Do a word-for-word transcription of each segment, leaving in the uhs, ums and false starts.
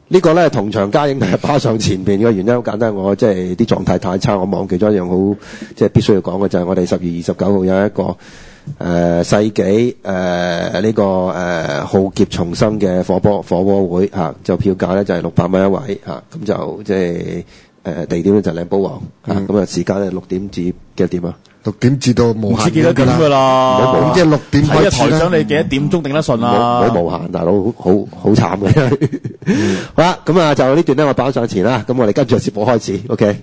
呢個咧同場加映係巴上前邊嘅原因好簡單，我即係啲狀態太差，我忘記咗一樣好即係必須要講嘅就係、是、我哋十月二十九號有一個誒、呃、世紀誒呢個誒、呃、浩劫重生嘅火波火鍋會嚇、啊，就票價咧就係六百蚊一位嚇，咁、啊、就即係誒地點咧就靚寶王嚇，咁啊、嗯、時間咧六點至幾多點啊？六點至到無限，唔知幾多點㗎啦。咁即係六點開始啦。台長你幾多點鐘頂得順啊？冇冇無限，大佬好好慘嘅。嗯、好啦，咁啊就呢段咧我擺上前啦。咁我哋跟住節目開始 ，OK。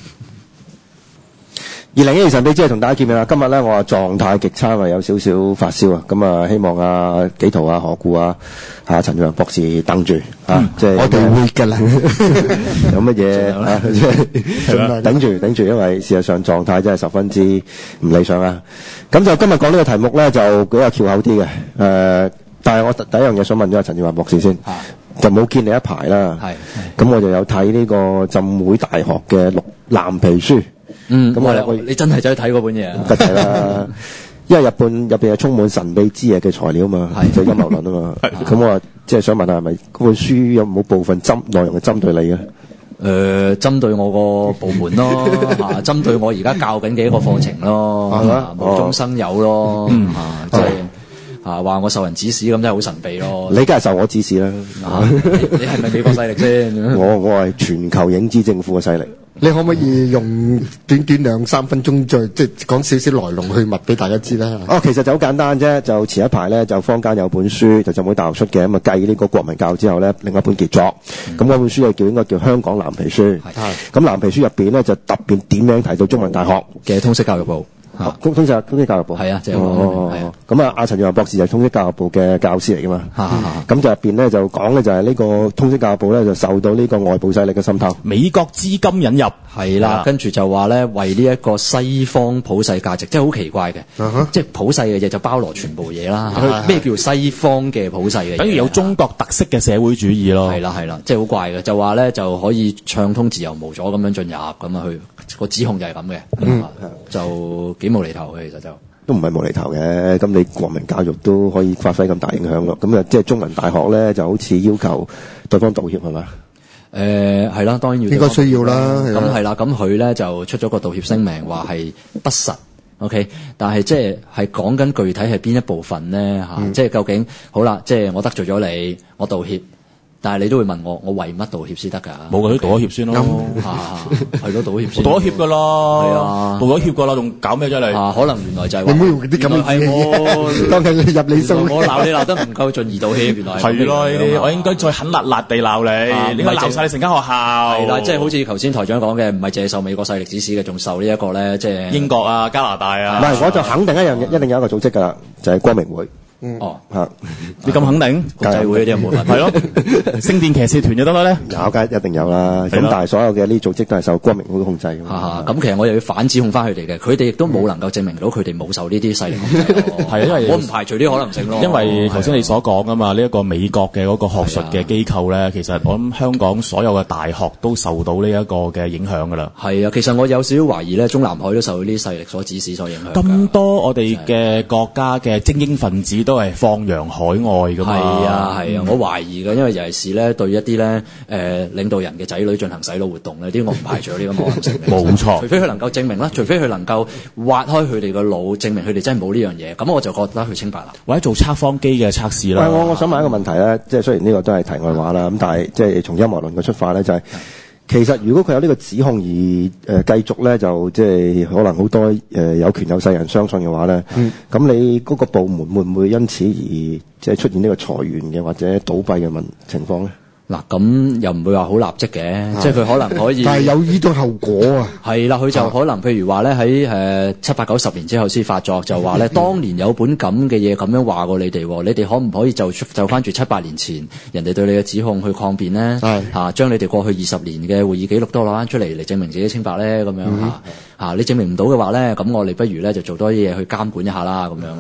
二零一二神秘之夜同大家見面啦。今日咧我啊狀態極差啊，有少少發燒啊。咁啊希望啊紀陶啊何故啊啊陳耀陽博士等住啊，即係我哋會㗎啦。有乜嘢啊？即係頂住頂住，因為事實上狀態真係十分之唔理想啊。咁就今日講呢個題目咧，就比較翹口啲嘅。誒，但係我第第一樣嘢想問咗阿陳耀華博士先，就冇見你一排啦。係。咁我就有睇呢個浸會大學嘅綠藍皮書。嗯，咁我我你真係走去睇嗰本嘢啊？梗係啦，因為日本入邊係充滿神秘之夜嘅材料啊嘛，就陰謀論啊嘛。咁我即係想問下，係咪嗰本書有冇部分針內容係針對你嘅？誒、呃，針對我個部門咯，嚇，針對我而家教緊嘅一個課程咯，係嘛，無中生有咯，嚇，即係。啊！話我受人指使咁真係好神秘咯。你梗係受我指使啦。啊、你你係咪美國勢力先？我我係全球影子政府嘅勢力。你可唔可以用短短兩三分鐘再即係講少少來龍去脈俾大家知咧？哦，其實就好簡單啫。就前一排咧，就坊間有本書就浸會大學出嘅，咁啊繼呢個國民教育之後咧，另一本傑作。咁嗰、嗯、本書就叫應該叫香港藍皮書。係。咁藍皮書入邊咧就特別點名提到中文大學嘅通識教育部。啊，通通識通識教育部係啊，即係哦，係啊。咁啊，阿陳耀華博士就係通識教育部嘅教師嚟噶嘛。咁就入邊咧就講嘅就係呢個通識教育部咧就受到呢個外部勢力嘅滲透，美國資金引入係啦，跟住就話咧為呢一個西方普世價值，即係好奇怪嘅，即係普世嘅嘢就包羅全部嘢啦。咩叫西方嘅普世嘅嘢？等於有中國特色嘅社會主義咯。係啦係啦，即係好怪嘅，就話咧就可以暢通自由無阻咁樣進入咁啊去。個指控就係咁嘅，嗯，就幾無厘頭嘅，其實就都唔係無厘頭嘅。咁你國民教育都可以發揮咁大影響咯。咁啊，即係中文大學咧，就好似要求對方道歉係嘛？誒係啦，當然要應該需要啦。咁係啦，咁佢咧就出咗個道歉聲明，話係不實。OK， 但係即係係講緊具體係邊一部分咧嚇？嗯、即係究竟好啦，即係我得罪咗你，我道歉。但係你都會問我，我為乜道歉先得㗎？冇嘅，都道咗歉先咯。係咯，道咗歉先。道咗歉㗎啦。係啊，道咗歉㗎啦，仲搞咩啫你？啊，可能原來就係話。你唔好用啲咁嘅係我當係你入你數。我鬧你鬧得唔夠盡而道歉，原來係咯。我應該再狠辣辣地鬧你，你應該鬧曬你成間學校。係啦，即係好似頭先台長講嘅，唔係淨係受美國勢力指使嘅，仲受呢一個咧，即係英國啊、加拿大啊。唔係，我就肯定一樣嘢，一定有一個組織㗎啦，就係光明會。嗯哦嚇，你咁肯定？國際會嗰啲有冇份？係咯，聖殿騎士團就得啦咧。有梗一定有啦。咁但係所有嘅呢啲組織都係受光明會控制嘅。嚇嚇，咁其實我又要反指控翻佢哋嘅，佢哋亦都冇能夠證明到佢哋冇受呢啲勢力控制。係啊，因為我唔排除呢個可能性咯。因為頭先你所講啊嘛，呢一個美國嘅嗰個學術嘅機構咧，其實我諗香港所有嘅大學都受到呢一個嘅影響㗎啦。係啊，其實我有少少懷疑咧，中南海都受到呢啲勢力所指使、所影響。咁多我哋嘅國家嘅精英分子都係放洋海外噶嘛？係啊係啊，我懷疑嘅，因為尤其是咧對一啲咧誒領導人嘅仔女進行洗腦活動咧，啲我唔排除呢個可能性。冇錯，除非佢能夠證明啦，除非佢能夠挖開佢哋個腦，證明佢哋真係冇呢樣嘢，咁我就覺得佢清白啦。或者做測謊機嘅測試啦。我我想問一個問題咧，即係雖然呢個都係題外話啦，咁但係即係從陰謀論嘅出發咧，就係、是。其實如果佢有呢個指控而誒、呃、繼續咧，就即係可能好多誒、呃、有權有勢人相信嘅話咧，咁、嗯、你嗰個部門會唔會因此而即係出現呢個裁員嘅或者倒閉嘅問情況咧？嗱，咁又唔會話好立即嘅，即係佢可能可以，但係有呢種後果啊。係啦，佢就可能譬如話咧，喺誒七八九十年之後先發作，就話咧，當年有本咁嘅嘢咁樣話過你哋，你哋可唔可以就就翻住七八年前人哋對你嘅指控去抗辯咧？係嚇，將你哋過去二十年嘅會議記錄都攞翻出嚟嚟證明自己清白咧，咁樣嚇嚇，你證明唔到嘅話咧，咁我哋不如咧就做多啲嘢去監管一下啦，咁樣。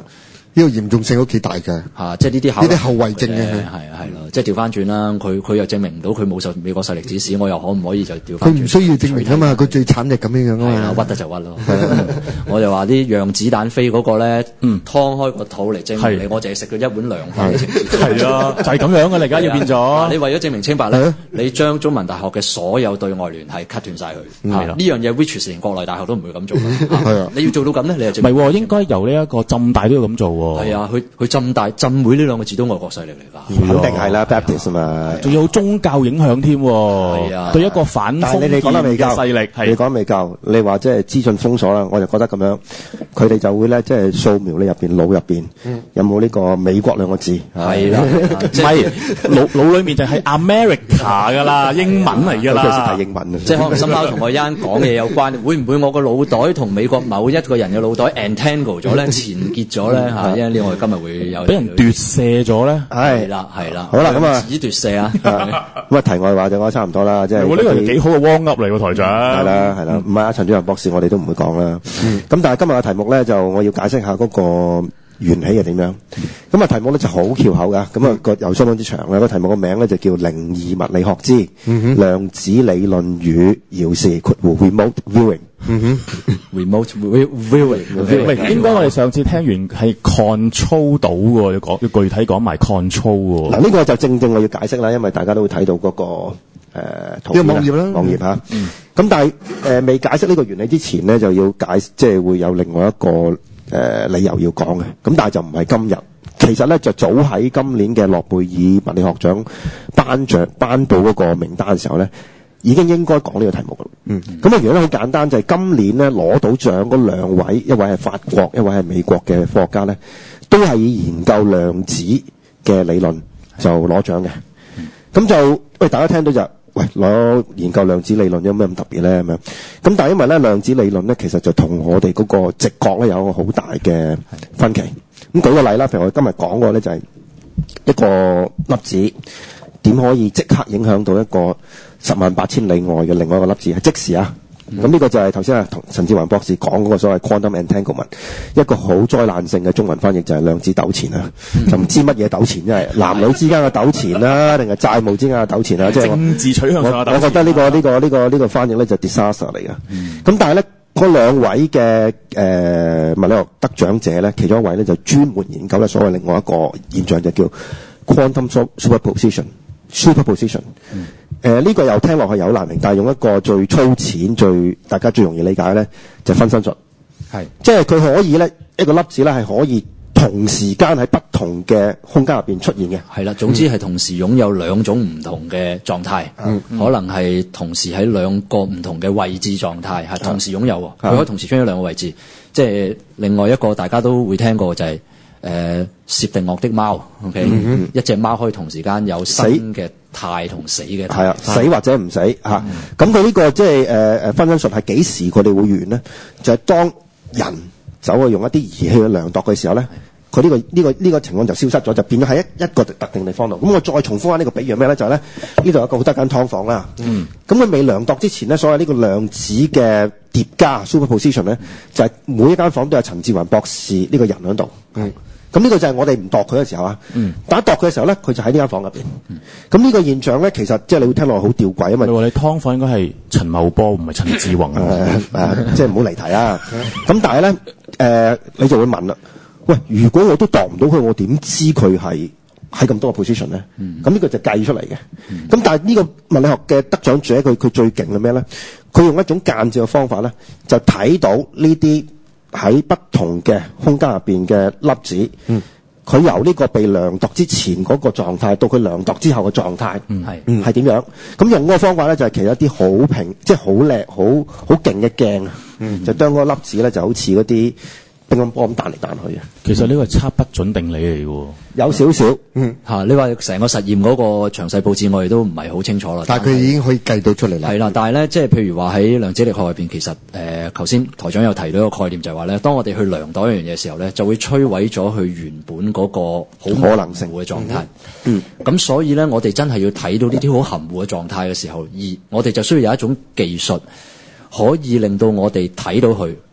呢個嚴重性都幾大嘅， 嚇，即係呢啲呢啲後遺症嘅， 係係咯，即係調翻轉啦。佢佢又證明唔到佢冇受美國勢力指使，我又可唔可以就調翻轉？ 佢唔需要證明啊嘛，佢最慘就咁樣樣啊嘛，屈得就屈咯。我就話啲讓子彈飛嗰個咧，嗯，劏開個肚嚟證明你，我淨係食咗一碗涼飯嘅情節。 係啊，就係咁樣嘅，你而家要變咗。 你為咗證明清白咧，你將中文大學嘅所有對外聯繫 cut 斷晒佢。係啦，呢樣嘢 which 連國內大學都唔會咁做。係啊，你要做到咁咧，你就唔係喎，應該由呢一個浸大都要咁做喎。 係啊，佢佢浸大浸會呢兩個字都外國勢力嚟㗎， 肯定係啦 ，Baptist 啊嘛， 仲有宗教影響添。係啊，對一個反封建嘅勢力， 你講未夠，你話即係資訊封鎖啦，我就覺得咁樣，佢哋就會咧即係掃描你入邊腦入邊有冇呢個美國兩個字。 係啦， 唔係腦腦裡面就係 America 㗎啦，英文嚟㗎啦。 佢識睇英文啊， 即係可能深拋同我一陣講嘢有關，會唔會我個腦袋同美國某一個人嘅腦袋 entangle 咗咧，纏結咗咧嚇？因為呢，我哋今日會有俾人奪舍咗咧。 係啦，係啦。 好啦，咁啊， 指奪舍啊。 咁啊，題外話就講差唔多啦，即係。 呢個係幾好嘅 warm up 嚟喎，台長。 係啦，係啦，唔係啊，陳主任博士，我哋都唔會講啦。咁但係今日嘅題目咧，就我要解釋下嗰個緣起係點樣。咁啊，題目咧就好翹口㗎。咁啊，個又相當之長啦。個題目個名咧就叫靈異物理學之量子理論與遙視括弧 remote viewing。 嗯哼 ，remote viewing， 唔應該我哋上次聽完係 control 到喎，要講要具體講埋 control 喎。 嗱，呢個就正正我要解釋啦，因為大家都會睇到嗰個誒圖片網頁啦， 網頁嚇。咁但係誒未解釋呢個原理之前咧，就要解即係會有另外一個誒理由要講嘅。咁但係就唔係今日，其實咧就早喺今年嘅諾貝爾物理學獎頒獎頒布嗰個名單嘅時候咧，已經應該講呢個題目㗎。嗯，咁啊原因好簡單，就係今年咧攞到獎嗰兩位，一位係法國，一位係美國嘅科學家咧，都係以研究量子嘅理論就攞獎嘅。咁就喂大家聽到就喂攞研究量子理論有咩咁特別咧咁樣？咁但係因為咧量子理論咧其實就同我哋嗰個直覺咧有一個好大嘅分歧。咁舉個例啦，譬如我今日講過咧就係一個粒子點可以即刻影響到一個十萬八千里外嘅另外一個粒子係即時啊！咁呢、嗯、個就係頭先啊同陳志宏博士講嗰個所謂 quantum entanglement， 一個好災難性嘅中文翻譯就係量子糾纏啊！嗯、就唔知乜嘢糾纏，即係男女之間嘅糾纏啦，定係債務之間嘅糾纏啊！即係政治取向上嘅糾纏。 我覺得呢、呢個呢、呢個呢、呢個呢、呢個翻譯咧就 disaster 嚟嘅。咁、嗯、但係咧嗰兩位嘅誒、呃、物理學得獎者咧，其中一位咧就專門研究咧所謂另外一個現象就叫 quantum superposition。superposition，誒、嗯、呢、呃這個又聽落去有難明，但係用一個最粗淺、最大家最容易理解咧，就係、分身術。係，即係佢可以咧一個粒子咧係可以同時間喺不同嘅空間入邊出現嘅。 係啦，總之係同時擁有兩種唔同嘅狀態，嗯、可能係同時喺兩個唔同嘅位置狀態，係、嗯、同時擁有。佢、嗯、可以同時出現兩個位置。即係另外一個大家都會聽過就係、是。誒，薛定諤的貓 ，OK，、嗯、一隻貓可以同時間有生嘅態同死嘅態， 係啊，死或者唔死嚇。咁佢呢個即係誒誒分身術係幾時佢哋會完呢？就係、是、當人走去用一啲儀器去量度嘅時候咧，佢呢、這個呢、這個呢、這個情況就消失咗，就變咗喺一一個特定地方度。咁我再重複翻呢個比喻咩咧？就係咧呢度有一個好得間劏房啦。嗯，咁佢未量度之前咧，所謂呢個量子嘅疊加 superposition 咧，就係、是、每一間房都有陳志宏博士呢個人喺度。嗯。咁呢個就係我哋唔度佢嘅時候啊，嗯、但一度佢嘅時候咧，佢就喺呢間房入邊。咁呢、嗯、個現象咧，其實即係你會聽落好吊詭啊嘛。 你話你劏房應該係陳茂波，唔係陳志宏啊， 誒，即係唔好離題啊。咁但係咧，誒、呃，你就會問啦，喂，如果我都度唔到佢，我點知佢係喺咁多個 position 咧？咁呢、嗯、個就計出嚟嘅。咁、嗯、但係呢個物理學嘅得獎者，佢佢最勁係咩咧？佢用一種間接嘅方法咧，就睇到呢啲。喺不同嘅空間入邊嘅粒子，佢、嗯、由呢個被量度之前嗰個狀態到佢量度之後嘅狀態，係係點樣？咁用嗰個方法咧，就係、是、其實一啲好平，即係好叻、好好勁嘅鏡啊，嗯、就將嗰個粒子咧就好似嗰啲乒乓波咁彈嚟彈去嘅。 其實呢個係測不準定理嚟嘅， 有少少。 嗯，嚇、啊、你話成個實驗嗰個詳細佈置，我哋都唔係好清楚啦。 但係佢已經可以計到出嚟啦。 係啦，但係咧，即係譬如話喺量子力學入邊，其實誒頭先台長有提到一個概念，就係話咧，當我哋去量度一樣嘢嘅時候咧，就會摧毀咗佢原本嗰個好可能性嘅狀態。嗯，咁、嗯、所以咧，我哋真係要睇到呢啲好含糊嘅狀態嘅時候，而我哋就需要有一種技術可以令到我哋睇到佢。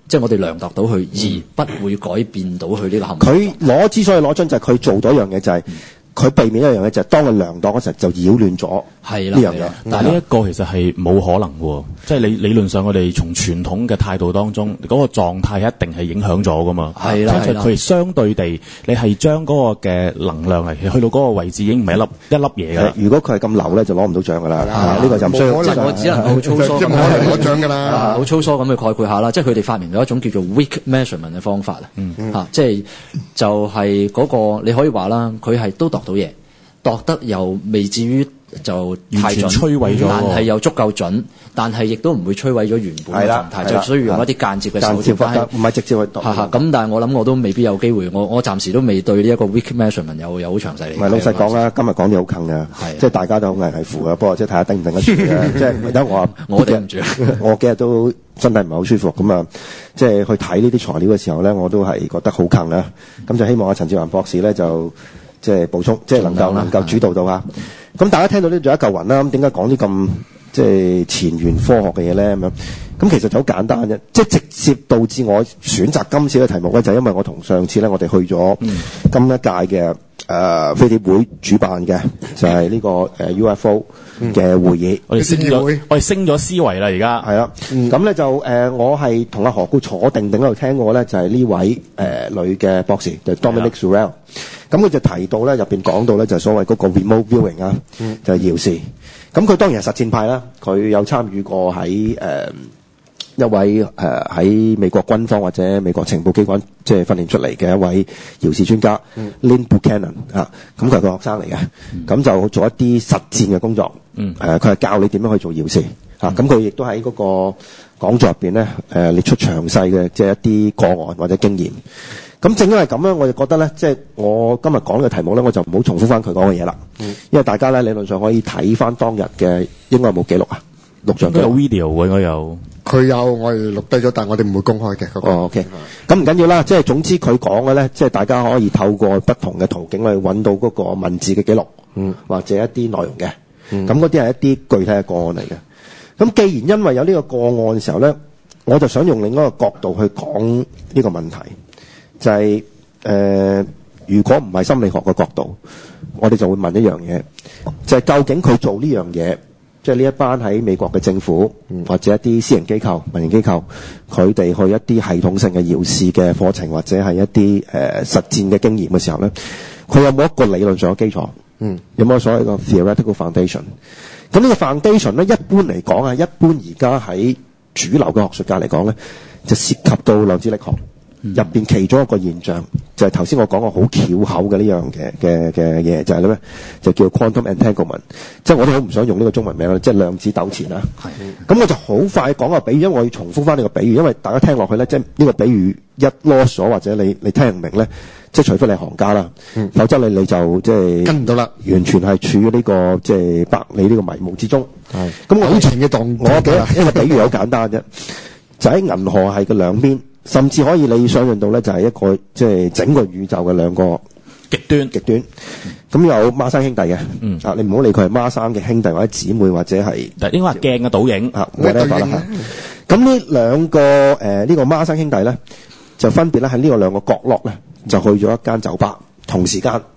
即係我哋量度到佢，而不會改變到佢呢個行為。 佢攞之所以攞樽就係佢做到一樣嘢就係、是。佢避免一樣嘢就係當佢量度嗰時候就擾亂咗呢樣嘢， 但係呢一個其實係冇可能喎，即係理理論上我哋從傳統嘅態度當中，嗰、那個狀態係一定係影響咗噶嘛。係啦，即係佢相對地，你係將嗰個嘅能量係去到嗰個位置已經唔係一粒一粒嘢㗎啦。 如果佢係咁流咧，就攞唔到獎㗎啦。呢、這個就唔需要。 即係我只能夠粗疏， 即係冇可能攞獎㗎啦。 好粗疏咁去概括下啦，即係佢哋發明咗一種叫做 weak measurement 嘅方法啊。嗯嗯。嚇，即係就係嗰、那個你可以話啦，佢係都度到嘢。度得又未至於就太準， 摧毀咗， 但係又足夠準，但係亦都唔會摧毀咗原本嘅狀態，就需要用一啲間接嘅手段， 唔係直接去度。 咁但係我諗我都未必有機會，我我暫時都未對呢一個 weak measurement 有有好詳細理解。 唔係老實講啦，今日講嘢好近㗎，即係大家都好危危乎㗎，不過即係睇下頂唔頂得住嘅。即係等我我頂唔住， 我幾日都身體唔係好舒服，咁啊，即係去睇呢啲材料嘅時候咧，我都係覺得好近啦。咁就希望阿陳志宏博士咧就。即係補充，即係能夠能夠主導到啊！咁大家聽到呢度一嚿雲啦，咁點解講啲咁即係前沿科學嘅嘢咧？咁樣咁其實就好簡單啫，即係直接導致我選擇今次嘅題目咧，就係因為我同上次咧，我哋去咗今一屆嘅誒、呃、飛碟會主辦嘅，就係、是、呢、這個誒、呃、U F O 嘅會議。 我哋升咗，我哋升咗思維啦，而家係啦。咁咧、嗯、就誒、呃，我係同阿何故坐定定喺度聽過咧，就係、是、呢位誒、呃、女嘅博士，就是、Dominic Sorrell。咁佢就提到咧，入邊講到咧，就係所謂嗰個 remote viewing 啊、嗯，就係遙視。咁佢當然係實戰派啦，佢有參與過喺誒、呃、一位誒喺、呃、美國軍方或者美國情報機關即係訓練出嚟嘅一位遙視專家、嗯、Lynn Buchanan 啊，咁佢係個學生嚟嘅，咁、嗯、就做一啲實戰嘅工作。誒、呃，佢係教你點樣去做遙視嚇。咁佢亦都喺嗰個講座入邊咧，誒、呃、列出詳細嘅即係一啲個案或者經驗。咁正因為咁樣，我就覺得咧，即係我今日講嘅題目咧，我就唔好重複翻佢講嘅嘢啦。嗯，因為大家咧理論上可以睇翻當日嘅，應該有冇記錄啊？錄像機有 video 喎，應該有。 佢有，我哋錄低咗，但係我哋唔會公開嘅。嗰個、 哦 OK，咁唔緊要啦。即係總之佢講嘅咧，即係大家可以透過不同嘅途徑去揾到嗰個文字嘅記錄，嗯，或者一啲內容嘅。嗯，咁嗰啲係一啲具體嘅個案嚟嘅。咁既然因為有呢個個案嘅時候咧，我就想用另一個角度去講呢個問題。就係、是、誒、呃，如果唔係心理學嘅角度，我哋就會問一樣嘢，就係、是、究竟佢做呢樣嘢，即係呢一班喺美國嘅政府、嗯、或者一啲私人機構、民營機構，佢哋去一啲系統性嘅遙視嘅課程，或者係一啲誒、呃、實戰嘅經驗嘅時候咧，佢有冇一個理論上嘅基礎？嗯，有冇所謂個 theoretical foundation？ 咁呢個 foundation 咧，一般嚟講啊，一般而家喺主流嘅學術界嚟講咧，就涉及到量子力學。入邊其中一個現象就係頭先我講過好翹口嘅呢樣嘅嘅嘅嘢，就係咧咩？就叫 quantum entanglement， 即係我都好唔想用呢個中文名啦，即係量子糾纏啦。係，咁我就好快講個比喻，因為我要重複翻呢個比喻，因為大家聽落去咧，即係呢個比喻一囉嗦或者你你聽唔明咧，即係除非你係行家啦，嗯、否則你你就即係跟唔到啦，完全係處於呢、這個即係百你呢個迷霧之中。係，咁我好情嘅當我嘅一個比喻好簡單啫，就喺銀河系嘅兩邊。甚至可以你想象到咧，就係一個即係整個宇宙嘅兩個極端極端。咁有孖生兄弟嘅，嗯啊，你唔好理佢係孖生嘅兄弟或者姊妹或者係，但應該係鏡嘅倒影啊，我哋講啦嚇。咁呢兩個誒、呃這個、呢個孖生兄弟咧，就分別咧喺呢個兩個角落咧，就去咗一間酒吧，同時間。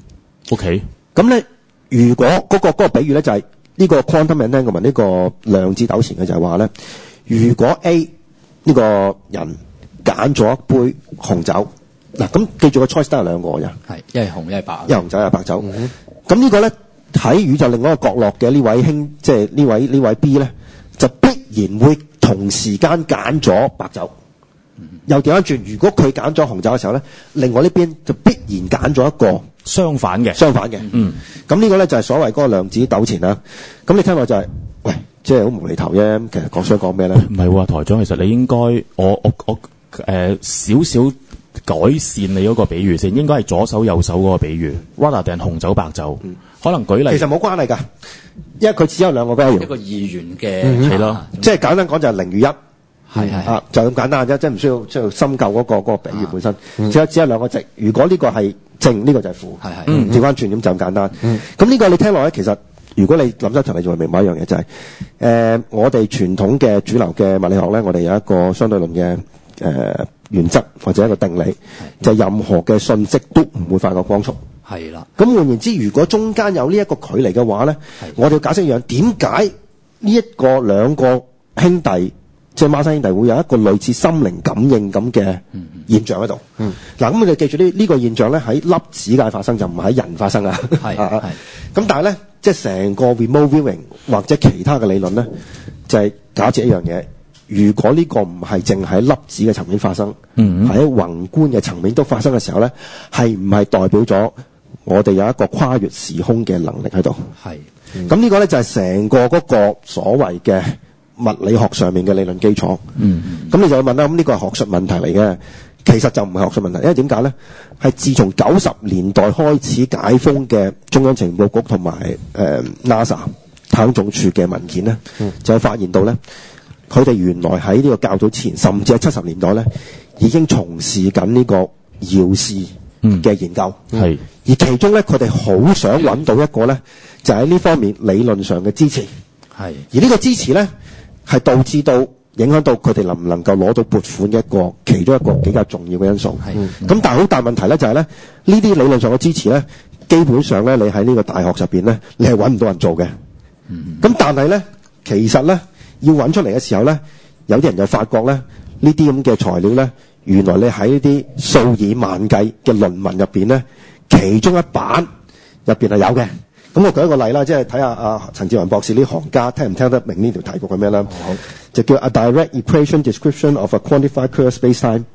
OK。咁咧，如果嗰、那個嗰、那個比喻咧，就係、是、呢個 quantum entanglement 呢個量子糾纏嘅，就係話咧，如果 A 呢個人揀咗一杯紅酒，嗱咁記住個 choice 得係兩個嘅， 係一係紅一係白， 一係紅酒一係白酒。咁、嗯、呢個咧喺宇宙另外一個角落嘅呢位兄，即係呢位呢位 B 咧，就必然會同時間揀咗白酒。嗯、又調翻轉，如果佢揀咗紅酒嘅時候咧，另外呢邊就必然揀咗一個相反嘅， 相反嘅。嗯，咁呢個咧就係所謂嗰個量子糾纏啦。咁你聽落就係、是，喂，即係好無厘頭啫。其實講想講咩咧？唔係喎，台長，其實你應該，我我我。誒少少改善你嗰個比喻先，應該係左手右手嗰個比喻 rather than 紅酒白酒、嗯，可能舉例其實冇關係㗎，因為佢只有兩個 value， 一個二元嘅係咯， 即係簡單講就係零與一，係係啊，就咁簡單啫，即係唔需要即係深究嗰、嗰個嗰、嗰個比喻本身，嗯、只有只有兩個值，如果呢個係正，呢、呢個就係負，係係，嗯，調翻轉咁就咁簡單，咁、嗯、呢個你聽落咧，其實如果你諗深層，你就會明白一樣嘢，就係、是、誒、呃、我哋傳統嘅主流嘅物理學咧，我哋有一個相對論嘅。 呃、原則或者一個定理，就係任何嘅信息都唔會快過光速。 係啦。 咁換言之，如果中間有呢一個距離嘅話咧，我哋要解釋一樣點解呢一個兩個兄弟即係孖生兄弟會有一個類似心靈感應咁嘅現象喺度。嗱、嗯，咁、嗯、你哋記住呢呢、呢個現象咧喺粒子界發生，就唔係喺人發生啊。係係。咁但係咧，即係成個 remote viewing 或者其他嘅理論咧，就係、是、假設一樣嘢。如果呢個唔係淨喺粒子嘅層面發生，喺、嗯、宏觀嘅層面都發生嘅時候咧，係唔係代表咗我哋有一個跨越時空嘅能力喺度？係。咁、嗯、呢個咧就係成個嗰個所謂嘅物理學上面嘅理論基礎。嗯。咁你就會問啦，咁呢個係學術問題嚟嘅，其實就唔係學術問題，因為點解咧？係自從九十年代開始解封嘅中央情報局同埋誒 NASA 太空總署嘅文件咧、嗯，就發現到咧，佢哋原來喺呢個較早前，甚至係七十年代咧，已經從事緊呢個遙視嘅研究。係、嗯。而其中咧，佢哋好想揾到一個咧，就喺呢方面理論上嘅支持。係。而呢個支持咧，係導致到影響到佢哋能唔能夠攞到撥款嘅一個其中一個比較重要嘅因素。係。咁、嗯、但係好大問題咧，就係咧，呢啲理論上嘅支持咧，基本上咧，你喺呢個大學入邊咧，你係揾唔到人做嘅。嗯。咁但係咧，其實咧，要揾出嚟嘅時候咧，有啲人就發覺咧，呢啲咁嘅材料咧，原來你喺呢啲數以萬計嘅論文入邊咧，其中一版入邊係有嘅。咁我舉一個例啦，即係睇下阿陳志宏博士呢行家聽唔聽得明呢條題目係咩啦？好，就叫 A Direct Equation Description of a Quantified Kerr Spacetime。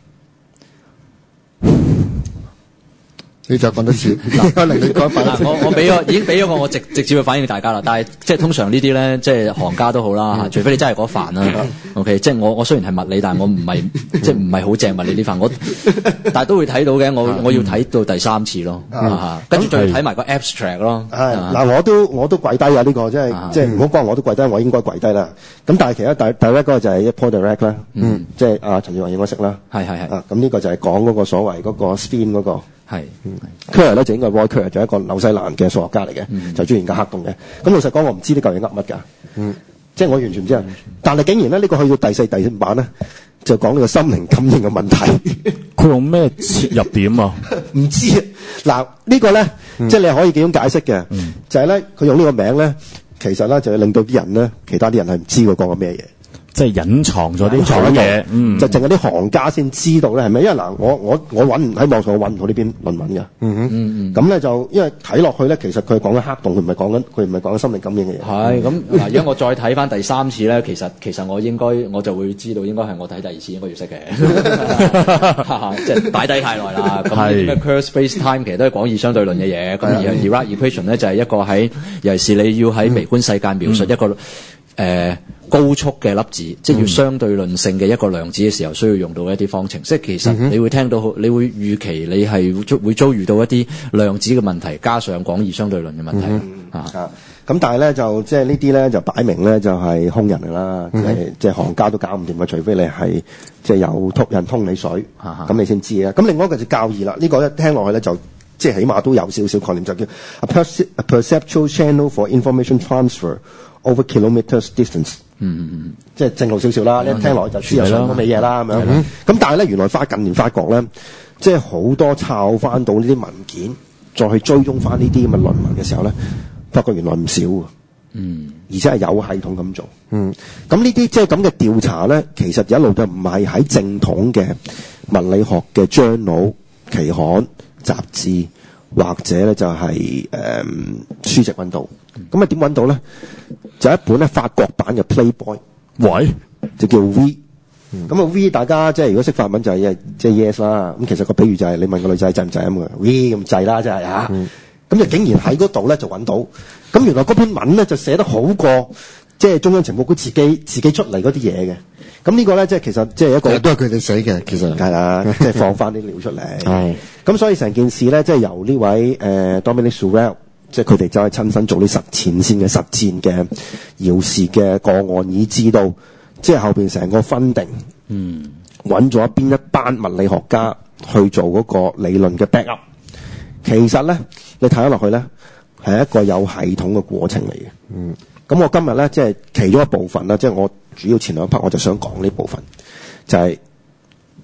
你就講得少，可能你講嗱，我我俾咗已經俾咗個我直直接嘅反應大家啦。但係即係通常呢啲咧，即係行家都好啦嚇，除非你真係嗰範啦。OK， 即係我我雖然係物理，但係我唔係即係唔係好正物理呢範。我但係都會睇到嘅。我我要睇到第三次咯，跟住再睇埋個 abstract 咯。係嗱，我都我都跪低啊！呢個即係即係唔好講我都跪低，我應該跪低啦。咁但係其實第第一嗰個就係一 Paul Dirac 啦，嗯，即係阿陳志宏應該識啦。係係係。啊，咁呢個就係講嗰個所謂嗰個 spin 嗰個。係，Kerr 咧就應該 Roy Kerr 就係一個紐西蘭嘅數學家嚟嘅、嗯，就專研究黑洞嘅。咁老實講，我唔知呢嚿嘢噏乜㗎，嗯，即係我完全唔知。但係竟然咧，呢、呢個去到第四、第五版咧，就講呢個心靈感應嘅問題。 佢用咩切入點啊？ 唔知啊。嗱，呢個咧，即係你可以幾種解釋嘅、嗯，就係咧，佢用呢個名咧，其實咧就係令到啲人咧，其他啲人係唔知佢講緊咩嘢。即係隱藏咗啲好嘢，嗯，就淨係啲行家先知道咧，係咪？因為嗱，我我我揾唔喺網上，我揾唔到呢篇論文嘅，嗯哼，嗯嗯，咁咧就因為睇落去咧，其實佢係講緊黑洞，佢唔係講緊，佢唔係講緊心靈感應嘅嘢。係咁嗱，而家我再睇翻第三次咧，其實其實我應該我就會知道，應該係我睇第二次應該要識嘅，即係擺低太耐啦。咁咩 Kerr Spacetime 其實都係廣義相對論嘅嘢，咁而 Dirac Equation 咧就係一個喺尤其是你要喺微觀世界描述一個誒。嗯呃高速嘅粒子，即係要相對論性嘅一個量子嘅時候，需要用到一啲方程式。其實你會聽到，你會預期你係會遭遇到一啲量子嘅問題，加上廣義相對論嘅問題、嗯、啊。 咁但係咧就即係呢啲咧就擺明咧就係、是、空人嚟啦，即係即係行家都搞唔掂嘅，除非你係即係有通人通你水，咁、啊、你先知啊。咁另外一個就教義啦，呢、這個一聽落去咧就即係起碼都有少少概念，就叫 a, perce- a perceptual channel for information transfer over kilometers distance。嗯嗯，即係正路少少啦，你一聽落就知有上嗰味嘢啦咁樣。咁但係咧，原來發近年發覺咧，即係好多抄翻到呢啲文件，再去追蹤翻呢啲咁嘅論文嘅時候咧，發覺原來唔少喎。嗯，而且係有系統咁做。嗯，咁呢啲即係咁嘅調查咧，其實一路都唔係喺正統嘅物理學嘅 journal 期刊、雜誌或者咧就係、是、誒、嗯、書籍揾到。咁啊點揾到咧？就一本咧法國版嘅 Playboy，喂，就叫 V。咁、嗯、啊 V 大家即係如果識法文就係即係 yes 啦。咁其實個比喻就係你問個女仔制唔制咁嘅 V 咁制啦，真係嚇。咁、嗯、就竟然喺嗰度咧就揾到。咁原來嗰篇文咧就寫得好過即係中央情報局自己自己出嚟嗰啲嘢嘅。咁呢個咧即係其實即係一個都係佢哋寫嘅，其實係啦， 即係放翻啲料出嚟。係。咁所以成件事咧即係由呢位誒、呃、Dominique Sorel。即係佢哋就係親身做啲實踐先嘅實戰嘅遙視嘅個案，以知道即係後邊成個分定，嗯，揾咗邊一班物理學家去做嗰個理論嘅 back up。其實咧，你睇咗落去咧，係一個有系統嘅過程嚟嘅。嗯，咁我今日咧即係其中一部分啦，即係我主要前兩 part 我就想講呢部分，就係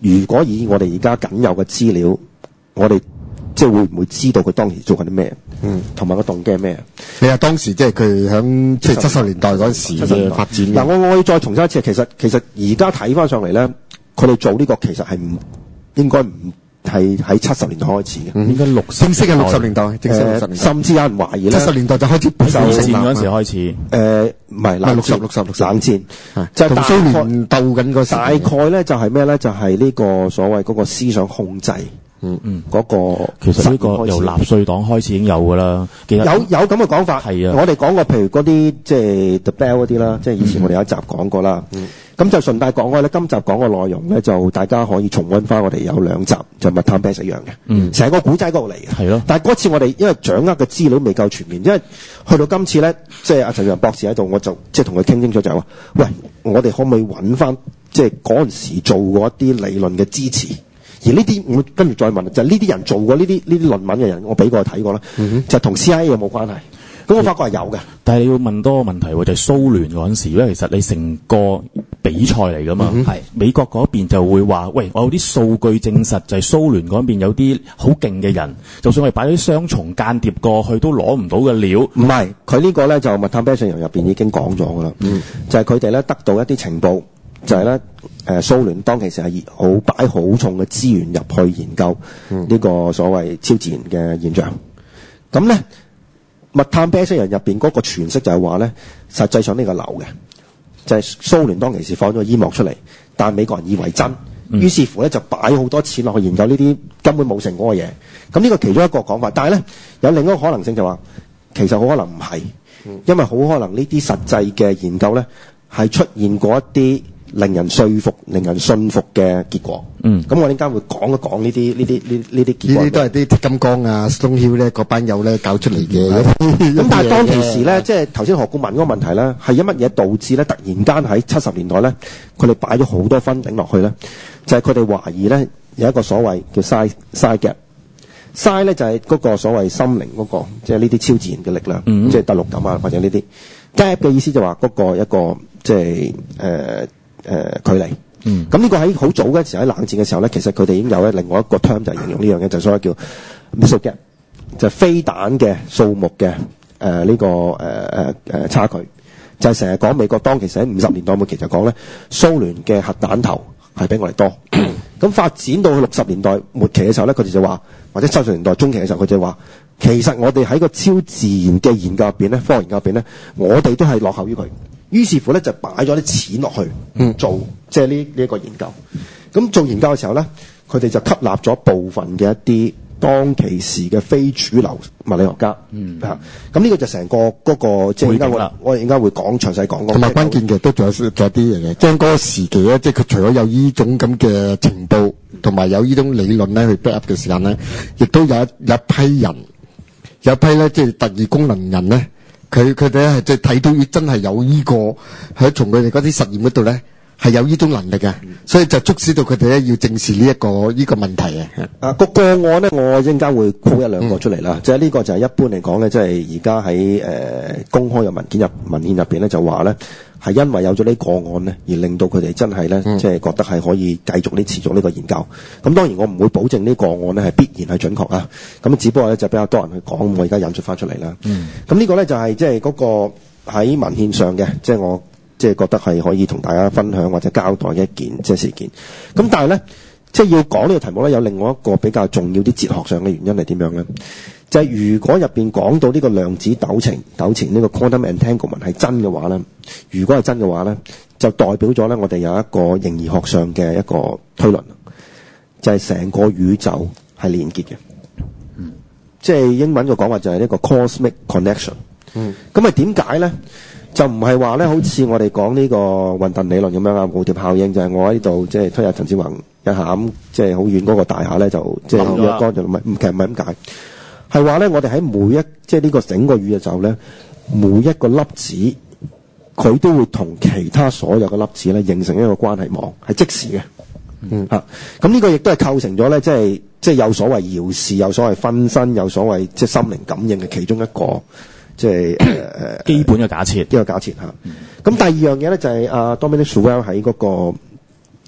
如果以我哋而家僅有嘅資料，我哋即係會唔會知道佢當時做緊啲咩？嗯，同埋個動機係咩？ 你話當時即係佢響即係七十年代嗰時嘅發展。 嗱，我我要再重申一次，其實其實而家睇翻上嚟咧，佢哋做呢個其實係唔應該唔係喺七十年代開始嘅， 嗯、應該六正式嘅六十年代，正式六十年代， 甚至有人懷疑咧， 七十年代就開始冷戰嗰陣時開始。 誒唔係冷六十六十六冷戰， 就同蘇聯鬥緊嗰時。 大概咧就係咩咧？就係呢個所謂嗰個思想控制。 嗯嗯， 嗰個其實呢個由納粹黨開始已經有㗎啦，有有咁嘅講法。 係啊， 我哋講過，譬如嗰啲即係 The Bell 嗰啲啦，即係以前我哋有一集講過啦。咁、嗯、就順帶講開咧，今集講嘅內容咧，就大家可以重溫翻我哋有兩集，就密探 Bass 一樣嘅。嗯，成個古仔嗰度嚟嘅。係咯。但係嗰次我哋因為掌握嘅資料未夠全面，因為去到今次咧，即係阿陳陽博士喺度，我就即係同佢傾清楚就係話，喂，我哋可唔可以揾翻即係嗰陣時做過一啲理論嘅支持？而呢啲我跟住再問，就係呢啲人做過呢啲呢啲論文嘅人，我俾過佢睇過啦，嗯、就同 C I A 有冇關係？咁我發覺係有嘅。 但係你要問多個問題喎，就係、是、蘇聯嗰陣時，因為其實你成個比賽嚟㗎嘛，係、嗯、美國嗰邊就會話，喂，我有啲數據證實就係蘇聯嗰邊有啲好勁嘅人，就算我哋擺啲雙重間諜過去都攞唔到嘅料。 唔係，佢呢個咧就密探 Bass 入邊已經講咗㗎啦，就係佢哋咧得到一啲情報。就係、是、咧，誒、呃、蘇聯當其時係好擺好重嘅資源入去研究呢個所謂超自然嘅現象。咁咧，密探 Bass 人入邊嗰個詮釋就係話咧，實際上呢個流嘅，就係、是、蘇聯當其時放咗個煙幕出嚟，但係美國人以為真，嗯、於是乎咧就擺好多錢落去研究呢啲根本冇成果嘅嘢。咁呢個其中一個講法，但係咧有另一個可能性就話，其實好可能唔係，因為好可能呢啲實際嘅研究咧係出現過一啲令人說服、令人信服嘅結果。嗯，咁我陣間會講一講呢啲呢啲呢呢啲結果。 呢啲都係啲鐵金剛啊、Stone Hill咧嗰班友咧搞出嚟嘅。 咁但係當其時咧，即係頭先何故問嗰個問題咧，係因乜嘢導致咧？突然間喺七十年代咧，佢哋擺咗好多分頂落去咧，就係佢哋懷疑咧有一個所謂叫 side side gap。side 咧就係嗰個所謂心靈嗰個，即係呢啲超自然嘅力量，嗯、即係第六感啊或者呢啲 gap 嘅意思就話嗰個一個即係誒。誒、呃、距離，嗯，咁呢個喺好早嘅時候喺冷戰嘅時候咧，其實佢哋已經有咧另外一個 term 就係形容呢樣嘢，就所謂叫 missile gap，就係飛彈嘅數目嘅誒呢個誒誒誒差距，就係成日講美國當其實喺五十年代末期就講咧，蘇聯嘅核彈頭係比我哋多，咁發展到去六十年代末期嘅時候咧，佢哋就話，或者七十年代中期嘅時候，佢就話，其實我哋喺個超自然嘅研究入邊咧，科學研究入邊咧，我哋都係落後於佢。於是乎咧，就擺咗啲錢落去，嗯，做即係呢呢一個研究。咁做研究嘅時候咧，佢哋就吸納咗部分嘅一啲當其時嘅非主流物理學家，嗯，嚇、啊。咁呢個就成個嗰、那個即係應該我我應該會講詳細講。 同埋關鍵嘅都仲有仲有啲嘢嘅，將嗰個時期咧，即係佢除咗有呢種咁嘅情報，同埋有呢種理論咧去 back up 嘅時間咧，亦都有一有一批人，有一批咧即係特異功能人咧。佢佢哋咧係即係睇到真係有呢、這個喺從佢哋嗰啲實驗嗰度咧係有呢種能力嘅，所以就促使到佢哋咧要正視呢、這、一個呢、這個問題嘅。 啊個個案咧，我陣間會 call 一兩個出嚟啦。即係呢個就係一般嚟講咧，即係而家喺誒公開嘅文件入文獻入邊咧，就話咧係因為有咗呢個案咧，而令到佢哋真係咧，即係覺得係可以繼續呢持續呢個研究。咁當然我唔會保證呢個案咧係必然係準確啊。咁只不過咧就比較多人去講，我而家引述翻出嚟啦。嗯。咁呢個咧就係即係嗰個喺文獻上嘅，即係我即係覺得係可以同大家分享或者交代嘅一件即係事件。咁但係咧，即係要講呢個題目咧，有另外一個比較重要啲哲學上嘅原因係點樣咧？就係、是、如果入邊講到呢個量子糾纏糾纏呢個 quantum entanglement 係真嘅話咧，如果係真嘅話咧，就代表咗咧我哋有一個形而學上嘅一個推論，就係、是、成個宇宙係連結嘅。嗯，即係英文嘅講法就係呢個 cosmic connection。嗯，咁啊點解咧？就唔係話咧，好似我哋講呢個混沌理論咁樣啊，蝴蝶效應就係我喺度即係推下陳志宏一下咁，即係好遠嗰個大廈咧就即係若干就唔係唔其實唔係咁解。係話咧，我哋喺每一即係呢個整個宇宙咧，每一個粒子佢都會同其他所有嘅粒子咧形成一個關係網，係即時嘅。嗯嚇，咁呢個亦都係構成咗咧，即係即係有所謂遙視，有所謂分身，有所謂即係心靈感應嘅其中一個即係誒誒基本嘅假設。呢個假設嚇。咁、嗯、第二樣嘢咧就係阿 Dominic Sewell 喺嗰個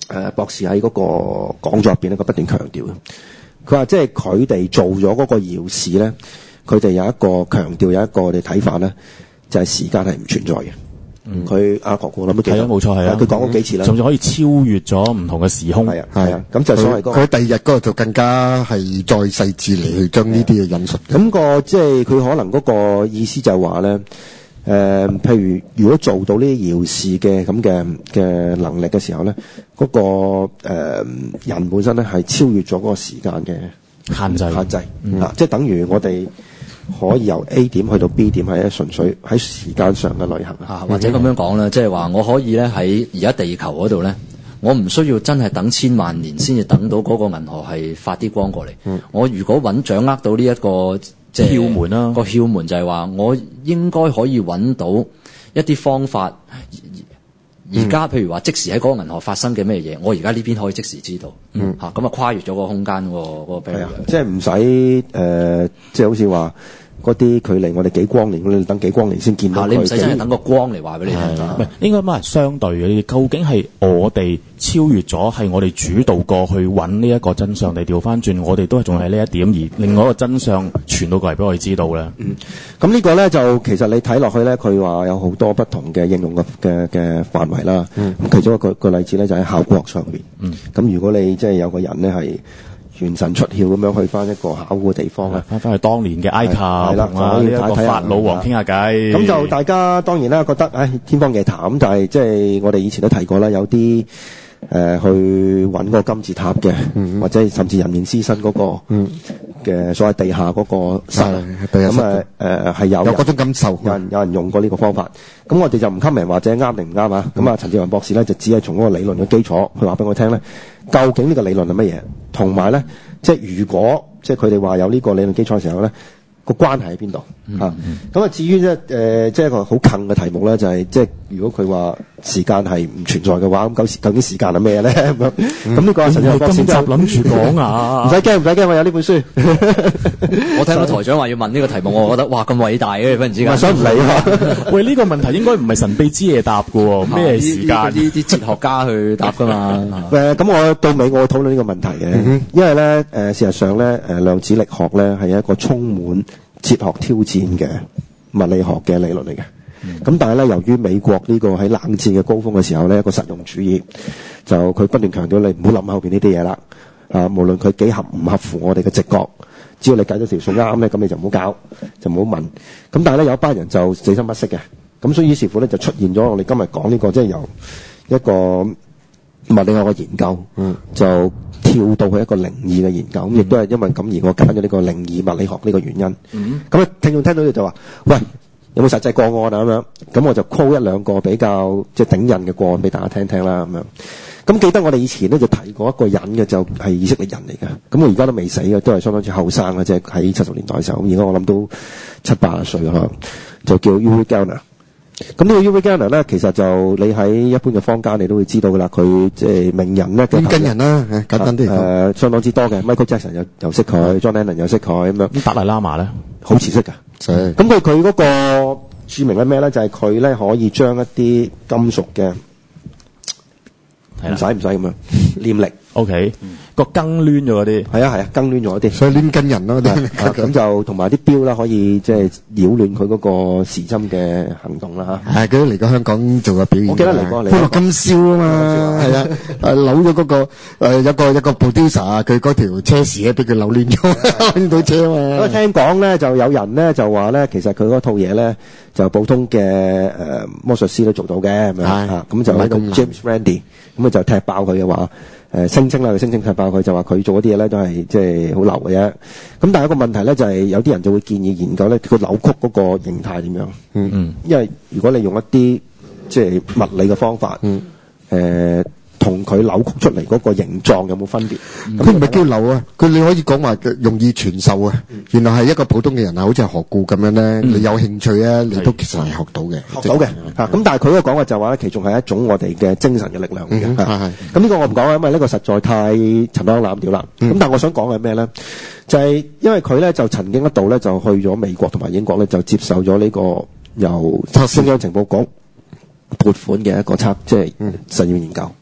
呃、博士喺嗰個講座入邊咧，佢不斷強調嘅。佢話即係佢哋做咗嗰個遙視咧，佢哋有一個強調，有一個我哋睇法咧，就係、是、時間係唔存在嘅。佢阿國我諗都記得， 係啊，冇錯係啊， 佢講過幾次啦， 甚至可以超越咗唔同嘅時空。 係啊，係啊，咁就所謂嗰佢第二日嗰個就更加係再細緻嚟去將呢啲嘅引述。 咁個即係佢可能嗰個意思就係話咧，誒，譬如如果做到呢啲遙視嘅咁嘅嘅能力嘅時候咧，嗰個誒人本身咧係超越咗嗰個時間嘅限制， 限制啊，即係等於我哋可以由 A 點去到 B 點係純粹喺時間上嘅旅行啊，或者咁樣講啦，即係話我可以咧喺而家地球嗰度咧，我唔需要真係等千萬年先至等到嗰個銀河系發啲光過嚟。嗯、我如果揾掌握到呢、這、一個即係竅門啦，個竅門就係話我應該可以揾到一啲方法。而家譬如話即時喺嗰個銀河發生嘅咩嘢，我而家呢邊可以即時知道。嗯，嚇咁啊跨越咗個空間喎，嗰個 barrier。 即係唔使誒，即係好似話嗰啲距離我哋幾光年，你等幾光年先見到佢。 你唔使真係等個光嚟話俾你聽。 唔係應該乜係相對嘅？究竟係我哋超越咗，係我哋主導過去揾呢一個真相，定調翻轉我哋都係仲係呢一點，而另外一個真相傳到過嚟俾我哋知道咧？ 嗯，咁呢個咧就其實你睇落去咧，佢話有好多不同嘅應用嘅嘅嘅範圍啦。咁、嗯、其中一個個例子咧就喺考古學上邊。嗯，咁如果你即係有個人咧係元神出竅咁樣去翻一個考古嘅地方咧， 翻翻去當年嘅埃及同啊呢一個法老王傾下偈。 咁就大家當然啦，覺得唉天方夜譚，但係即係我哋以前都提過啦，有啲誒、呃、去揾個金字塔嘅，嗯、或者甚至人面獅身嗰、那個嘅、嗯、所謂地下嗰個室，咁啊誒係有有嗰種感受， 有人有人用過呢個方法。咁我哋就唔 comment 或者啱定唔啱啊。咁啊，陳志宏博士咧就只係從嗰個理論嘅基礎去話俾我聽咧，究竟呢個理論係乜嘢？同埋咧，即係如果即係佢哋話有呢個理論基礎嘅時候咧，個關係喺邊度啊？咁啊，至於咧誒，即係一個好近嘅題目咧，就係即係如果佢話時間係唔存在嘅話，咁究竟究竟時間係咩咧？咁樣咁呢個陳志宏博士就諗住講啊， 唔使驚唔使驚，我有呢本書。 我聽到台長話要問呢個題目，我覺得哇咁偉大嘅，忽然之間。 想唔理啊？ 喂，呢個問題應該唔係神秘之夜答嘅喎，咩時間？ 呢啲哲學家去答㗎嘛？ 誒，咁我到尾我會討論呢個問題嘅，因為咧誒，事實上咧誒，量子力學咧係一個充滿哲學挑戰嘅物理學嘅理論嚟嘅。咁、嗯、但係咧，由於美國呢個喺冷戰嘅高峰嘅時候咧，一個實用主義，就佢不斷強調你唔好諗後邊呢啲嘢啦。啊，無論佢幾合唔合乎我哋嘅直覺，只要你計咗條數啱咧，咁你就唔好搞，就唔好問。咁但係咧，有一班人就死心不息嘅。咁所以於是乎咧，就出現咗我哋今日講呢個，即係由一個物理學嘅研究，嗯，就跳到去一個靈異嘅研究。咁亦都係因為咁而我揀咗呢個靈異物理學呢個原因。嗯，咁啊，聽眾聽到就話，喂，有冇實際個案啊？咁樣，咁我就 call 一兩個比較即係頂印嘅個案俾大家聽聽啦。咁樣，咁記得我哋以前咧就提過一個人嘅，就係以色列人嚟嘅。咁我而家都未死嘅，都係相當之後生嘅，即係喺七十年代嘅時候。咁而家我諗都七八十歲啦，就叫 Uri Geller。咁呢個 Uri Geller 咧，其實就你喺一般嘅坊間你都會知道噶啦。佢即係名人咧， 跟人啦，簡單啲。 誒，相當之多嘅 Michael Jackson 又又識佢 ，John Lennon 又識佢咁樣。 咁達賴喇嘛咧， 好似識㗎。咁佢佢嗰個著名係咩咧？就係佢咧可以將一啲金屬嘅，唔使唔使咁樣黏力。 O K，個更攣咗嗰啲， 係啊係啊，更攣咗啲， 所以攣跟人咯。 咁就同埋啲錶啦，可以即係擾亂佢嗰個時針嘅行動啦嚇。 係佢都嚟過香港做過表演。 我記得嚟過嚟。 歡樂今宵啊嘛，係啊，誒扭咗嗰個誒有個一個 producer 啊，佢嗰條車匙咧俾佢扭亂咗，扭到車啊嘛。 咁聽講咧就有人咧就話咧，其實佢嗰套嘢咧就普通嘅誒魔術師都做到嘅咁樣嚇，咁就喺個 James Randi 咁啊就踢爆佢嘅話。誒聲稱啦，佢聲稱踢爆佢就話佢做嗰啲嘢咧都係即係好流嘅啫。咁但係一個問題咧就係、是、有啲人就會建議研究咧佢扭曲嗰個形態點樣。嗯嗯。因為如果你用一啲即係物理嘅方法，嗯誒同佢扭曲出嚟嗰個形狀有冇分別？ 佢唔係叫扭啊，佢你可以講話容易傳授啊。嗯、原來係一個普通嘅人啊，好似係學故咁樣咧，嗯、你有興趣咧，你都其實係學到嘅。 學到嘅嚇。咁但係佢嗰個講法就話咧，其中係一種我哋嘅精神嘅力量嚟嘅。係係。咁呢個我唔講啦，因為呢個實在太陳腔濫調啦。咁、嗯、但係我想講係咩咧？就係、是、因為佢咧就曾經一度咧就去咗美國同埋英國咧就接受咗呢個由中央情報局撥款嘅一個測即係實驗研究。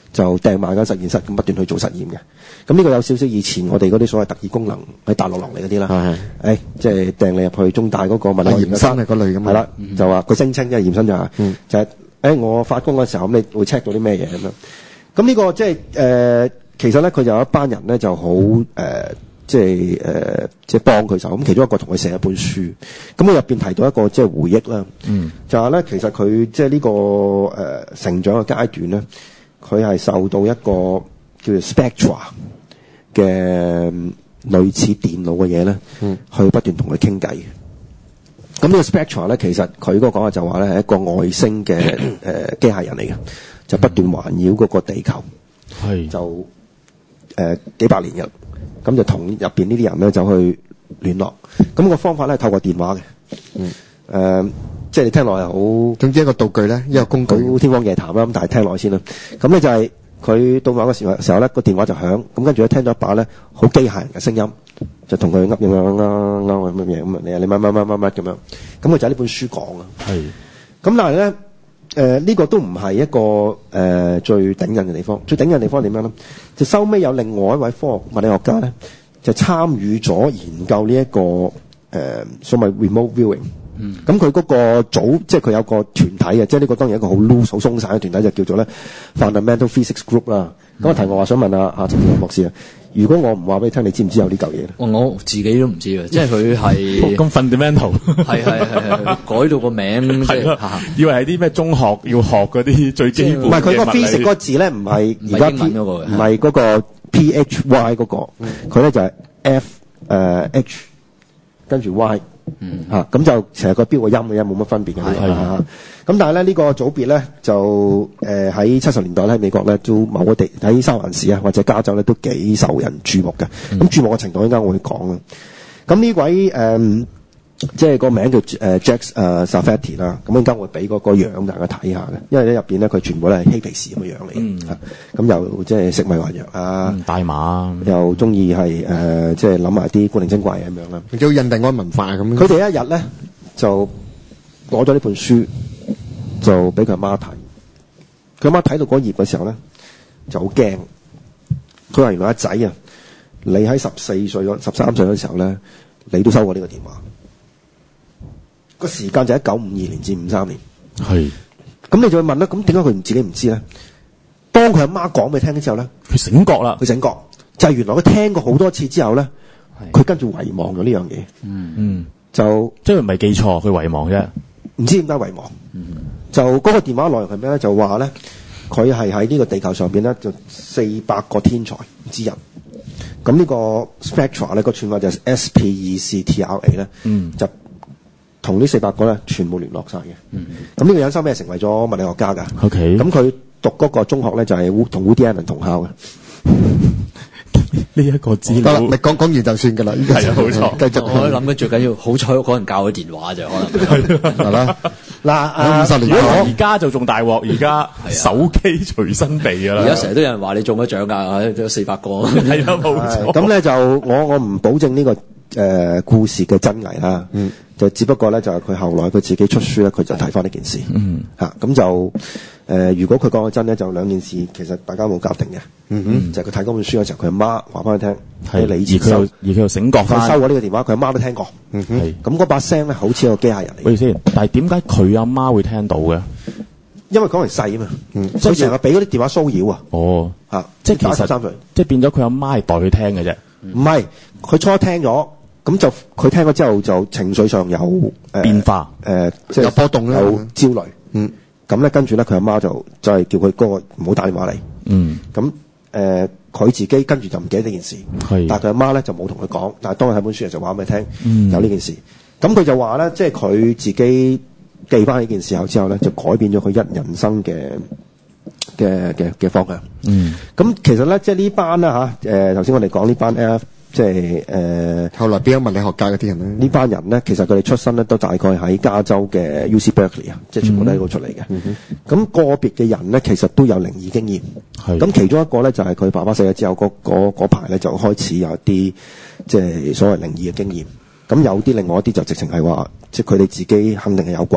就掟埋間實驗室咁不斷去做實驗嘅。咁呢個有少少以前我哋嗰啲所謂特異功能喺大陸落嚟嗰啲啦。係誒，即係掟你入去中大嗰個物理驗生係嗰類咁。 係啦，就話佢聲稱即係驗生就係、 嗯、 就係、是、誒我發功嘅時候咁，你會 check 到啲咩嘢咁樣。咁呢個即係誒，其實咧佢就有一班人咧就好誒。呃即係誒、呃，即係幫佢手。咁其中一個同佢寫一本書，咁佢入邊提到一個即係回憶啦。嗯，就係咧，其實佢即係呢個誒、呃、成長嘅階段咧，佢係受到一個叫做 Spectra 嘅類似電腦嘅嘢咧，嗯，去不斷同佢傾偈嘅。咁呢個 Spectra 咧，其實佢嗰個講法就話咧係一個外星嘅誒、呃、機械人嚟嘅，就不斷環繞嗰個地球，係、嗯、就誒、呃、幾百年嘅。咁就同入邊呢啲人咧就去聯絡，咁個方法咧係透過電話嘅，嗯，誒、呃，即係你聽落係好，總之一個道具咧，一個工具，好天方夜譚啦。咁但係聽落去先啦。咁咧就係佢到某個時候時候咧個電話就響，咁跟住咧聽到一把咧好機械人嘅聲音，就同佢噏咁樣噏噏乜嘢咁啊，你你乜乜乜乜乜咁樣，咁佢就喺呢本書講啊。係，咁但係咧。誒、呃，呢、這個都唔係一個誒、呃、最頂癮嘅地方，最頂癮嘅地方係點樣咧？就收尾有另外一位科學物理學家咧，就參與咗研究呢、這、一個誒、呃、所謂 remote viewing。嗯。咁佢嗰個組，即係佢有個團體嘅，即係呢個當然一個好 loose、好鬆散嘅團體，就叫做咧 Fundamental Physics Group 啦。咁、嗯、個題我話想問下阿陳志宏博士啊，如果我唔話俾你聽，你知唔知有呢嚿嘢咧？ 我自己都唔知嘅，即係佢係咁 fundamental， 係係係改到個名， 係咯，以為係啲咩中學要學嗰啲最基本嘅物理。 唔係佢個 physics 嗰個字咧，唔係而家 P 嗰個，唔係嗰個 P H Y 嗰、那個，佢、嗯、咧就係 F 誒、呃、H 跟住 Y。嗯吓，咁、啊、就成日個標個音嘅啫，冇乜分別嘅。係啊，咁但係咧呢、這個組別咧就誒喺七十年代咧喺美國咧都某個地喺三藩市啊或者加州咧都幾受人注目嘅。咁、嗯、注目嘅程度應該我會講啦。咁呢位誒、呃、即係個名叫誒、呃、Jack 誒、呃、Sarfatti 啦。咁應該會俾嗰個樣大家睇下嘅，因為咧入邊咧佢全部咧係嬉皮士咁嘅樣嚟嘅。咁、嗯、又即係食迷幻藥啊， 大麻， 又中意係誒即係諗埋啲古靈精怪咁樣啦。 叫印第安文化咁。 佢哋一日咧就攞咗呢本書，就俾佢阿媽睇。佢阿媽睇到嗰頁嘅時候咧，就好驚。佢話：原來阿仔啊，你喺十四歲、十三歲嘅時候咧，你都收過呢個電話。個時間就喺九五二年至五三年。係。咁你就會問啦，咁點解佢唔自己唔知咧？當佢阿媽講俾你聽之後咧， 佢醒覺啦。 佢醒覺就係、是、原來佢聽過好多次之後咧，佢跟住遺忘咗呢樣嘢。嗯嗯。就即係唔係記錯，佢遺忘啫。 唔知點解遺忘。嗯。就嗰個電話內容係咩咧？就話咧，佢係喺呢個地球上邊咧，就四百個天才之人。咁呢個 Spectra 咧個串法就係 S P E C T R A 咧，嗯，就同呢四百個咧全部聯絡晒嘅。嗯。咁呢個人收尾係成為咗物理學家㗎。OK。咁佢讀嗰個中學咧就係同 Woody Allen 同校嘅。 呢一個資料， 你講講完就算噶啦。 係啊，冇錯。 繼續，我諗緊最緊要，好彩嗰人教佢電話就可能係啦。 嗱， 五十年後而家就仲大鑊，而家手機隨身備噶啦。 而家成日都有人話你中咗獎㗎，都有四百個。 係啊，冇錯。 咁咧就我我唔保證呢個誒故事嘅真偽啦。嗯。就只不過咧就係佢後來佢自己出書咧，佢就提翻呢件事。嗯。嚇咁就。誒、呃，如果佢講嘅真咧，就兩件事，其實大家冇夾定嘅。嗯哼，就係佢睇嗰本書嘅時候，佢阿媽話翻佢聽，係你接收， 而佢又醒覺翻， 佢收過呢個電話，佢阿媽都聽過。嗯哼，咁嗰把聲咧，好似個機械人嚟。 喂先，但係點解佢阿媽會聽到嘅？ 因為講嚟細啊嘛，嗯，所以成日俾嗰啲電話騷擾啊。哦，嚇、啊， 即係其實十三歲，即係變咗佢阿媽係代佢聽嘅啫。 唔係，佢初聽咗，咁就佢聽咗之後就情緒上有誒、呃、 變化， 誒、呃，即係有波動啦，有焦慮。嗯。咁咧，跟住咧，佢阿媽就就係叫佢嗰個唔好打電話嚟。嗯。咁誒，佢、呃、自己跟住就唔記得呢件事。係。但係佢阿媽咧就冇同佢講。但係當佢睇本書就話俾佢聽，嗯、有呢件事。咁佢就話咧，即係佢自己記翻呢件事後之後咧，就改變咗佢一人生嘅嘅嘅嘅方向。嗯。咁其實咧，即係呢班啦嚇，誒頭先我哋講呢班 F。即係誒、呃，後來變咗物理學家嗰啲人咧，呢班人咧，其實佢哋出身咧都大概喺加州嘅 U C Berkeley 啊，即係全部都喺嗰度出嚟嘅。咁、嗯嗯、個別嘅人咧，其實都有靈異經驗。係。咁其中一個咧，就係、是、佢爸爸死咗之後，嗰嗰排咧就開始有啲即係所謂靈異嘅經驗。咁有啲另外一啲就直情係話，即係佢哋自己肯定係有鬼嘅。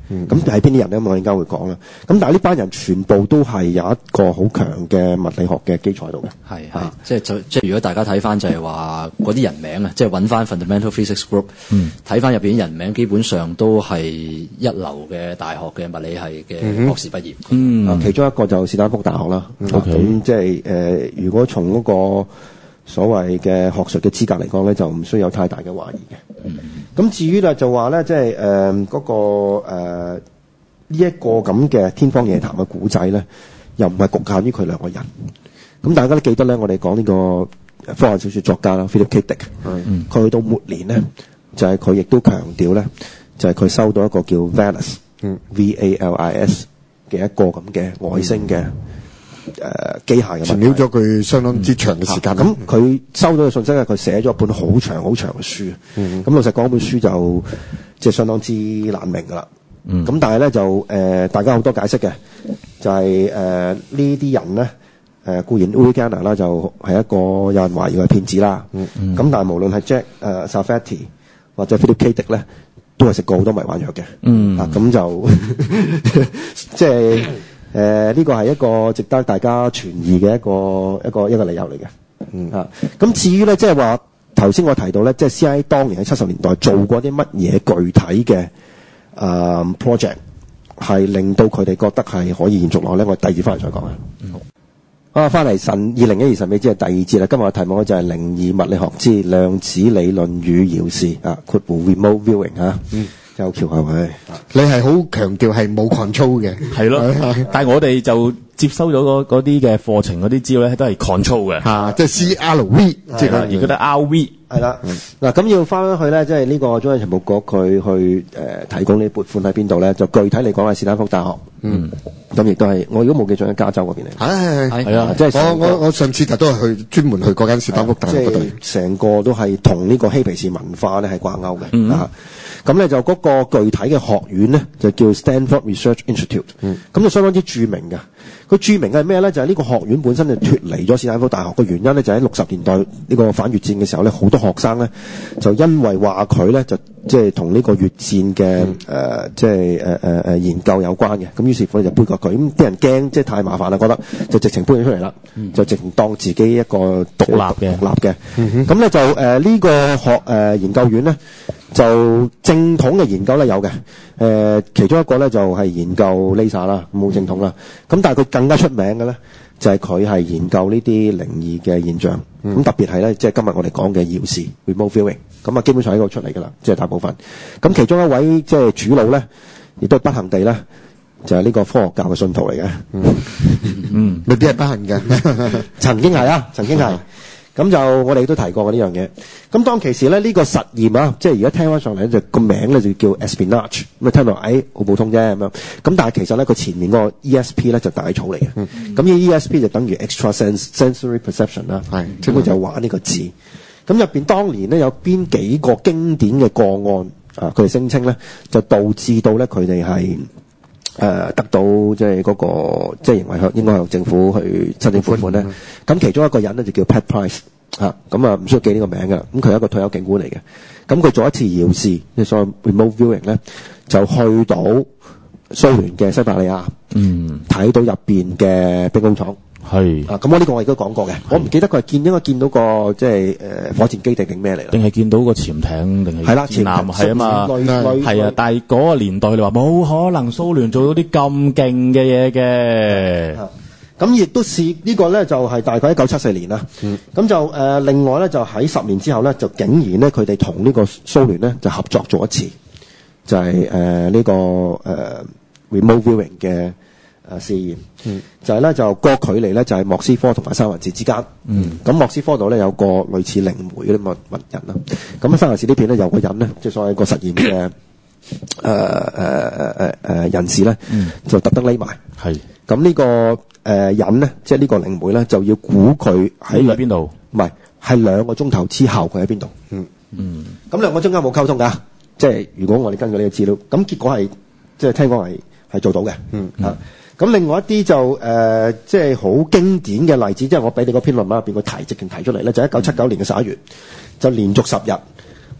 咁係邊啲人咧？我陣間會講啦。咁但係呢班人全部都係有一個好強嘅物理學嘅基礎喺度嘅。 係係，即係就即係如果大家睇翻就係話嗰啲人名啊，即係揾翻 Fundamental Physics Group，睇翻入邊人名基本上都係一流嘅大學嘅物理系嘅博士畢業。 嗯，啊、其中一個就斯坦福大學啦。 OK， 咁即係誒，如果從嗰個所謂嘅學術嘅資格嚟講咧，就唔需要有太大嘅懷疑嘅。嗯，咁至於咧就話咧，即係誒嗰個誒呢一個咁嘅天方夜譚嘅古仔咧，又唔係局限於佢兩個人。咁大家都記得咧，我哋講呢個科幻小說作家啦 ，Philip K. Dick，嗯，佢去到末年咧，就係佢亦都強調咧，就係佢收到一個叫 Valis，嗯 ，V A L I S 嘅一個咁嘅外星嘅。誒、呃、機械嘅纏繞咗佢相當之長嘅時間。 咁佢、嗯、收到嘅信息咧，佢寫咗一本好長好長嘅書。咁、嗯、老實講，本書就即係相當之難明㗎啦。咁、嗯、但係咧就誒、呃，大家好多解釋嘅，就係誒呢啲人咧誒、呃、固然 Uri Geller 啦，就係一個有人懷疑佢係騙子啦。咁、嗯嗯、但係無論係 Jack 誒、呃、Sarfatti 或者 Philip K. Dick 咧，都係食過好多迷幻藥嘅。嗯，啊咁就即係。誒、呃，呢個係一個值得大家存疑嘅一個一個一個理由嚟嘅。嗯啊，咁至於咧，即係話頭先我提到咧，即係 C I A 當年喺七十年代做過啲乜嘢具體嘅誒 project，係令到佢哋覺得係可以延續落咧。我第二節翻嚟再講啊。嗯、好。啊，翻嚟神二零一二神秘之夜第二節啦。今日嘅題目就係靈異物理學之量子理論與遙視啊，括弧 remote viewing 啊。嗯。有橋係咪？ 你係好強調係冇 control 嘅， 係咯。但係我哋就接收咗嗰啲嘅課程嗰啲資料咧，都係 control 嘅， 嚇，即係 C R V，即係而家得 R V， 係啦。嗱，咁要翻去咧，即係呢個中央情報局佢去誒提供呢撥款喺邊度咧？就具體嚟講係斯坦福大學。嗯。咁亦都係我如果冇記錯喺加州嗰邊嚟。 係係係啊，即係我我我上次就都係去專門去嗰間斯坦福大學嗰度， 成個都係同呢個嬉皮士文化咧係掛鈎嘅啊。咁咧就嗰個具體嘅學院咧就叫 Stanford Research Institute，咁、嗯、就相當之著名嘅。佢著名嘅係咩咧？就係、是、呢個學院本身就脫離咗斯坦福大學嘅原因咧，就喺六十年代呢個反越戰嘅時候咧，好多學生咧就因為話佢咧就即係同呢個越戰嘅誒即係誒誒誒研究有關嘅，咁於是乎就杯葛佢。咁啲人驚即係太麻煩啦，覺得就直情搬咗出嚟啦，嗯、就直情當自己一個獨立嘅獨立嘅。咁咧就誒呢、呃這個學誒、呃、研究院咧。就正統嘅研究咧有嘅，誒、呃、其中一個咧就係、是、研究 laser 啦，冇正統啦。咁但係佢更加出名嘅咧，就係佢係研究呢啲靈異嘅現象。咁、嗯、特別係咧，即係今日我哋講嘅遙視 remote viewing，咁啊基本上喺度出嚟㗎啦，即係大部分。咁其中一位即係主腦咧，亦都不幸地咧，就係、是、呢個科學教嘅信徒嚟嘅。 嗯，未必係不幸嘅， 曾經係啊，曾經係。咁就我哋都提過嘅呢樣嘢。咁當其時咧，呢、這個實驗啊，即係而家聽翻上嚟咧，就個名咧就叫 Espionage。咁啊聽到誒好普通啫咁樣。咁但係其實咧，佢前面嗰個 E S P 咧就大草嚟嘅。咁、嗯、呢 E S P 就等於 extra sensory perception 啦。係，基本就玩呢個字。咁入邊當年咧有邊幾個經典嘅個案啊？佢哋聲稱咧就導致到咧佢哋係。誒、呃、得到即係嗰個即係認為向應該向政府去申請款款咧，咁、嗯、其中一個人咧就叫 Pat Price 嚇，咁啊唔需要記呢個名㗎，咁佢係一個退休警官嚟嘅，咁佢做一次遙視，即係所謂 remote viewing 咧，就去到蘇聯嘅西伯利亞，嗯，睇到入邊嘅兵工廠。係啊，咁我呢個我亦都講過嘅，我唔記得佢係見應該見到個即係誒火箭基地定咩嚟啦？定係見到個潛艇定係係啦，潛艇係啊嘛，係啊，但係嗰個年代你話冇可能蘇聯做到啲咁勁嘅嘢嘅。咁亦都是呢個咧，就係大概一九七四年啦。咁、嗯、就誒、呃、另外咧，就喺十年之後咧，就竟然咧佢哋同呢個蘇聯咧就合作咗一次，就係誒呢個誒、呃、remote viewing 嘅。誒試驗，嗯、就係咧就個距離咧就係莫斯科同埋三藩市之間。咁、嗯、莫斯科度咧有個類似靈媒嗰啲物物人啦。咁三藩市呢邊咧有個人咧，即係所謂個實驗嘅誒誒誒誒誒人士咧，嗯、就特登匿埋。係咁呢個誒、呃、人咧，即係呢個靈媒咧，就要估佢喺邊度？唔係係兩個鐘頭之後佢喺邊度？嗯嗯。咁兩個鐘間冇溝通㗎。即係如果我哋根據呢個資料，咁結果係即係聽講係係做到嘅。嗯啊。咁另外一啲就誒，即係好經典嘅例子，即係我俾你嗰篇論文入邊個題直情提出嚟咧，就一九七九年嘅十一月，就連續十日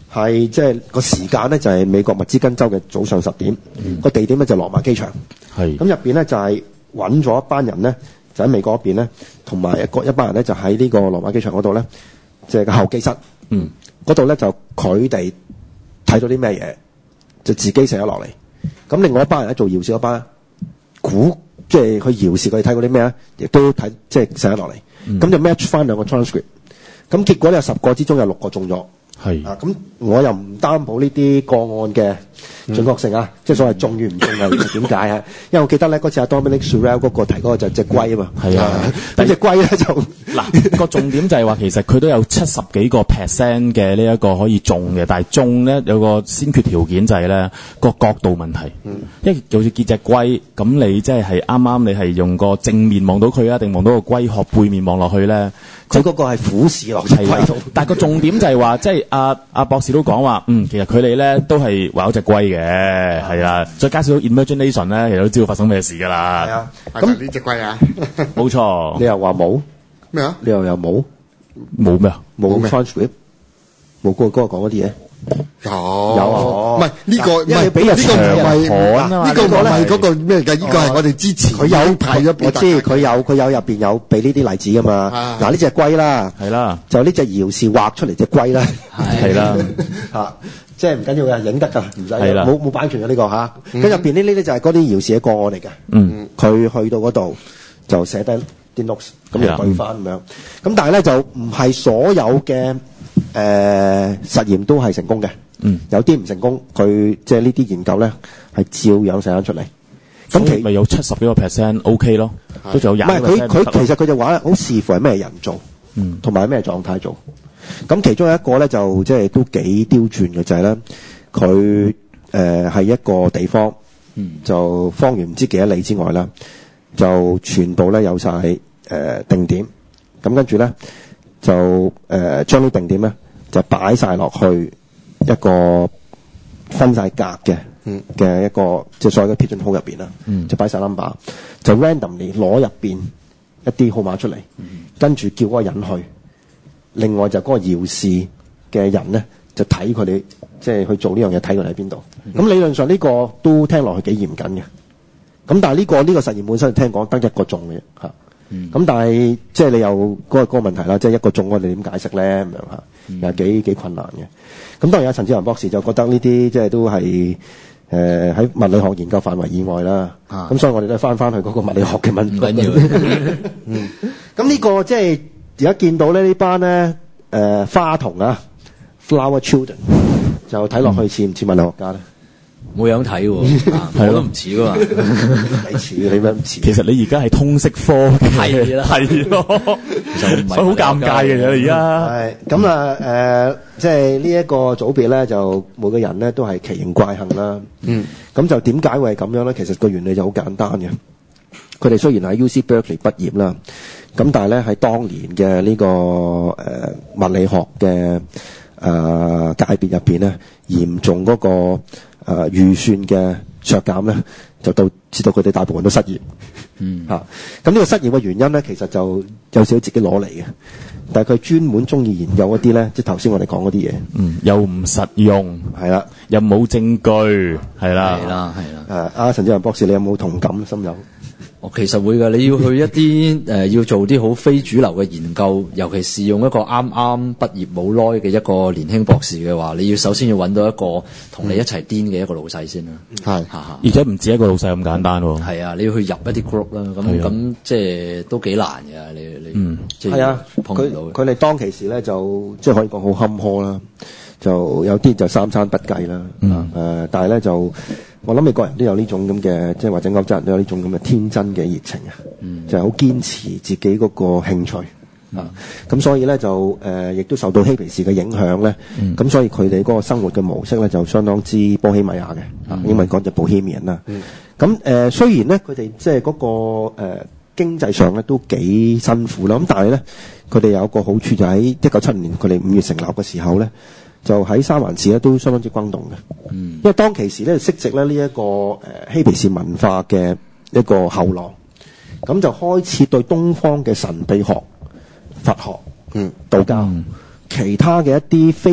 係即係個時間咧就係、是、美國密芝根州嘅早上十點，個、嗯、地點咧就羅馬機場。係咁入邊咧就係揾咗一班人咧，就喺美國嗰邊咧，同埋一個一班人咧就喺呢個羅馬機場嗰度咧，即係個候機室。嗯，嗰度咧就佢哋睇到啲咩嘢，就自己寫咗落嚟。咁另外一班人咧做遙視嗰班，估即係佢遙視佢哋睇過啲咩咧，亦都睇即係寫咗落嚟。咁、嗯、就 match 翻兩個 transcript。咁結果咧有十個之中有六個中咗。係啊，咁我又唔擔保呢啲個案嘅準確性啊，嗯、即係所謂中與唔中啊？點解啊？因為我記得咧嗰次阿 Dominic Sherrill 嗰個提嗰個就係隻龜啊嘛。係啊，咁隻龜咧就嗱個重點就係話其實佢都有七十幾個 percent 嘅呢一個可以中嘅，但係中咧有個先決條件就係咧個角度問題。嗯，因為好似見隻龜咁，你即係係啱啱你係用個正面望到佢啊，定望到個龜殼背面望落去咧？ 佢嗰個係俯視落隻龜度， 但係個重點就係話即係。阿阿博士都講話，嗯，其實佢哋咧都係話有隻龜嘅，係啊，再加上 imagination 咧，其實都知道發生咩事㗎啦。係啊， 咁呢隻龜啊， 冇錯。 你又話冇咩啊？ 你又又冇冇咩啊？ 冇 transcript，冇嗰個嗰個講嗰啲嘢。 有有啊， 唔係呢個， 因為俾人呢個唔係呢個唔係嗰個咩㗎？呢個係我哋之前佢有派咗， 我知佢有佢有入邊有俾呢啲例子㗎嘛。嗱呢隻龜啦，係啦，就呢隻遙視畫出嚟隻龜啦，係啦嚇，即係唔緊要嘅，影得㗎，唔使冇冇版權嘅呢個嚇。咁入邊呢呢啲就係嗰啲遙視嘅個案嚟嘅。嗯，佢去到嗰度就寫低啲 notes，咁就對翻咁樣。咁但係咧就唔係所有嘅。誒、呃、實驗都係成功嘅，嗯，有啲唔成功，佢即係呢啲研究咧係照樣寫翻出嚟。咁其咪有七十幾個 percent OK 咯，都仲有廿。唔係佢佢其實佢就話好視乎係咩人做，嗯，同埋咩狀態做。咁其中有一個咧就即係都幾刁鑽嘅就係、是、咧，佢誒係一個地方，嗯，就方圓唔知幾多里之外啦，就全部咧有晒誒、呃、定點，咁跟住咧。就誒、呃、將啲定點咧就擺晒落去一個分晒格嘅嘅一個即係所謂嘅 pigeonhole 入邊啦，就擺晒 number，就 randomly 攞入邊一啲號碼出嚟，嗯、跟住叫嗰個人去，另外就嗰個遙視嘅人咧就睇佢哋即係去做呢樣嘢，睇佢哋喺邊度。咁、嗯、理論上呢個都聽落去幾嚴謹嘅，咁但係呢、呢個呢、呢個實驗本身聽講得一個中嘅嚇。咁、嗯、但係即係你有嗰、那個嗰、那個問題啦，即係一個中我哋點解釋咧咁樣嚇，又幾幾困難嘅。咁當然阿陳志宏博士就覺得呢啲即係都係誒喺物理學研究範圍以外啦。咁、啊、所以我哋都係翻翻去嗰個物理學嘅問題。唔緊要。嗯。咁呢個即係而家見到咧呢班咧誒、呃、花童啊 ，flower children，就睇落去似唔似物理學家咧？ 冇樣睇喎，我都唔似噶嘛， 你似你咩唔似？ 其實你而家係通識科嘅，係啦，係咯，其實唔係好尷尬嘅啫。而家係咁啊，誒，即係呢一個組別咧，就每個人咧都係奇形怪性啦。嗯，咁就點解會係咁樣咧？其實個原理就好簡單嘅。佢哋雖然喺 U C Berkeley 畢業啦，咁但係咧喺當年嘅呢個誒物理學嘅誒界別入邊咧，嚴重嗰個。誒、呃、預算嘅削減咧，就導致到佢哋大部分都失業。嗯，嚇、啊。咁呢個失業嘅原因咧，其實就有少少自己攞嚟嘅。但係佢專門中意研究一啲咧，即係頭先我哋講嗰啲嘢。嗯， 又唔實用，係啦，又冇證據，係啦， 係啦，係啦。 誒，阿陳志宏博士，你有冇同感心有？ 我其實會㗎，你要去一啲誒、呃、要做啲好非主流嘅研究，尤其是用一個啱啱畢業冇耐嘅一個年輕博士嘅話，你要首先要揾到一個同你一齊癲嘅一個老細先啦。係、嗯， 而且唔止一個老細咁簡單喎。 係啊，你要去入一啲 group 啦，咁咁即係都幾難嘅。你你嗯， 係啊，佢佢哋當其時咧就即係可以講好坎坷啦，就有啲就三餐不繼啦。嗯，誒、呃，但係咧就。我諗美國人都有呢種咁嘅，即係或者歐洲人都有呢種咁嘅天真嘅熱情啊，嗯、就係好堅持自己嗰個興趣、嗯、啊。咁所以咧就誒，亦、呃、都受到嬉皮士嘅影響咧。咁、嗯、所以佢哋嗰個生活嘅模式咧就相當之波希米亞嘅，嗯、英文講就 Bohemian 啦。咁誒、嗯呃，雖然咧佢哋即係嗰個誒、呃、經濟上咧都幾辛苦啦，咁但係咧佢哋有個好處就喺一九七零年佢哋五月成立嘅時候咧。就喺三藩市咧都相當之轟動嘅，嗯，因為當其時咧息直咧呢一個誒嬉皮士文化嘅一個後浪，咁就開始對東方嘅神秘學、佛學、嗯道教、嗯、其他嘅一啲非誒、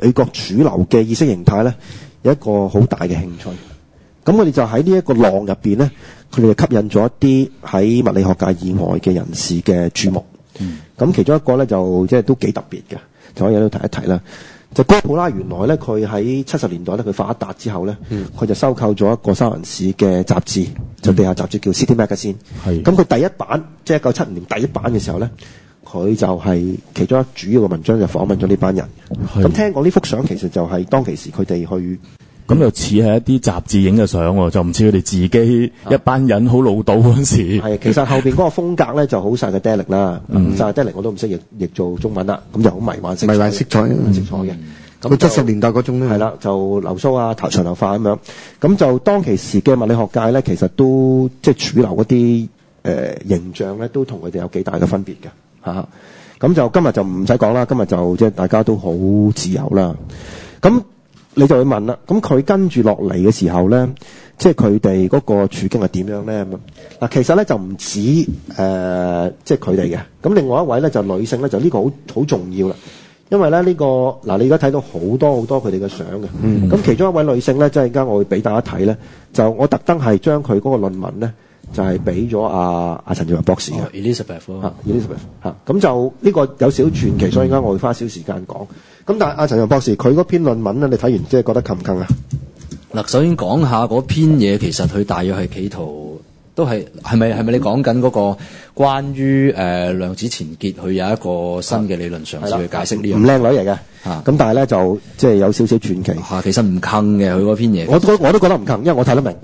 美國主流嘅意識形態咧有一個好大嘅興趣。咁我哋就喺呢一個浪入邊咧，佢哋就吸引咗一啲喺物理學界以外嘅人士嘅注目。咁、嗯、其中一個咧就即係都幾特別嘅，就可以喺度提一提啦。就哥普拉原來咧，佢喺七十年代咧，佢發一達之後咧，佢、嗯、就收購咗一個三藩市嘅雜誌，就地下雜誌叫 City Magazine。係。咁佢第一版即係一九七五年第一版嘅時候咧，佢就係其中一主要嘅文章就訪問咗呢班人。咁聽講呢幅相其實就係當其時佢哋去。 咁就似係一啲雜誌影嘅相喎，就唔似佢哋自己一班人好老道嗰陣時。 係，其實後邊嗰個風格咧就好晒嘅 psychedelic 啦，晒嘅 psychedelic 我都唔識譯譯做中文啦，咁就好迷幻色彩， 迷幻色彩， 色彩嘅。 咁七十年代嗰種咧， 係啦，就流蘇啊、頭長頭髮咁樣。咁就當其時嘅物理學界咧，其實都即係主流嗰啲誒形象咧，都同佢哋有幾大嘅分別嘅嚇。咁就今日就唔使講啦，今日就即係大家都好自由啦。咁你就會問啦，咁佢跟住落嚟嘅時候咧，即係佢哋嗰個處境係點樣咧？嗱，其實咧就唔止誒、呃，即係佢哋嘅。咁另外一位咧就女性咧，就呢個好好重要啦。因為咧呢、呢個嗱，你而家睇到好多好多佢哋嘅相嘅。咁、嗯、其中一位女性咧，即係而家我會俾大家睇咧，就我特登係將佢嗰個論文咧，就係俾咗阿阿陳志宏博士嘅。 哦、Elizabeth 嚇 Elizabeth 嚇，咁就呢個有少少傳奇，所以而家我會花少時間講。咁但係阿陳志宏博士佢嗰篇論文咧，你睇完即係覺得近唔近啊？ 嗱，首先講下嗰篇嘢，其實佢大約係企圖都係係咪係咪你講緊嗰個關於誒、呃、量子纏結，佢有一個新嘅理論嘗試去解釋呢樣。唔靚女嚟嘅嚇，咁但係咧就即係有少少傳奇嚇， 其實唔近嘅佢嗰篇嘢。 我都我都覺得唔近，因為我睇得明。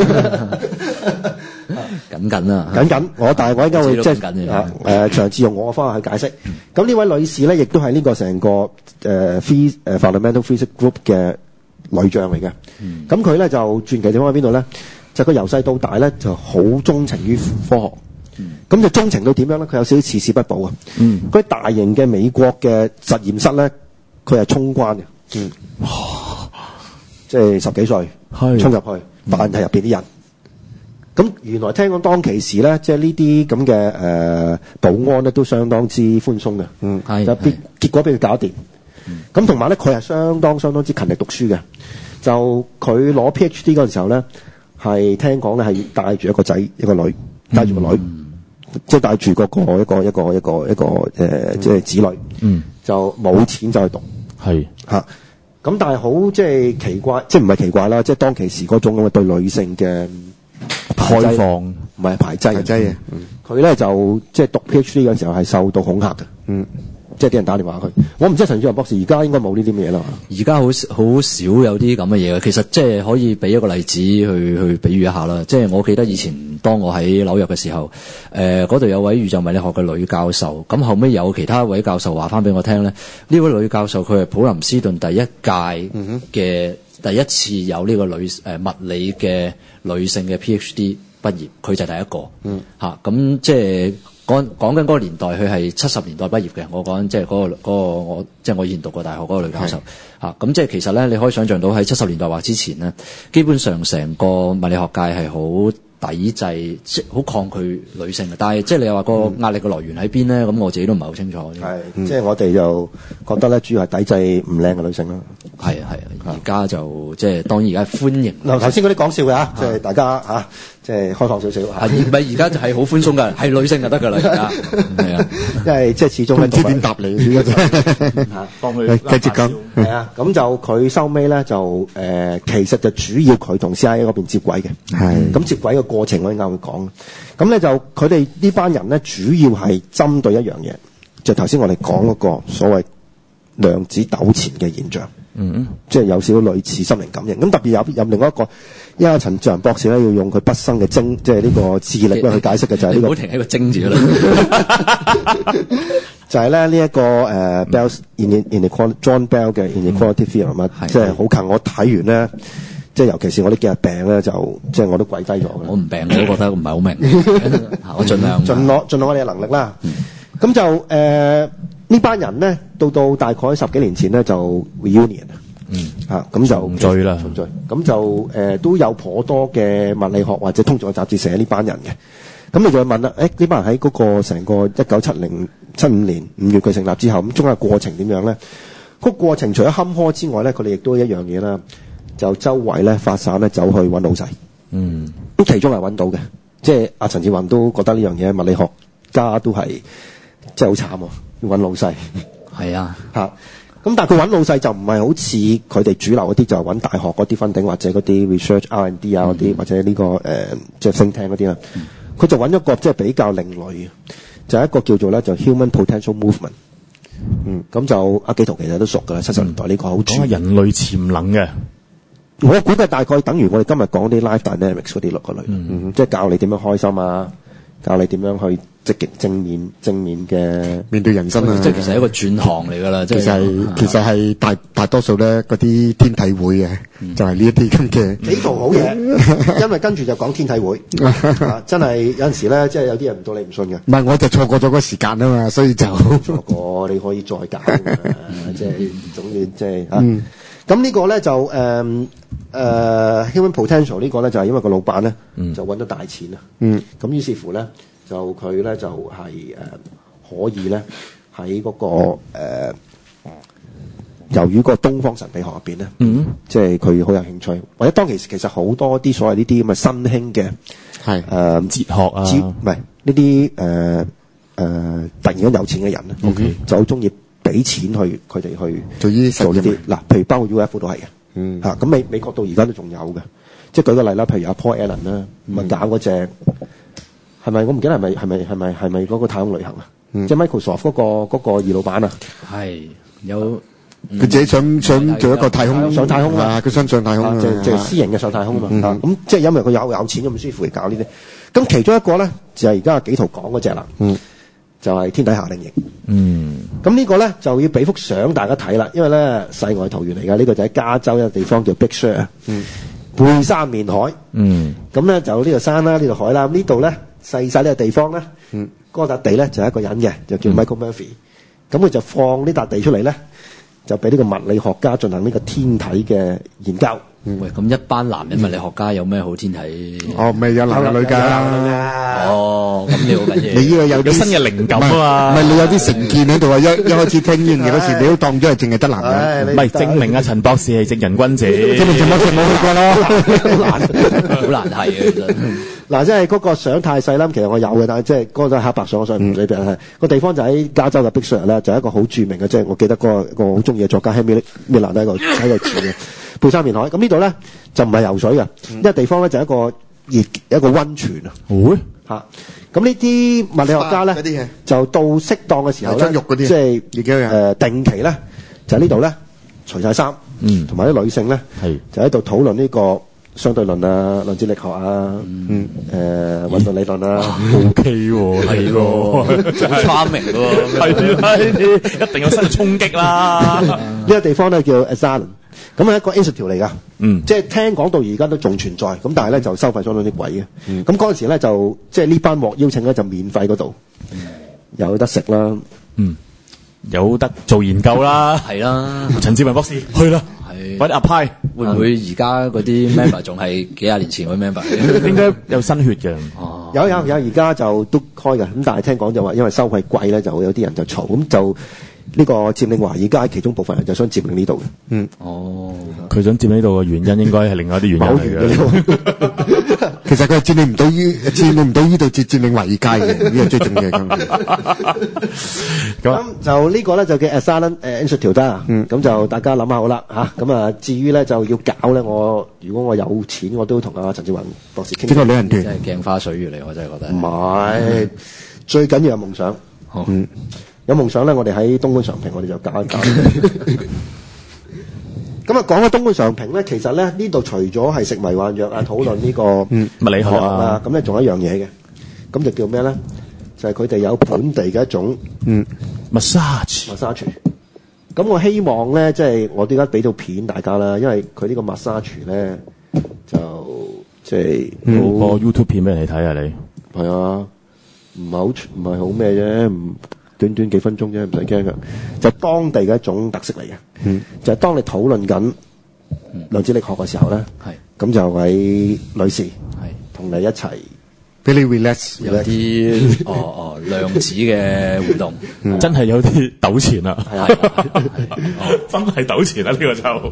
緊緊啦， 緊緊，我但係我應該會即係誒嘗試用我嘅方法去解釋。咁呢位女士咧，亦都係呢個成個誒 phy 誒 fundamental physics group 嘅女將嚟嘅。咁佢咧就傳奇地方喺邊度咧？就佢由細到大咧就好鍾情於科學。咁、嗯、就鍾情到點樣咧？佢有少少視死不保啊！嗰、嗯、啲大型嘅美國嘅實驗室咧，佢係衝關嘅。嗯，即係十幾歲衝入去扮係入邊啲人。咁原來聽講當其時咧，即係呢啲咁嘅誒保安咧都相當之寬鬆嘅，嗯，係，就結結果俾佢搞掂。咁同埋咧，佢係相當相當之勤力讀書嘅。就佢攞 PhD 嗰陣時候咧，係聽講咧係帶住一個仔一個女，帶住個女，嗯、即係帶住嗰個一個一個一個一個誒、呃，即係子女，嗯，就冇錢就去讀，係嚇。咁、啊、但係好即係奇怪，即係唔係奇怪啦，即係當其時嗰種咁嘅對女性嘅。開放唔係排擠嘅，佢、嗯、咧就即係讀 PhD 嗰時候係受到恐嚇嘅，嗯，即係啲人打電話佢。我唔知陳志宏博士而家應該冇呢啲嘢啦。 而家好好少有啲咁嘅嘢嘅，其實即係可以俾一個例子去去比喻一下啦。即係我記得以前當我喺紐約嘅時候，誒嗰度有位宇宙物理學嘅女教授，咁後尾有其他一位教授話翻俾我聽咧，呢位女教授佢係普林斯頓第一屆嘅。嗯第一次有呢個女誒、呃、物理嘅女性嘅 PhD 畢業，佢就係第一個。嗯，嚇咁即係講講緊嗰個年代，佢係七十年代畢業嘅。我講即係嗰個嗰、嗰個我即係我以前讀過大學嗰個女教授。嚇咁即係其實咧，你可以想象到喺七十年代或之前咧，基本上成個物理學界係好抵制，即係好抗拒女性嘅。但係即係你又話個壓力嘅來源喺邊咧？咁、嗯、我自己都唔係好清楚。 係、嗯，即係我哋就覺得咧，主要係抵制唔靚嘅女性啦。 係啊係啊，而家就即係當然而家歡迎。 嗱頭先嗰啲講笑嘅嚇，即係大家嚇，即係開放少少嚇。 係唔係而家就係好寬鬆㗎？係女性就得㗎啦，而家係啊， 因為即係始終咧， 唔知點答你呢個啫。 幫佢繼續講。係啊，咁就佢收尾咧就誒、呃，其實就主要佢同 C I A 嗰邊接軌嘅。係。咁接軌嘅過程我應該會講。咁咧就佢哋呢班人咧，主要係針對一樣嘢，就頭先我哋講嗰個所謂量子糾纏嘅現象。嗯，即係有少少類似心靈感應。咁特別有有另外一個，因為陳志宏博士咧要用佢畢生嘅精，即係呢個智力咧去解釋嘅就係呢、這個。唔好停喺個精字嗰度。就係咧呢一個誒、uh, Bell's inequality John Bell 嘅 inequality theorem 啊，即係好近。我睇完咧，即係尤其是我呢幾日病咧，就即係我都跪低咗。 我唔病，我都覺得唔係好明。我盡量盡落盡落我哋嘅能力啦。咁、嗯、就誒。呃呢班人咧，到到大概十幾年前咧就 reunion 啊，嗯，嚇咁就重聚啦，重聚咁就誒、呃、都有頗多嘅物理學或者通俗嘅雜誌寫呢班人嘅。咁你就會問啦，誒呢班人喺嗰個成個一九七零七五年五月佢成立之後，咁中間過程點樣咧？ 個過程除咗坎坷之外咧，佢哋亦都一樣嘢啦，就周圍咧發散咧走去揾老細。 嗯， 咁其中係揾到嘅，即係阿陳志雲都覺得呢樣嘢物理學家都係即係好慘喎，要揾老細。 係啊， 嚇。咁但係佢揾老細就唔係好似佢哋主流嗰啲，就係揾大學嗰啲 funding 或者嗰啲 research R and D 啊嗰啲，嗯、或者呢、呢個誒即係 think tank 嗰啲啦。佢、嗯、就揾一個即係比較另類嘅，就係、是、一個叫做咧就 human potential movement。嗯，咁就阿紀陶其實都熟㗎啦，七十年代呢個好主。講人類潛能嘅， 我估計大概等於我哋今日講啲 life dynamics 嗰啲六個類，嗯嗯、即係教你點樣開心啊，教你點樣去積極正面正面嘅面對人生啊！ 即係其實係一個轉行嚟㗎啦，即係其實係其實係大大多數咧嗰啲天體會嘅，嗯、就係呢一啲咁嘅。 幾套好嘢，因為跟住就講天體會，啊、真係有陣時咧，即係有啲人唔到你唔信嘅。 唔係，我就錯過咗個時間啊嘛，所以就錯過你可以再搞㗎嘛，即係總之即係啊。咁呢個咧就誒誒、呃呃、human potential 呢個咧就係因為個老闆咧、嗯、就揾到大錢啊。嗯，咁於是乎咧。就佢咧就係、是、誒、呃、可以咧喺嗰個誒、呃、由於個東方神秘學入邊咧，嗯，即係佢好有興趣，或者當其時其實好多啲所謂呢啲咁嘅新興嘅係誒哲學啊，唔係呢啲誒誒突然間有錢嘅人咧，嗯、就好中意俾錢去佢哋去做呢做呢啲嗱，譬如包括 U F O 都係嘅，嗯嚇咁、啊、美美國到而家都仲有嘅，即係舉個例啦，譬如阿 Paul Allen 啦，咪搞嗰隻。係咪？我唔記得係咪係咪係咪係咪嗰個太空旅行啊？嗯、即係 Microsoft 嗰、嗰個嗰、嗰個二老闆啊。係有佢、 嗯、自己想想做一個太空上太空啊！ 佢想上太空啊！ 即係即係私營嘅上太空啊嘛。咁、嗯、即係因為佢有有錢咁舒服嚟搞呢啲。咁其中一個咧就係而家紀陶講嗰隻啦。嗯，就係天體夏令營。嗯。咁呢個咧就要俾幅相大家睇啦，因為咧世外桃源嚟㗎。呢、呢個就喺加州一個地方叫 Big Sur。嗯。背山面海。嗯。咁咧就呢度山啦，呢度海啦。咁呢度咧。細細呢個地方咧，嗯，嗰笪地咧就係一個人嘅，就叫 Michael Murphy。咁佢就放呢笪地出嚟咧，就俾呢個物理學家進行呢個天體嘅研究。 喂，咁一班男人物理學家有咩好天體？ 哦，咪有男有女㗎。 哦，咁你好緊要。 你呢個有啲新嘅靈感啊嘛。 唔係你有啲成見喺度啊！一一開始聽完嘅嗰時，你都當咗係淨係得男人。 唔係證明啊，陳博士係正人君子。 證明陳博士冇去過咯。 好難，好難睇嘅其實。 嗱，即係嗰個相太細啦，其實我有嘅，但係即係嗰個黑白相，我想唔使俾人睇。個地方就喺加州嘅 Big Sur 咧，就係一個好著名嘅，即係我記得嗰個我好中意嘅作家 Henry Miller 喺度喺度住嘅背山面海。咁呢度咧就唔係游水嘅，因為地方咧就係一個熱一個溫泉啊。會嚇咁呢啲物理學家咧就到適當嘅時候咧，即係誒定期咧就喺呢度咧除晒衫，同埋啲女性咧就喺度討論呢個相對論啊、量子力學啊、嗯誒運動理論啊 ，O K 喎，係喎， 好 charming 喎， 係啦，一定有新嘅衝擊啦。 呢個地方咧叫 Esalen， 咁係一個 institute 嚟㗎，嗯，即係聽講到而家都仲存在，咁但係咧就收費相當啲貴嘅，咁嗰陣時咧就即係呢班獲邀請咧就免費嗰度，有得食啦，嗯， 有得做研究啦， 係啦， 陳志文博士去啦。或者 apply 會唔會而家嗰啲 member 仲係幾廿年前嗰啲 member？ 應該有新血嘅。 哦， 有有有，而家就都開嘅。咁但係聽講就話，因為收費貴咧，就會有啲人就嘈。咁就呢個佔領華爾街其中部分人就想佔領呢度嘅。嗯。哦。 佢想佔領呢度嘅原因應該係另外一啲原因嚟嘅。 其實佢係佔領唔到依佔領唔到依度，佔佔領華爾街嘅，呢個最重要嘅。 咁就呢個咧就叫 Esalen 誒 Institute 啦。嗯。咁就大家諗下好啦嚇。咁啊，至於咧就要搞咧，我如果我有錢，我都同阿陳志雲博士傾。 呢個旅行團真係鏡花水月嚟，我真係覺得。 唔係，最緊要有夢想。 好。 嗯。有夢想咧，我哋喺東莞常平，我哋就搞一搞。咁啊，講開東莞常平咧，其實咧呢度除咗係食迷幻藥啊，討論呢個物理學啊， 咁咧仲有一樣嘢嘅，咁就叫咩咧？就係佢哋有本地嘅一種嗯 massage massage。咁我希望咧，即係我點解俾到片大家啦？因為佢呢個 massage 咧，就即係播 YouTube 片俾人哋睇下你。 係啊，唔係好唔係好咩啫，唔。短短幾分鐘啫，唔使驚㗎。就係當地嘅一種特色嚟嘅，嗯、就係當你討論緊量子力學嘅時候咧，咁、嗯、就位女士同你一齊俾你 relax， 有啲哦哦量子嘅活動， 嗯、真係有啲糾纏啦， 係真係糾纏啦呢個就。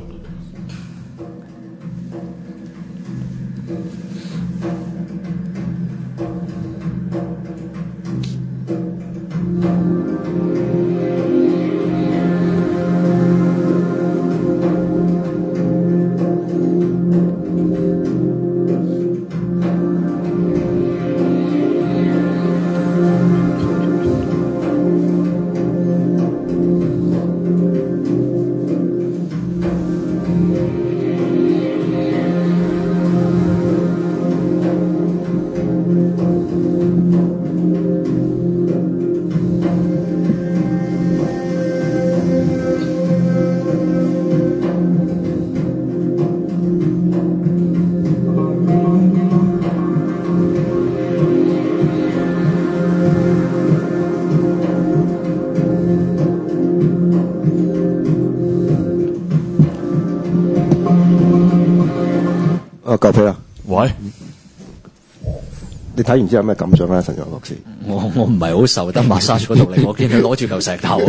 夠皮啦！ 喂， 你睇完之後有咩感想啊，陳陽博士？ 我我唔係好受得 massage 嗰度嚟，我見佢攞住嚿石頭。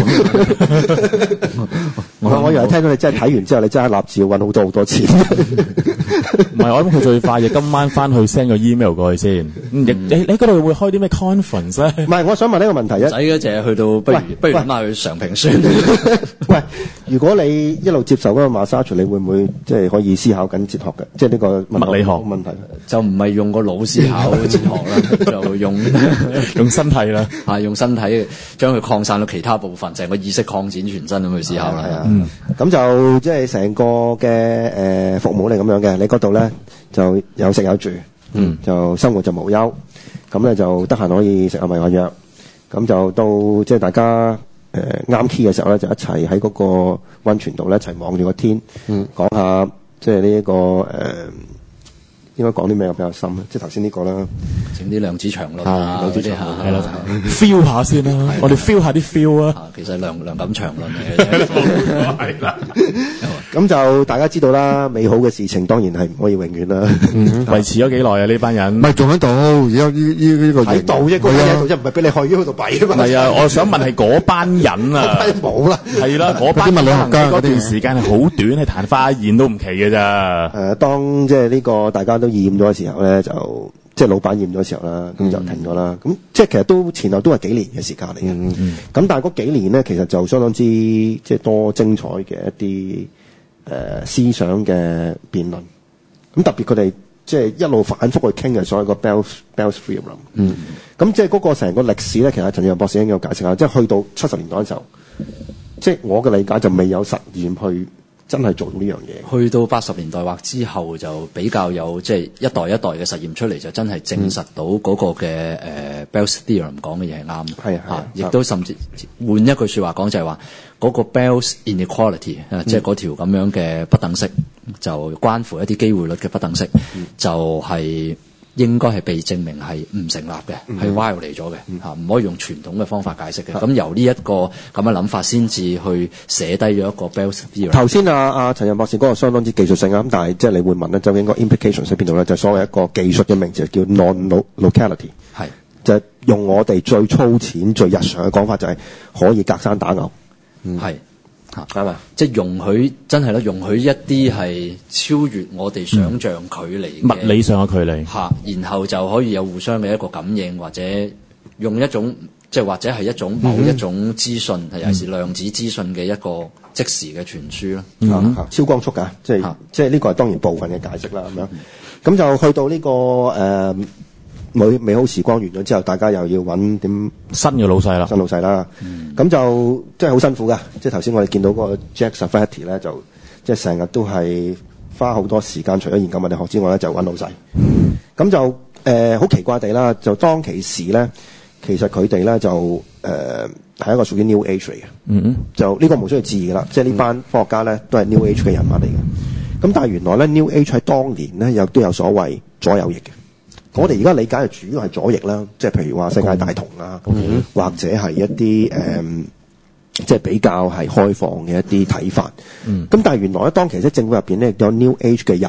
我我以為聽到你真係睇完之後，你真係立志要揾好多好多錢。 唔係，我諗佢最快就今晚翻去 send 個 email 過去先。你你你嗰度會開啲咩 conference 咧？ 唔係，我想問呢個問題一仔嗰隻去到，不如不如諗下去常平宣。 喂，如果你一路接受嗰個 massage，你會唔會即係可以思考緊哲學嘅？即係呢個物理學問題， 就唔係用個腦思考哲學啦，就用用身體啦， 係用身體將佢擴散到其他部分，成個意識擴展全身咁去思考啦。 係啊，咁就即係成個嘅誒服務嚟咁樣嘅，你嗰度咧就有食有住，嗯，就生活就無憂，咁咧就得閒可以食下迷幻藥，咁就到即係大家誒啱 key 嘅時候咧，就一齊喺嗰個溫泉度咧一齊望住個天，嗯，講下即係呢一個誒。應該講啲咩比較深咧？即係頭先呢個啦， 整啲量子場論啊， 量子場論係啦 ，feel 下先啦，我哋 feel 下啲 feel 啊。 其實量量感場論嚟嘅啫， 係啦。 咁就大家知道啦，美好嘅事情當然係唔可以永遠啦。 維持咗幾耐啊？呢班人唔係仲喺度，而家呢呢呢個喺度啫，嗰啲喺度啫，唔係俾你去咗度弊啊嘛。 係啊，我想問係嗰班人啊， 冇啦， 係啦，嗰班物理學家嗰段時間係好短，係曇花現都唔奇嘅咋。 誒，當即係呢個大家都厭咗嘅時候咧，就即係老闆厭咗嘅時候啦，咁就停咗啦。咁即係其實都前後都係幾年嘅時間嚟嘅。咁、嗯、但係嗰幾年咧，其實就相當之即係多精彩嘅一啲誒、呃、思想嘅辯論。咁特別佢哋即係一路反覆去傾嘅所謂個 Bell's Bell's Theorem。嗯。咁即係嗰個成個歷史咧，其實陳陽博士已經有解釋啦。即係去到七十年代嘅時候，即係我嘅理解就未有實驗去。真係做到呢樣嘢， 去到八十年代或之後就比較有即係、就是、一代一代嘅實驗出嚟，就真係證實到嗰個嘅誒 Bell's Theorem 講嘅嘢係啱， 係啊， 亦都甚至換一句說話講就係話嗰個 Bell's Inequality 啊、嗯，即係嗰條咁樣嘅不等式，就關乎一啲機會率嘅不等式，嗯、就係、是。應該係被證明係唔成立嘅，係 violate 咗嘅嚇，唔可以用傳統嘅方法解釋嘅。咁由呢一個咁嘅諗法先至去寫低咗一個 Bell's Theorem。 頭先啊啊陳陽博士嗰個相當之技術性啊，咁但係即係你會問咧，究竟個 implication 喺邊度咧？就係、所謂一個技術嘅名字叫 non-locality， 係就係用我哋最粗淺、最日常嘅講法，就係可以隔山打牛， 係。嚇，係嘛？即係容許真係咧，容許一啲係超越我哋想像距離、 嗯、物理上嘅距離嚇，然後就可以有互相嘅一個感應，或者用一種即係或者係一種某一種資訊，係、嗯、尤其是量子資訊嘅一個即時嘅傳輸咯、 嗯嗯，超光速㗎，即係即係呢個係當然部分嘅解釋啦，咁樣咁就去到呢、這個誒。呃美美好時光完咗之後，大家又要揾點新嘅老細啦， 新老細啦。咁、嗯、就即係好辛苦噶。即係頭先我哋見到嗰個 Jack Sarfatti 咧，就即係成日都係花好多時間，除咗研究物理學之外咧，就揾老細。咁、嗯、就誒好、呃、奇怪地啦，就當其時咧，其實佢哋咧就誒係、呃、一個屬於 New Age 嚟嘅。嗯嗯，就呢個無需要置疑噶啦。即係呢班科學家咧都係 New Age 嘅人物嚟嘅。咁但係原來咧 New Age 喺當年咧有都有所謂左右翼嘅。我哋而家理解嘅主要係左翼啦，即係譬如話世界大同啊，嗯、或者係一啲誒、嗯，即係比較係開放嘅一啲睇法。咁、嗯、但係原來咧，當其實政府入邊咧有 New Age 嘅右翼，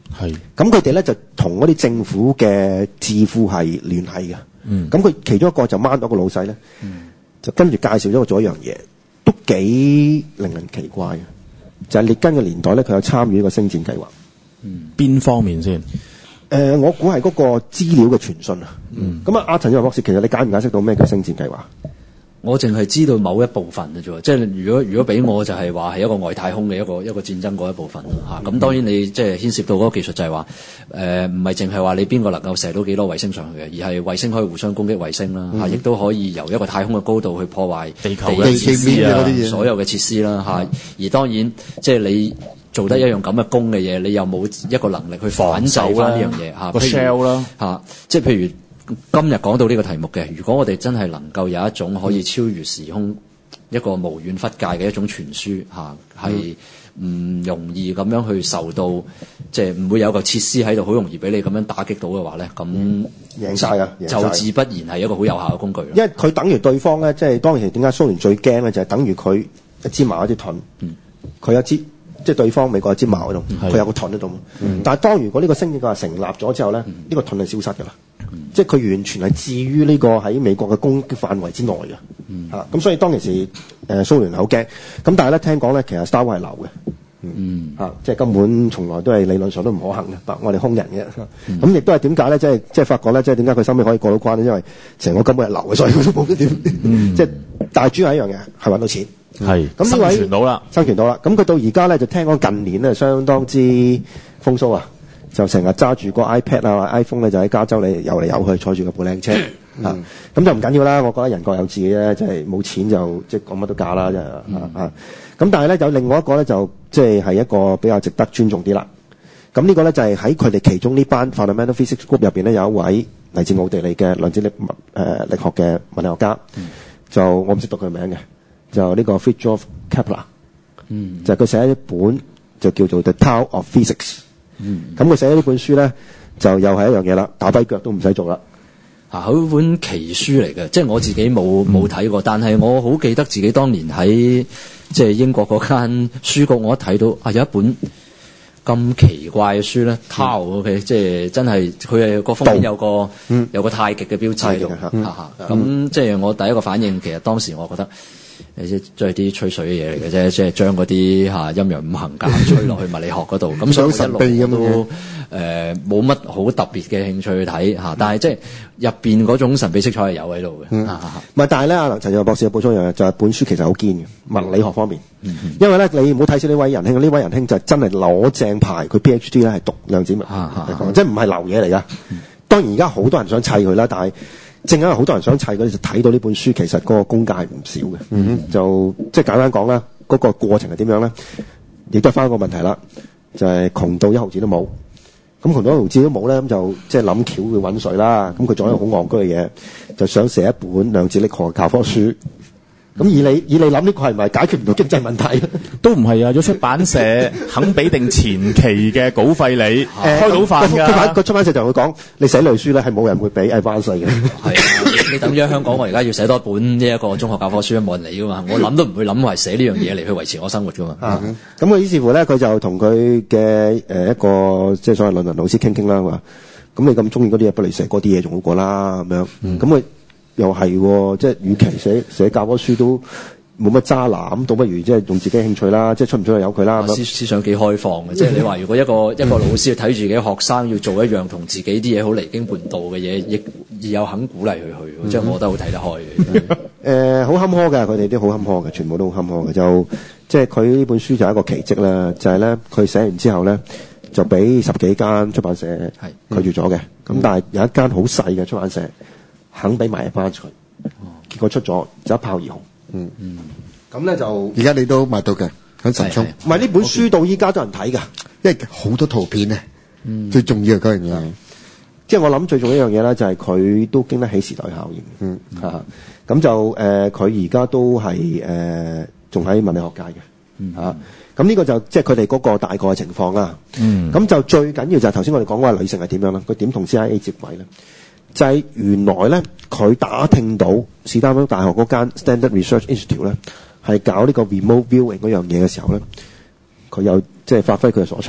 係。咁佢哋咧就同嗰啲政府嘅智庫係聯繫嘅。嗯。咁佢其中一個就掹到個老細咧，嗯、就跟住介紹咗佢做一樣嘢，都幾令人奇怪嘅。就係、是、列根嘅年代咧，佢有參與呢個星戰計劃。 嗯。邊方面先？誒、 呃，我估係嗰個資料嘅傳信啊。嗯。咁啊，阿陳志宏博士，其實你解唔解釋到咩叫星戰計劃？ 我淨係知道某一部分嘅啫，即係如果如果俾我就係話係一個外太空嘅一個一個戰爭嗰一部分嚇。咁、嗯、當然你即係牽涉到嗰個技術就係話誒唔係淨係話你邊個能夠射到幾多衛星上去嘅，而係衛星可以互相攻擊衛星啦嚇，亦都、嗯、可以由一個太空嘅高度去破壞地球嘅設施啊，所有嘅設施啦嚇。嗯、而當然即係你做得一樣咁嘅工嘅嘢，你又冇一個能力去反制翻呢樣嘢嚇。 個 shell 啦嚇，即係譬如。今日講到呢個題目嘅，如果我哋真係能夠有一種可以超越時空、一個無遠弗屆嘅一種傳輸嚇，係唔容易咁樣去受到，即係唔會有個設施喺度好容易俾你咁樣打擊到嘅話咧，咁、嗯、 贏晒㗎， 就自不然係一個好有效嘅工具。 因為佢等於對方咧，即係當時點解蘇聯最驚咧，就係、是、等於佢一支矛一支盾，佢有支。即係對方美國有支矛喺度，佢、嗯、有個盾喺度。嗯、但係當如果呢個星戰計劃成立咗之後咧，呢、嗯、個盾係消失㗎啦。嗯、即係佢完全係置於呢個喺美國嘅攻擊範圍之內嘅。嚇咁、嗯啊、所以當其時誒、呃、蘇聯好驚。咁但係咧聽講咧，其實 Star Wars 係流嘅。嗯嚇、啊，即係根本從來都係理論上都唔可行嘅，我哋空人嘅。咁亦、嗯、都係點解咧？即係即係發覺咧，即係點解佢收尾可以過到關咧？因為成個根本係流嘅，所以佢都冇乜點。嗯、即係但係主要係一樣嘢，係揾到錢。 係咁呢位生存到啦， 生存到啦。咁佢到而家咧就聽講近年咧相當之風騷啊，就成日揸住個 iPad 啊、iPhone 咧就喺加州嚟遊嚟遊去，坐住個部靚車、嗯、啊。咁就唔緊要啦，我覺得人各有志嘅啫，即係冇錢就即係講乜都假啦，即係啊啊。咁但係咧有另外一個咧就即係係一個比較值得尊重啲啦。咁呢個咧就係喺佢哋其中呢班 Fundamental Physics Group 入邊咧有一位嚟自奧地利嘅量子力誒、呃、力學嘅物理學家，嗯、就我唔識讀佢名嘅。就呢個 Fritjof Capra，嗯，就佢寫一本就叫做 The Tao of Physics，嗯，咁佢寫呢本書咧就又係一樣嘢啦，打跛腳都唔使做啦， 啊，佢本奇書嚟嘅，即係我自己冇冇睇過，但係我好記得自己當年喺即係英國嗰間書局，我一睇到啊有一本咁奇怪嘅書咧 Tao OK，即係真係佢係個封面有個、嗯、有個太極嘅標誌喺度，咁即係我第一個反應，其實當時我覺得。誒即係啲吹水嘅嘢嚟嘅啫，即係將嗰啲嚇陰陽五行架吹落去物理學嗰度，咁所以一路都誒冇乜好特別嘅興趣去睇嚇，但係即係入邊嗰種神秘色彩係有喺度嘅。唔係，但係咧，阿陳志宏博士有補充一樣嘢，就係本書其實好堅嘅物理學方面，因為咧你唔好睇少呢位仁兄，呢位仁兄就真係攞正牌，佢 PhD 咧係讀量子物理，即係唔係流嘢嚟㗎。當然而家好多人想砌佢啦，但係。正因為好多人想砌嗰啲，就睇到呢本書，其實嗰個功架係唔少嘅。嗯哼，就即係簡單講啦，嗰、嗰個過程係點樣咧？亦都係翻一個問題啦，就係、係、窮到一毫子都冇。咁窮到一毫子都冇咧，咁就即係諗橋去揾水啦。咁佢做一個好戇居嘅嘢，就想寫一本量子力學教科書。咁以你以你諗呢個係咪解決唔到經濟問題？ 都唔係啊！有出版社肯俾定前期嘅稿費你，開到飯㗎。 個出版社就會講：你寫類書咧係冇人會俾係關稅嘅。 係啊，你等於香港我而家要寫多本呢一個中學教科書，冇人理㗎嘛。我諗都唔會諗係寫呢樣嘢嚟去維持我生活㗎嘛。 咁佢於是乎咧，佢就同佢嘅誒一個即係所謂論文老師傾傾啦。話咁你咁中意嗰啲嘢，不如寫嗰啲嘢仲好過啦。咁樣咁佢。又係、哦，即係與其寫寫教科書都冇乜渣男，咁倒不如即係用自己興趣啦，即係出唔出去由佢啦。 思思想幾開放嘅，即係你話如果一個一個老師睇住自己學生要做一樣同自己啲嘢好離經叛道嘅嘢，亦亦有肯鼓勵佢去，嗯、即係我覺得好睇得開嘅。誒、 呃，好坎坷嘅，佢哋都好坎坷嘅，全部都好坎坷嘅。就即係佢呢本書就係一個奇蹟啦，就係咧佢寫完之後咧就俾十幾間出版社拒絕咗嘅，咁、嗯、但係有一間好細嘅出版社。肯俾埋一班佢，結果出咗就一炮而紅。嗯嗯，咁咧就而家你都買到嘅喺神聰。 唔係呢本書到依家都有人睇㗎， 因為好多圖片咧。嗯，最重要嘅嗰樣嘢， 即係我諗最重要一樣嘢咧，就係佢都經得起時代效應。嗯嚇，咁就誒佢而家都係誒仲喺物理學界嘅。嗯嚇，咁呢個就即係佢哋嗰個大概嘅情況啦。嗯，咁就最緊要就係頭先我哋講嗰個女性係點樣啦？佢點同 C I A 接軌咧？就係原來咧，佢打聽到史丹福大學嗰間 Standard Research Institute 咧，係搞呢個 remote viewing 嗰樣嘢嘅時候咧，佢有即係發揮佢嘅所長，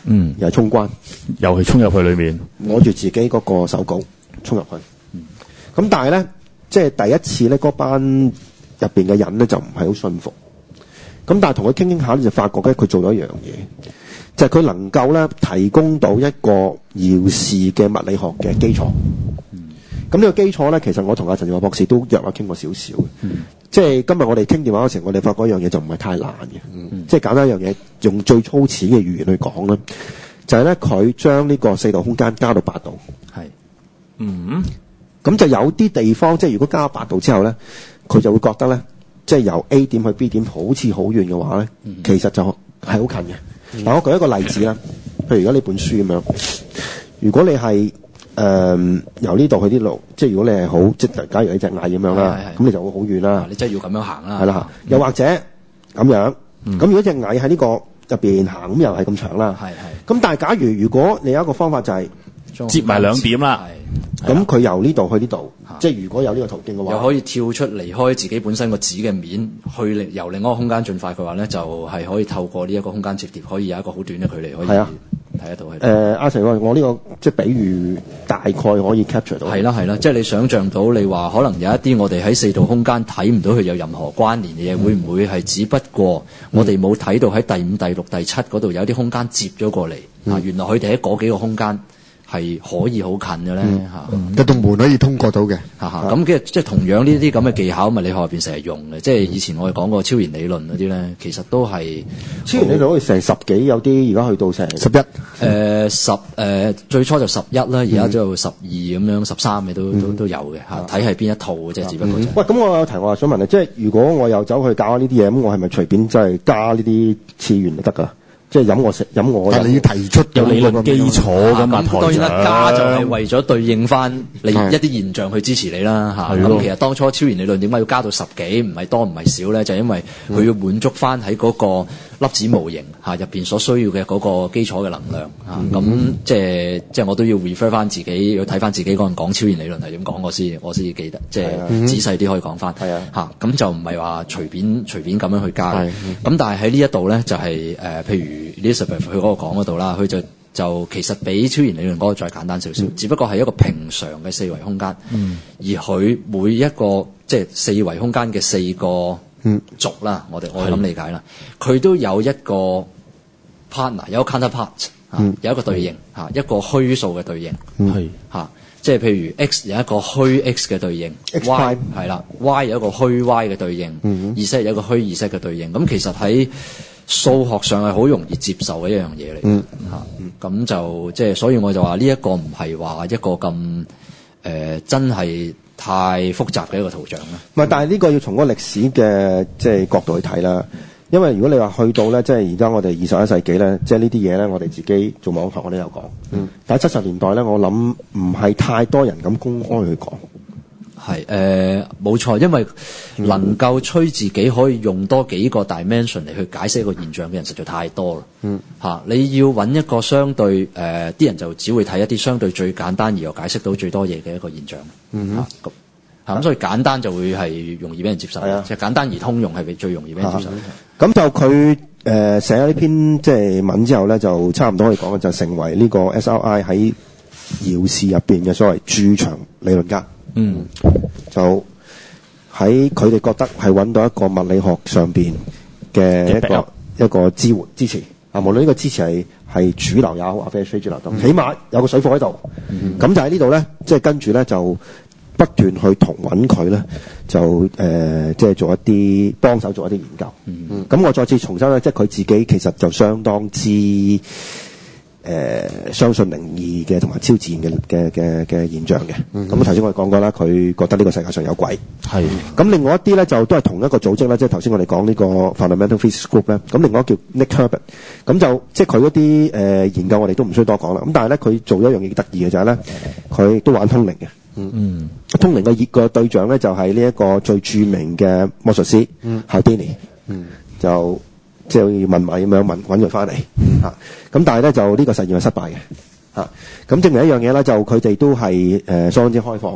嗯， 又係衝關， 又係衝入去裏面， 攞住自己嗰個手稿衝入去。咁、嗯、但係咧，即係第一次咧，嗰班入邊嘅人咧就唔係好信服。咁但係同佢傾傾下咧，就發覺咧佢做咗一樣嘢，就係、是、佢能夠咧提供到一個遙視嘅物理學嘅基礎。咁呢、嗯、個基礎咧，其實我同阿陳志華博士都約我傾過少少嘅。嗯、即係今日我哋傾電話嗰時，我哋發覺一樣嘢就唔係太難嘅。嗯、即係簡單一樣嘢，用最粗淺嘅語言去講咧，就係咧佢將呢個四度空間加到八度。 係， 嗯， 咁就有啲地方，即係如果加咗八度之後咧，佢就會覺得咧，即係由 A 點去 B 點好似好遠嘅話咧，嗯、其實就係好近嘅。嗱、嗯，我舉一個例子啦，譬如如果呢本書咁樣，如果你係誒、呃、由呢度去呢度，即係如果你係好，即係假如你隻蟻咁樣啦，咁你就會好遠啦。 你真係要咁樣行啦。 係啦，嗯、又或者咁樣，咁、嗯、如果隻蟻喺呢個入邊行，咁又係咁長啦。係係。咁但係假如如果你有一個方法就係、是、 接埋兩點啦。 咁佢由呢度去呢度，即係如果有呢個途徑嘅話， 又可以跳出離開自己本身個紙嘅面，去由另一個空間進發嘅話咧，就係、是、可以透過呢一個空間折疊，可以有一個好短嘅距離可以睇得到。係誒， 阿成我呢個即係比喻大概可以 capture 到。 係啦係啦，即係你想象到你話可能有一啲我哋喺四度空間睇唔到佢有任何關聯嘅嘢，嗯、會唔會係只不過我哋冇睇到喺第五、第六、第七嗰度有啲空間接咗過嚟？嗯、啊，原來佢哋喺嗰幾個空間係可以好近嘅咧嚇， 一道門可以通過到嘅嚇嚇。咁嘅即係同樣呢啲咁嘅技巧，物理學入邊成日用嘅。即係以前我哋講過超弦理論嗰啲咧，其實都係超弦理論好似成十幾，有啲而家去到成十一。誒十誒最初就十一啦，而家就十二咁樣，十三嘅都都都有嘅嚇。睇係邊一套嘅啫，只不過。 喂，咁我有題我話想問你，即係如果我又走去教呢啲嘢，咁我係咪隨便即係加呢啲次元就得㗎？即係飲我食飲我， 但係你要提出有理論基礎㗎嘛？ 咁當然啦，加就係為咗對應翻你一啲現象去支持你啦嚇。咁其實當初超弦理論點解要加到十幾？唔係多唔係少咧？就係因為佢要滿足翻喺嗰個粒子模型嚇入邊所需要嘅嗰個基礎嘅能量嚇。咁即係即係我都要 refer 翻自己，要睇翻自己嗰陣講超弦理論係點講，我先我先至記得，即係仔細啲可以講翻嚇。咁就唔係話隨便隨便咁樣去加。咁但係喺呢一度咧，就係誒譬如。Elizabeth 佢嗰個講嗰度啦，佢就就其實比超弦理論嗰個再簡單少少，嗯、只不過係一個平常嘅四維空間，嗯、而佢每一個即係四維空間嘅四個軸啦，嗯、我哋我係咁理解啦，佢的都有一個 partner， 有一個 counterpart，嗯、有一個對應嚇，一個虛數嘅對應，係嚇，即係譬如 x 有一個虛 x 嘅對應 ，y 係啦 ，y 有一個虛 y 嘅對應，嗯、z 有一個虛 z 嘅對應，咁其實喺數學上係好容易接受嘅一樣嘢嚟，嗯嚇，咁就即係所以我就話呢一個唔係話一個咁誒、呃、真係太複雜嘅一個圖像啦。 唔係，但係呢個要從嗰個歷史嘅即係角度去睇啦。因為如果你話去到咧，即係而家我哋二十一世紀咧，即係呢啲嘢咧，我哋自己做網台我都有講。嗯，但係七十年代咧，我諗唔係太多人咁公開去講。 係誒冇錯，因為能夠吹自己可以用多幾個 dimension 嚟去解釋一個現象嘅人實在太多啦。嗯，嚇、啊、你要揾一個相對誒，啲、呃、人就只會睇一啲相對最簡單而又解釋到最多嘢嘅一個現象。嗯哼，咁嚇咁所以簡單就會係容易俾人接受。係啊，即係簡單而通用係最容易俾人接受。 咁、啊、就佢誒、呃、寫咗呢篇即係文之後咧，就差唔多可以講嘅就成為呢個 S R I 喺遙視入邊嘅所謂駐場理論家。嗯，就喺佢哋覺得係揾到一個物理學上邊嘅一個一個支援支持啊，無論呢個支持係係主流也好，或者非主流都，起碼有個水貨喺度。咁就喺呢度咧，即係跟住咧就不斷去同揾佢咧，就誒即係做一啲幫手做一啲研究。咁我再次重申咧，即係佢自己其實就相當之。誒、呃、相信靈異嘅同埋超自然嘅嘅嘅嘅現象嘅，咁頭先我哋講過啦，佢覺得呢個世界上有鬼。係的。咁另外一啲咧就都係同一個組織啦，即係頭先我哋講呢個 Fundamental Physics Group 咧，咁另外一個叫 Nick Herbert，咁就即係佢嗰啲誒研究我哋都唔需要多講啦。咁但係咧佢做咗一樣嘢得意嘅就係咧，佢都玩通靈嘅。嗯嗯。通靈嘅熱個對象咧就係呢一個最著名嘅魔術師 Houdini。嗯。就。即係要問米咁樣問揾佢翻嚟嚇，咁但係咧就呢個實驗係失敗嘅嚇，咁證明一樣嘢咧，就佢哋都係誒相當之開放嘅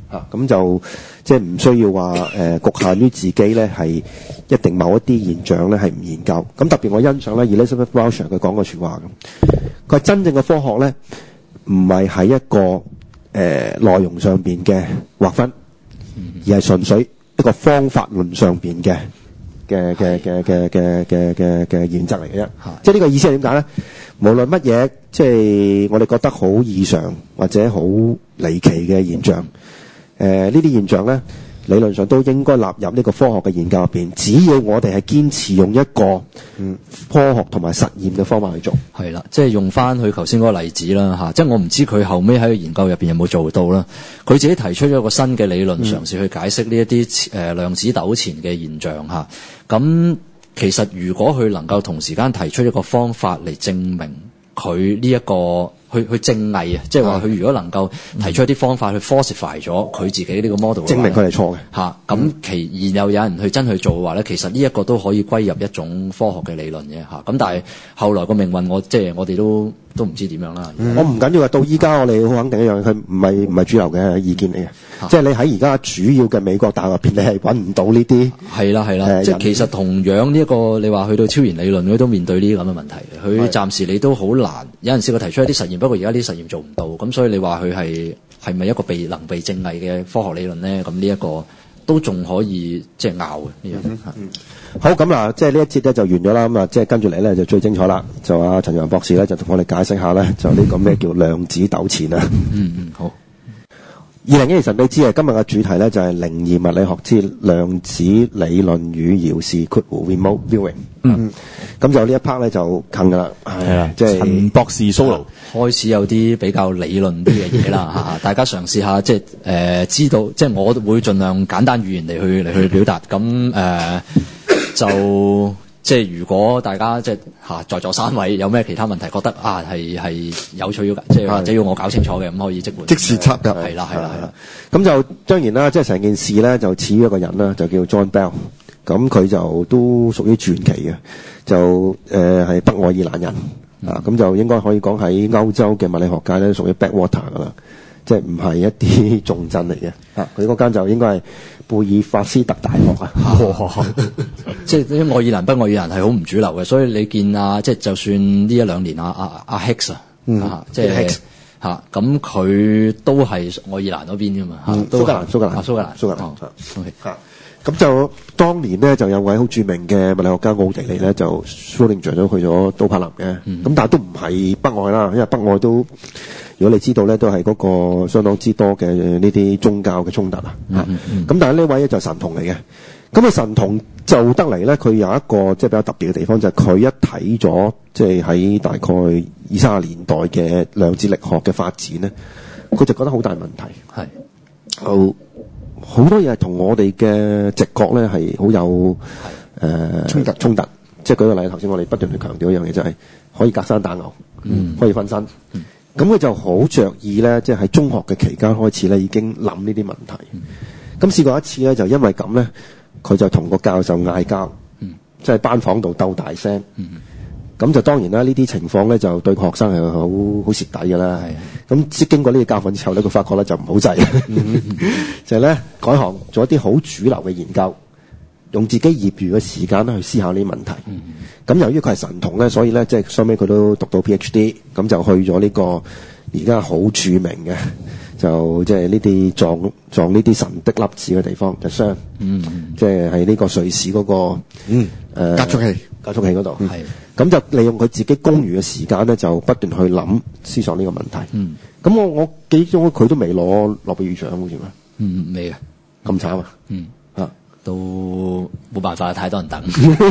嚇，咁就即係唔需要話誒、呃、局限於自己咧係一定某一啲現象咧係唔研究。咁特別我欣賞咧 Elizabeth Welsh 佢講過説話咁，佢話真正嘅科學咧唔係喺一個誒、呃、內容上邊嘅劃分，而係純粹一個方法論上邊嘅嘅嘅嘅嘅嘅嘅嘅嘅原則嚟嘅啫。即係呢個意思係點解咧？無論乜嘢，即係我哋覺得好異常或者好離奇嘅現象，誒呢啲現象咧，理論上都應該納入呢個科學嘅研究入邊。只要我哋係堅持用一個嗯科學同埋實驗嘅方法去做， 係啦，即係用翻佢頭先嗰個例子啦嚇，即係我唔知佢後尾喺個研究入邊有冇做到啦。佢自己提出咗一個新嘅理論，嘗試去解釋呢一啲誒量子糾纏嘅現象嚇。咁其實如果佢能夠同時間提出一個方法嚟證明佢呢一個去去證偽啊，即係話佢如果能夠提出一啲方法去 falsify 咗佢自己呢個 model， 證明佢係錯嘅嚇。咁、嗯、其然後有人去真去做嘅話咧，其實呢一個都可以歸入一種科學嘅理論嘅嚇。咁但係後來個命運我即係我哋都都唔知點樣啦。 嗯、我唔緊要啊，到依家我哋好肯定一樣，佢唔係唔係主流嘅意見嚟嘅。啊、即係你喺而家主要嘅美國大學入邊，你係揾唔到呢啲。係啦係啦，呃、即係其實同樣呢、這、一個你話去到超弦理論，佢都面對呢啲咁嘅問題。佢暫時你都好難，有陣時佢提出一啲實驗，不過而家啲實驗做唔到，咁所以你話佢係係咪一個被能被證偽嘅科學理論咧？咁呢一個都仲可以即係拗嘅呢樣。嗯嗯、好，咁嗱，即係呢一節咧就完咗啦。咁啊，即係跟住嚟咧就最精彩啦。就阿陳揚博士咧就同我哋解釋下咧，就呢個咩叫量子糾纏啊。 嗯嗯，好。 二零一二神秘之夜今日嘅主題咧就係靈異物理學之量子理論與遙視括弧 remote viewing。嗯，咁就呢一 part 咧就近噶啦，係啊，即係陳博士 solo 開始有啲比較理論啲嘅嘢啦嚇，大家嘗試下即係誒知道，即係我會盡量簡單語言嚟去嚟去表達，咁誒、呃、就。即係如果大家即係嚇在座三位有咩其他問題，覺得啊係係有趣要即係或者要我搞清楚嘅，咁可以即管即時插入。 係啦係啦係啦。 咁就當然啦，即係成件事咧就似於一個人啦，就叫 John Bell。咁佢就都屬於傳奇嘅，就誒係、呃、北愛爾蘭人、嗯、啊。咁就應該可以講喺歐洲嘅物理學界咧屬於 backwater 噶啦，即係唔係一啲重鎮嚟嘅。啊，佢嗰間就應該係貝爾法斯特大學啊。 即係啲愛爾蘭北愛爾蘭係好唔主流嘅，所以你見啊，即係就算呢一兩年啊啊阿 Higgs 啊，啊即係嚇咁佢都係愛爾蘭嗰邊㗎嘛嚇， 蘇格蘭蘇格蘭蘇格蘭蘇格蘭。 OK 嚇。咁就當年咧就有位好著名嘅物理學家奧地利咧就 Schrödinger 咗去咗都柏林嘅，咁、嗯、但係都唔係北愛啦，因為北愛都如果你知道咧都係嗰個相當之多嘅呢啲宗教嘅衝突啊，咁、嗯嗯、但係呢位咧就神童嚟嘅，咁啊神童就得嚟咧佢有一個即係比較特別嘅地方就係、是、佢一睇咗即係喺大概二三十年代嘅量子力學嘅發展咧，佢就覺得好大問題，係好。好多嘢係同我哋嘅直覺咧係好有誒衝突衝突，即係舉個例，頭先我哋不斷去強調一樣嘢就係可以隔山打牛，嗯、可以分身。咁、嗯、佢就好着意咧，即係喺中學嘅期間開始咧已經諗呢啲問題。咁、嗯、試過一次咧，就因為咁咧，佢就同個教授嗌交，嗯、即係班房度鬥大聲。嗯咁就當然啦，呢啲情況咧就對學生係好好蝕底㗎啦。咁即經過呢個教訓之後咧，佢發覺咧就唔好制，就係咧改行做一啲好主流嘅研究，用自己業餘嘅時間咧去思考呢啲問題。咁、嗯、由於佢係神童咧，所以咧即係收尾佢都讀到 PhD，咁就去咗呢個而家好著名嘅，就即係呢啲撞撞呢啲神的粒子嘅地方，就雙，即係喺呢個瑞士嗰、那個嗯誒、呃、 加速器加速器嗰度。咁就利用佢自己公餘嘅時間咧，就不斷去諗思想呢個問題。嗯，咁我我記中佢都未攞諾貝爾獎好似咩？ 嗯，未啊， 咁慘啊！ 嗯，啊，都冇辦法，太多人等。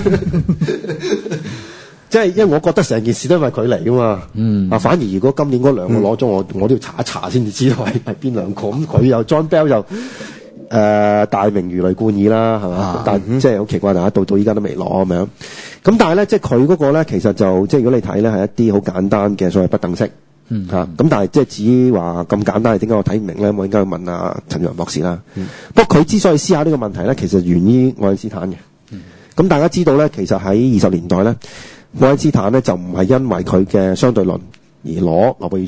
即係因為我覺得成件事都因為佢嚟噶嘛。嗯，啊，反而如果今年嗰兩個攞咗，我我都要查一查先至知道係係邊兩個。咁佢又 John Bell 又。誒、呃、大名如雷貫耳啦，係嘛？啊、但、嗯、即係好奇怪，大家到到依家都未攞咁樣。咁但係咧，即係佢嗰個咧，其實就即係如果你睇咧，係一啲好簡單嘅所謂不等式。嗯。嚇、啊，咁但係即係至於話咁簡單，係點解我睇唔明咧？我應該去問阿陳揚博士啦。嗯。不過佢之所以思考呢個問題咧，其實源於愛因斯坦嘅。嗯。咁大家知道咧，其實喺二十年代咧，愛因斯坦咧就唔係因為佢嘅相對論而攞諾貝爾獎。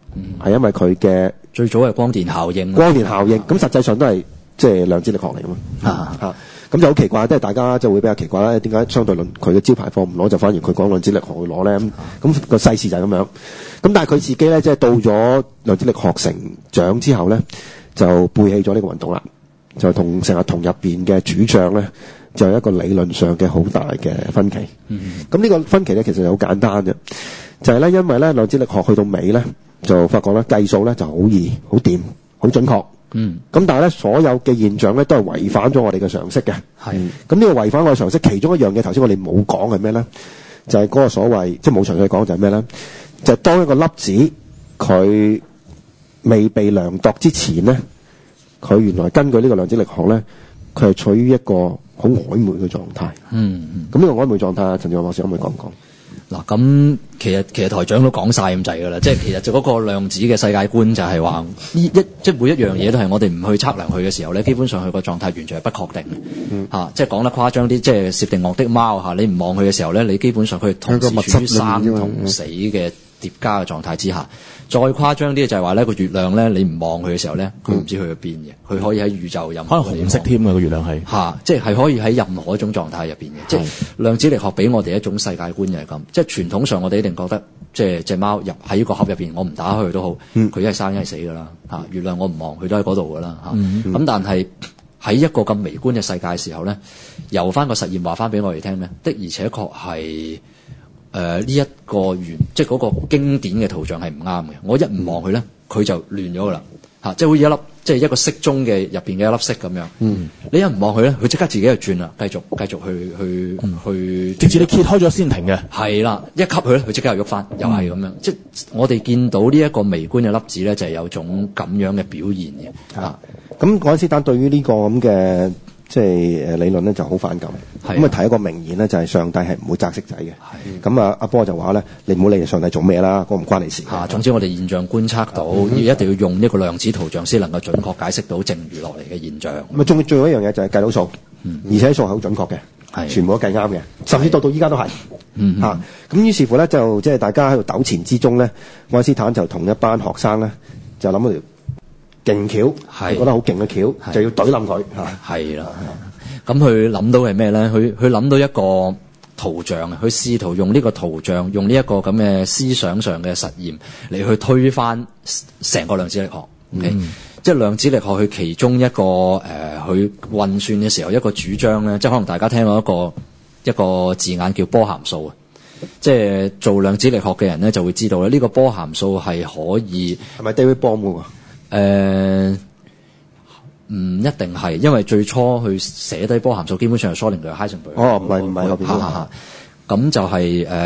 係、嗯、因為佢嘅最早係光電效應， 光電效應，咁、啊、實際上都係即係量子力學嚟㗎嘛。 啊嚇、啊，咁就好奇怪，即係大家就會比較奇怪啦。點解相對論佢嘅招牌貨唔攞，就反而佢講量子力學去攞咧？咁、那、咁個世事就係咁樣。咁但係佢自己咧，即係到咗量子力學成長之後咧，就背棄咗呢個運動啦，就同成日同入邊嘅主張咧，就有一個理論上嘅好大嘅分歧。咁呢、 嗯、 個分歧咧，其實就好簡單嘅，就係、是、咧，因為咧量子力學去到尾咧，就發覺咧計數咧就好易、好掂、好準確。 嗯。 咁但係咧，所有嘅現象咧都係違反咗我哋嘅常識嘅。 係。 咁呢個違反我哋常識，其中一樣嘢頭先我哋冇講係咩咧？就係、是、嗰個所謂即係冇詳細講就係咩咧？就係、是、當一個粒子佢未被量度之前咧，佢原來根據呢個量子力學咧，佢係處於一個好曖昧嘅狀態。 嗯嗯。 咁呢個曖昧狀態，陳志宏博士可唔可以講講？ 嗱，咁其實其實台長都講晒咁滯㗎啦，即係其實就嗰個量子嘅世界觀就係話，呢一即係每一樣嘢都係我哋唔去測量佢嘅時候咧，基本上佢個狀態完全係不確定嘅。嗯。啊、即係講得誇張啲，即係薛定諤的貓嚇，你唔望佢嘅時候咧，你基本上佢同時處於生同死嘅疊加嘅狀態之下。再誇張啲就係話咧，個月亮咧，你唔望佢嘅時候咧，佢唔知去咗邊嘅，佢可以喺宇宙任何可能紅色添啊，個月亮係嚇，即係係可以喺任何一種狀態入邊嘅。即係量子力學俾我哋一種世界觀就係咁。即係傳統上我哋一定覺得，即係隻貓入喺個盒入邊，我唔打開佢都好，佢一係生一係死㗎啦嚇。月亮我唔望佢都喺嗰度㗎啦嚇。咁、嗯嗯、但係喺一個咁微觀嘅世界嘅時候咧，由翻個實驗話翻俾我哋聽咧，的而且確係。誒呢一個原即係嗰個經典嘅圖像係唔啱嘅。我一唔望佢咧，佢就亂咗㗎啦嚇，即係好似一粒即係一個骰盅嘅入邊嘅一粒色咁樣。嗯，你一唔望佢咧，佢即刻自己就轉啦，繼續繼續去去、嗯、去， 直至你揭開咗先停嘅。係啦，一吸佢咧，佢即刻又喐翻，又係咁樣。嗯、即係我哋見到呢一個微觀嘅粒子咧，就係、是、有種咁樣嘅表現嘅嚇。咁愛因斯坦對於呢個咁嘅即係誒理論咧就好反感。咁啊提一個名言咧，就係、是、上帝係唔會擲骰仔嘅。咁啊，阿波就話咧，你唔好理上帝做咩啦，嗰唔關你事。 嚇，總之我哋現象觀測到，要、嗯、一定要用呢個量子圖像先能夠準確解釋到剩餘落嚟嘅現象。咁啊，仲仲有一樣嘢就係計到數，嗯、而且數係好準確嘅，係全部都計啱嘅，甚至到到依家都係。嚇、嗯，咁、啊、於是乎咧，就即係大家喺度糾纏之中咧，愛因斯坦就同一班學生咧，就諗咗條勁橋，係覺得好勁嘅橋，就要懟冧佢嚇。係啦。咁佢諗到係咩咧？佢佢諗到一個圖像啊！佢試圖用呢個圖像，用呢一個咁嘅思想上嘅實驗嚟去推翻成個量子力學。嗯 okay? 即係量子力學佢其中一個誒，佢、呃、運算嘅時候一個主張咧，即係可能大家聽過一個一個字眼叫波函數啊。即係做量子力學嘅人咧就會知道咧，呢、這個波函數係可以係咪 David Bohm 㗎？誒。呃唔一定係，因為最初去寫低波函數，基本上係蘇寧同 Heisenberg。哦，唔係唔係後邊嗰個。咁就係、是、誒，佢、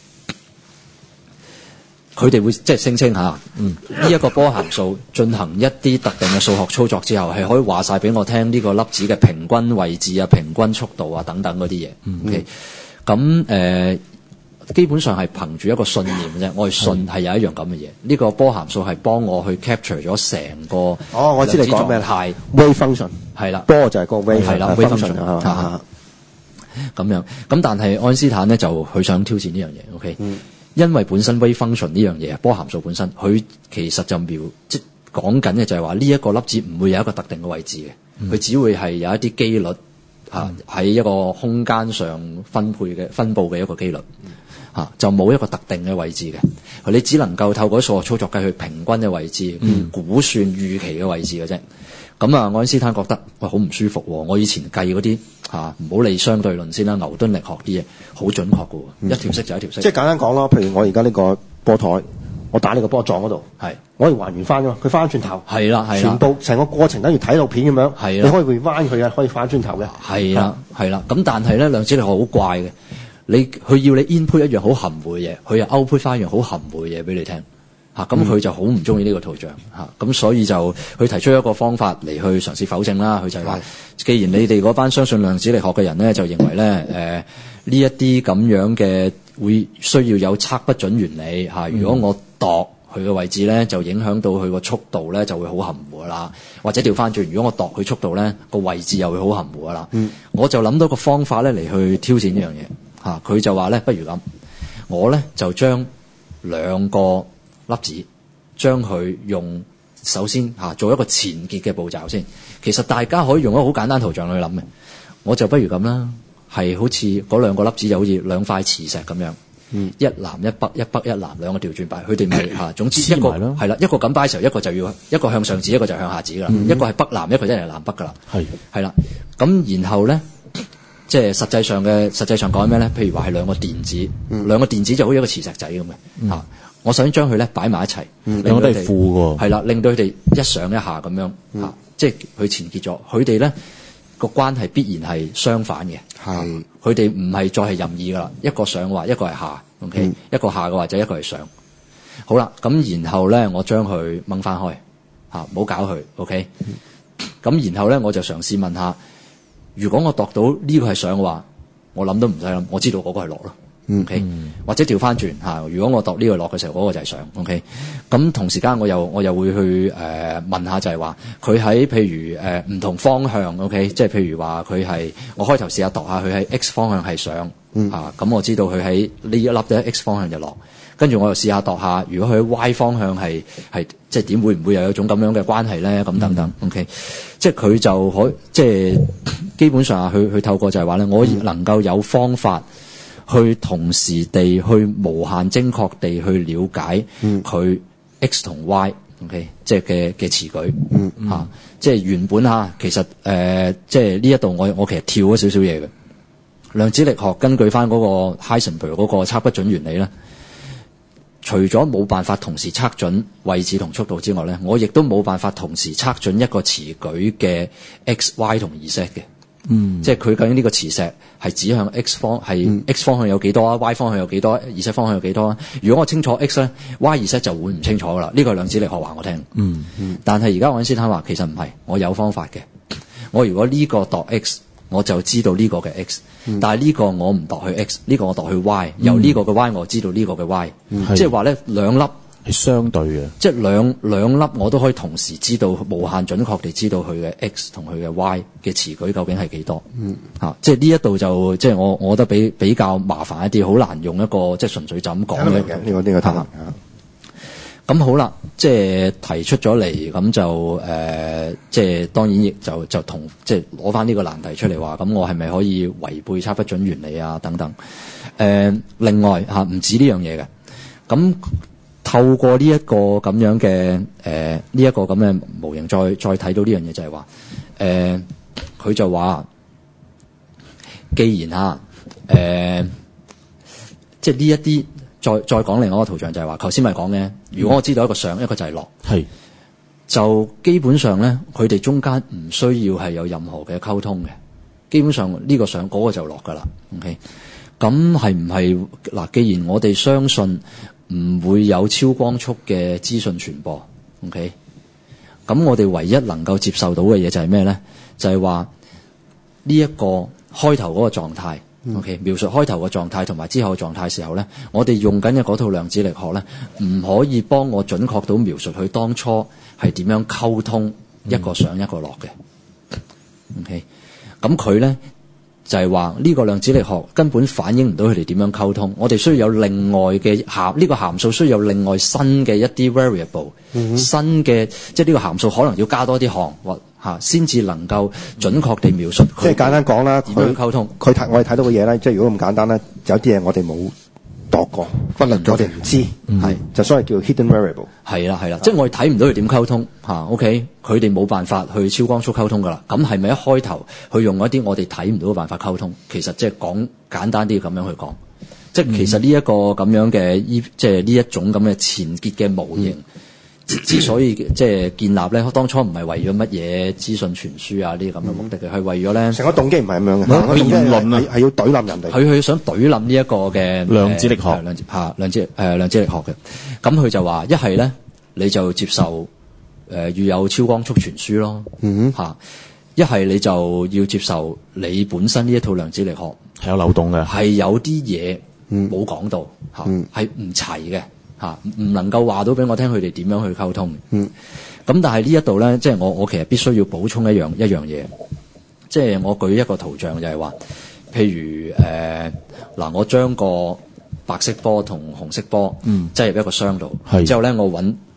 呃、哋會即係聲稱嚇，嗯，呢一個波函數進行一啲特定嘅數學操作之後，係可以話晒俾我聽呢個粒子嘅平均位置啊、平均速度啊等等嗰啲嘢。嗯、OK，咁誒。呃基本上係憑住一個信念嘅啫，我係信係有一樣咁嘅嘢。呢、這個波函數係幫我去 capture 咗成個哦，我知你講咩係 wave function 係啦，波就係個 wave 係啦 wave function 啊咁樣。咁但係愛因斯坦咧就佢想挑戰呢樣嘢 ，OK？、嗯、因為本身 wave function 呢樣嘢，波函數本身佢其實就描即講緊嘅就係話呢一個粒子唔會有一個特定嘅位置嘅，佢、嗯、只會係有一啲機率嚇喺、嗯、一個空間上分配嘅分佈嘅一個機率。嗯啊、就冇一個特定嘅位置嘅，你只能夠透過數學操作計去平均嘅位置，嗯、估算預期嘅位置嘅啫。咁啊，愛因斯坦覺得喂好唔舒服喎！我以前計嗰啲嚇唔好理相對論先啦，牛頓力學啲嘢好準確嘅喎，嗯、一條式就一條式。即係簡單講咯，譬如我而家呢個波台，我打呢個波撞嗰度，係我可以還原翻㗎嘛，佢翻轉頭，係啦係啦，全部成個過程等於睇到片咁樣，係啦，你可以回彎佢啊，可以翻轉頭嘅，係啦係啦。咁但係咧，量子力學好怪嘅。你佢要你 input 一樣好含糊嘅嘢，佢又 output 翻一樣好含糊嘅嘢俾你聽嚇，咁、啊、佢就好唔中意呢個圖像嚇，咁、啊、所以就佢提出一個方法嚟去嘗試否證啦。佢就係話，既然你哋嗰班相信量子力學嘅人咧，就認為咧誒呢一啲咁樣嘅會需要有測不準原理嚇、啊。如果我度佢嘅位置咧，就影響到佢個速度咧，就會好含糊噶啦。或者調翻轉，如果我度佢速度咧，個位置又會好含糊噶啦。嗯、我就諗到個方法咧嚟去挑戰呢樣嘢。嚇佢、啊、就話咧，不如咁，我咧就將兩個粒子將佢用首先嚇、啊、做一個前結嘅步驟先。其實大家可以用一個好簡單圖像去諗嘅，我就不如咁啦，係好似嗰兩個粒子就好似兩塊磁石咁樣，嗯、一南一北，一北一南兩個調轉擺，佢哋咪嚇總之一個係啦，一個咁擺嘅時候，一個就要一個向上指，一個就向下指㗎啦，嗯、一個係北南，一個一係南北㗎啦，係係啦，咁然後咧。即係實際上嘅實際上講咩咧？譬如話係兩個電子，嗯、兩個電子就好似一個磁石仔咁嘅嚇。嗯、我首先將佢咧擺埋一齊， 兩個都係負喎。 係啦，令到佢哋一上一下咁樣嚇，嗯、即係佢纏結咗。佢哋咧個關係必然係相反嘅。係佢哋唔係再係任意噶啦，一個上嘅話，一個係下。OK，、嗯、一個下嘅話就一個係上。好啦，咁然後咧，我將佢掹翻開嚇，唔好搞佢。OK，咁、嗯、然後咧，我就嘗試問下。如果我度到呢個係上嘅話，我諗都唔使諗，我知道嗰個係落咯。OK，、嗯、或者調翻轉嚇，如果我度呢個落嘅時候，嗰、嗰個就係上。OK，咁同時間我又我又會去誒、呃、問下就係話佢喺譬如誒唔、呃、同方向 OK，即係譬如話佢係我開頭試下度下佢喺 X 方向係上嚇，咁、嗯啊、我知道佢喺呢一粒嘅 X 方向就落。跟住我又試下度下，如果佢喺 Y 方向係係即係點會唔會又有種咁樣嘅關係咧？咁等等、嗯、，OK， 即係佢就可即係基本上去去透過就係話咧，我能夠有方法去同時地去無限精確地去了解佢 X 同 Y，OK， 即係嘅嘅詞句，嗯嗯啊、即係原本嚇其實誒、呃、即係呢一度我我其實跳咗少少嘢嘅量子力學，根據翻嗰個 Heisenberg 嗰個測不準原理咧。除咗冇辦法同時測準位置同速度之外咧，我亦都冇辦法同時測準一個詞舉嘅 x、y 同 z 嘅。嗯，即係佢究竟呢個磁石係指向 x 方係 x 方向有幾多啊 ？y 方向有幾多？z 方向有幾多啊？如果我清楚 x 咧 ，y、z 就會唔清楚噶啦。呢個係量子力學話我聽。嗯嗯。但係而家愛因斯坦話其實唔係，我有方法嘅。我如果呢個度 x，我就知道呢個嘅 x。但係呢個我唔度去 x， 呢個我度去 y，、嗯、由呢個嘅 y 我知道呢個嘅 y，、嗯、即係話咧兩粒係相對嘅， 即係兩兩粒我都可以同時知道無限準確地知道佢嘅 x 同佢嘅 y 嘅詞舉究竟係幾多，嗯啊，即係呢一度就即係我我覺得比比較麻煩一啲，好難用一個即係純粹就咁講嘅。呢、這個呢個睇下。咁好啦，即係提出咗嚟，咁就誒、呃，即係當然亦就就同即係攞翻呢個難題出嚟話，咁我係咪可以違背測不準原理啊？等等。誒、呃，另外嚇唔、啊、止呢樣嘢嘅，咁透過呢一個咁樣嘅誒呢一個咁嘅模型再，再再睇到呢樣嘢就係話，誒、呃、佢就話，既然嚇誒、呃，即係呢一啲。再再講另外一個圖像就係話，頭先咪講嘅，如果我知道一個上一個就係落，係是就基本上咧，佢哋中間唔需要係有任何嘅溝通嘅，基本上呢個上嗰、那個就落噶啦。OK，咁係唔係嗱？既然我哋相信唔會有超光速嘅資訊傳播，OK，咁我哋唯一能夠接受到嘅嘢就係咩咧？就係話呢一個開頭嗰個狀態。OK， 描述開頭嘅狀態同埋之後嘅狀態時候咧，我哋用緊嘅嗰套量子力學咧，唔可以幫我準確到描述佢當初係點樣溝通一個上一個落嘅。OK，咁佢咧就係話呢個量子力學根本反映唔到佢哋點樣溝通，我哋需要有另外嘅函，呢、這個函數需要有另外新嘅一啲 variable，、嗯、新嘅即係呢個函數可能要加多啲項或。嚇，先至能夠準確地描述。 即係簡單講啦， 點樣溝通？ 佢睇我哋睇到嘅嘢咧，即係如果咁簡單咧，有啲嘢我哋冇度過，忽略咗，我哋唔知，係、嗯、就所謂叫 hidden variable。 係啦係啦，即係我哋睇唔到佢點溝通嚇。OK，佢哋冇辦法去超光速溝通噶啦。咁係咪一開頭去用一啲我哋睇唔到嘅辦法溝通？其實即係講簡單啲咁樣去講，即係其實呢一個咁樣嘅依，即係呢一種咁嘅前結嘅模型。嗯之所以即係建立咧，當初唔係為咗乜嘢資訊傳輸啊呢啲咁嘅目的嘅，係、嗯、為咗咧。成個動機唔係咁樣嘅，成個動機係係要懟冧人哋。佢佢想懟冧呢一個嘅量子力學， 量子嚇量子誒量子力學嘅。咁佢就話一係咧，你就接受誒、呃、要有超光速傳輸咯。嗯嚇，一係你就要接受你本身呢一套量子力學係有漏洞嘅， 係有啲嘢冇講到嚇，係唔齊嘅。嚇，唔能夠話到俾我聽佢哋點樣去溝通。嗯，咁但係呢一度咧，即係我我其實必須要補充一樣一樣嘢，即係我舉一個圖像就係話，譬如誒嗱、呃，我將個白色波同紅色波，嗯，擠入一個箱度，之後咧我揾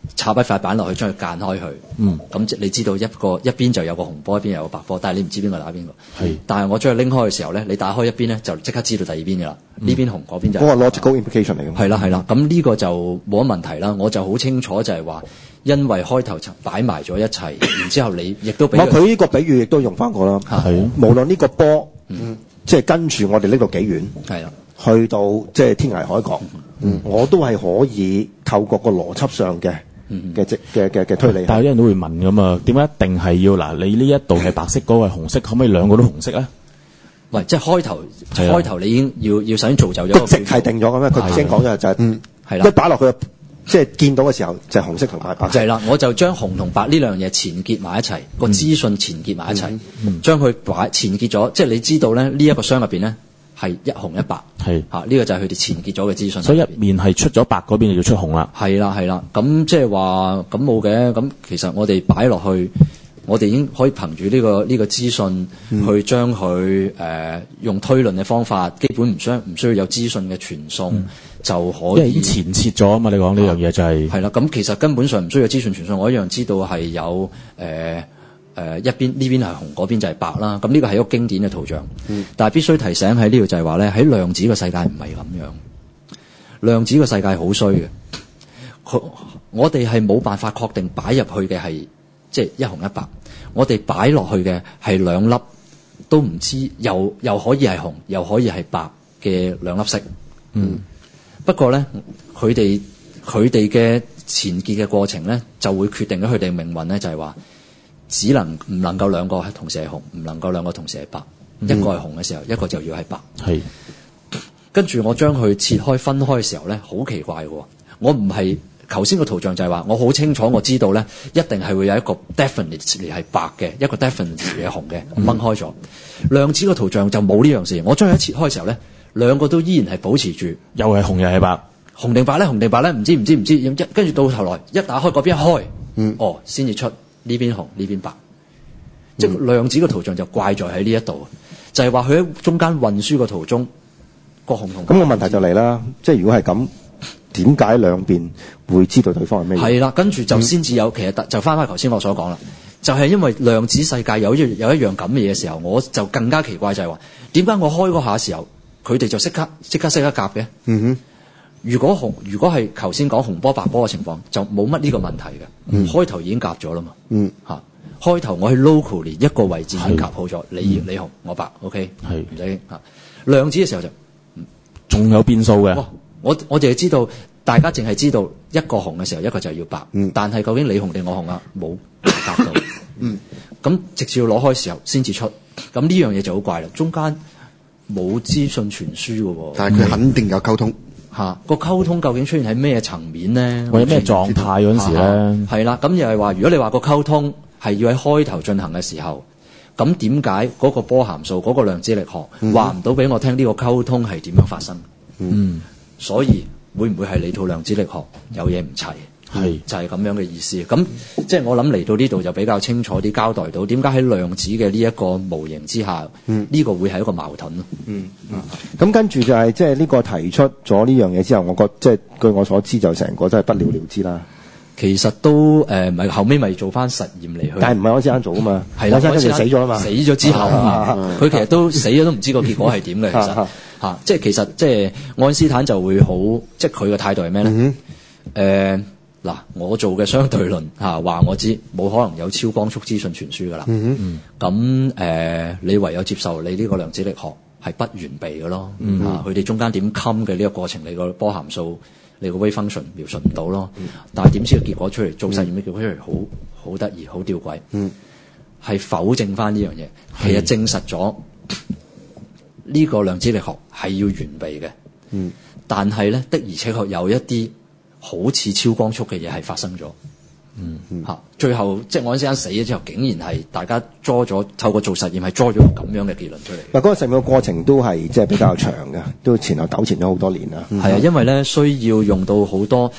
插一塊板落去，將佢間開佢。嗯，咁即你知道一個一邊就有個紅波，一邊有個白波，但係你唔知邊個打邊個。係，但係我將佢拎開嘅時候咧，你打開一邊咧，就即刻知道第二邊㗎啦。呢、嗯、邊紅，嗰邊就嗰個 logical implication 嚟嘅。 係啦係啦，咁呢個就冇乜問題啦。我就好清楚就係話，因為開頭就擺埋咗一齊，然之後你亦都俾佢呢個比喻亦都用翻過啦。係，無論呢個波，嗯，即係跟住我哋呢度幾遠，係啦。去到即係天涯海角，嗯，我都係可以透過個邏輯上嘅嘅嘅嘅嘅推理。 但係有啲人都會問㗎嘛，點解一定係要嗱？你呢一度係白色，嗰個係紅色，可唔可以兩個都紅色咧？ 喂，即係開頭開頭你已經要要首先造就咗個值係定咗嘅咩？佢先講咗就係嗯係啦，一擺落去即係見到嘅時候就係紅色同白白色。 係啦，我就將紅同白呢兩樣嘢纏結埋一齊，個資訊纏結埋一齊，將佢擺纏結咗，即係你知道咧呢一個箱入邊咧。係一紅一白，係嚇呢個就係佢哋纏結咗嘅資訊。 所以一面係出咗白嗰邊就要出紅啦。 係啦係啦，咁即係話咁冇嘅，咁其實我哋擺落去，我哋已經可以憑住呢個呢、呢個資訊、嗯、去將佢誒、呃、用推論嘅方法，基本唔需唔需要有資訊嘅傳送、嗯、就可以。因為已經前設咗啊嘛，你講呢樣嘢就係係啦。咁其實根本上唔需要資訊傳送，我一樣知道係有誒。呃誒、呃、一邊呢邊係紅，嗰邊就係白啦。咁呢個係一個經典嘅圖像，嗯、但係必須提醒喺呢度就係話咧，喺量子嘅世界唔係咁樣。量子嘅世界好衰嘅，我哋係冇辦法確定擺入去嘅係即係一紅一白。我哋擺落去嘅係兩粒都唔知，又又可以係紅，又可以係白嘅兩粒色。嗯，不過咧，佢哋佢哋嘅纏結嘅過程咧，就會決定咗佢哋命運咧，就係話。只能唔能夠兩個係同時係紅，唔能夠兩個同時係白。嗯、一個係紅嘅時候，一個就要係白。係。跟住我將佢切開分開嘅時候咧，好奇怪嘅。我唔係頭先個圖像就係話，我好清楚我知道咧，一定係會有一個 definitely 係白嘅，一個 definitely 係紅嘅，掹開咗。量子個圖像就冇呢樣事。我將佢一切開嘅時候咧，兩個都依然係保持住， 又係紅又係白。 紅定白咧？紅定白咧？唔知唔知唔知。跟住到頭來一打開嗰邊一開，嗯，哦，先至出。呢邊紅呢邊白，即係量子嘅圖像就怪在喺呢一度，就係話佢喺中間運輸嘅途中，個紅同白。 咁個問題就嚟啦，即係如果係咁，點解兩邊會知道對方係咩？ 係啦，跟住就先至有，嗯、其實就翻翻頭先我所講啦，就係、是、因為量子世界有一有一樣咁嘅嘢嘅時候，我就更加奇怪就係話，點解我開嗰下嘅時候，佢哋就即刻即刻識得夾嘅？嗯哼。如果紅，如果係頭先講紅波白波嘅情況，就冇乜呢個問題嘅。嗯、開頭已經夾咗啦嘛。嗯，嚇、啊，開頭我去 local 連一個位置已經夾好咗，你你紅我白 ，OK，係唔使嚇。量子嘅時候就仲有變數嘅。 我我淨係知道，大家淨係知道一個紅嘅時候，一個就要白。嗯、但係究竟你紅定我紅啊？冇夾到。嗯，咁直至要攞開時候先至出，咁呢樣嘢就好怪啦。中間冇資訊傳輸嘅喎。 但係佢肯定有溝通。 嚇，個溝通究竟出現喺咩層面咧？ 或者咩狀態嗰陣時咧？ 係啦，咁又係話，如果你話個溝通係要喺開頭進行嘅時候，咁點解嗰個波函數嗰、嗰個量子力學話唔到俾我聽呢個溝通係點樣發生？嗯，所以會唔會係你套量子力學有嘢唔齊？係就係咁樣嘅意思。咁即係我諗嚟到呢度就比較清楚啲交代到點解喺量子嘅呢一個模型之下，呢、嗯、個會係一個矛盾咯。嗯嗯。咁跟住就係即係呢個提出咗呢樣嘢之後，我覺即係據我所知就成個真係不了了之啦。 其實都誒，咪、呃、後尾咪做翻實驗嚟去。 但係唔係安斯坦做啊嘛？係啦，安斯坦死咗啊嘛。 死咗之後，佢、啊、其實都死咗都唔知個結果係點嘅。其實嚇、啊，即係其實即係愛因斯坦就會好，即係佢嘅態度係咩咧？誒、嗯。呃嗱，我做嘅相對論嚇話我知冇可能有超光速資訊傳輸噶啦。咁誒、嗯嗯呃，你唯有接受你呢個量子力學係不完備嘅咯。嗯、啊，佢哋中間點冚嘅呢個過程，你個波函數、你個 wave function 描述唔到咯。嗯、但係點知個結果出嚟，做實驗嘅結果出嚟，好好得意，好吊詭。係、嗯、否證翻呢樣嘢，其實證實咗呢個量子力學係要完備嘅。嗯、但係咧，的而且確有一啲好似超光速嘅嘢係發生咗，嗯嗯嚇，最後即係愛因斯坦死咗之後，竟然係大家捉咗透過做實驗係捉咗咁樣嘅結論出嚟。 嗱，嗰個實驗嘅過程都係即係比較長嘅，都前後糾纏咗好多年啦。 係啊、嗯，因為咧需要用到好多誒、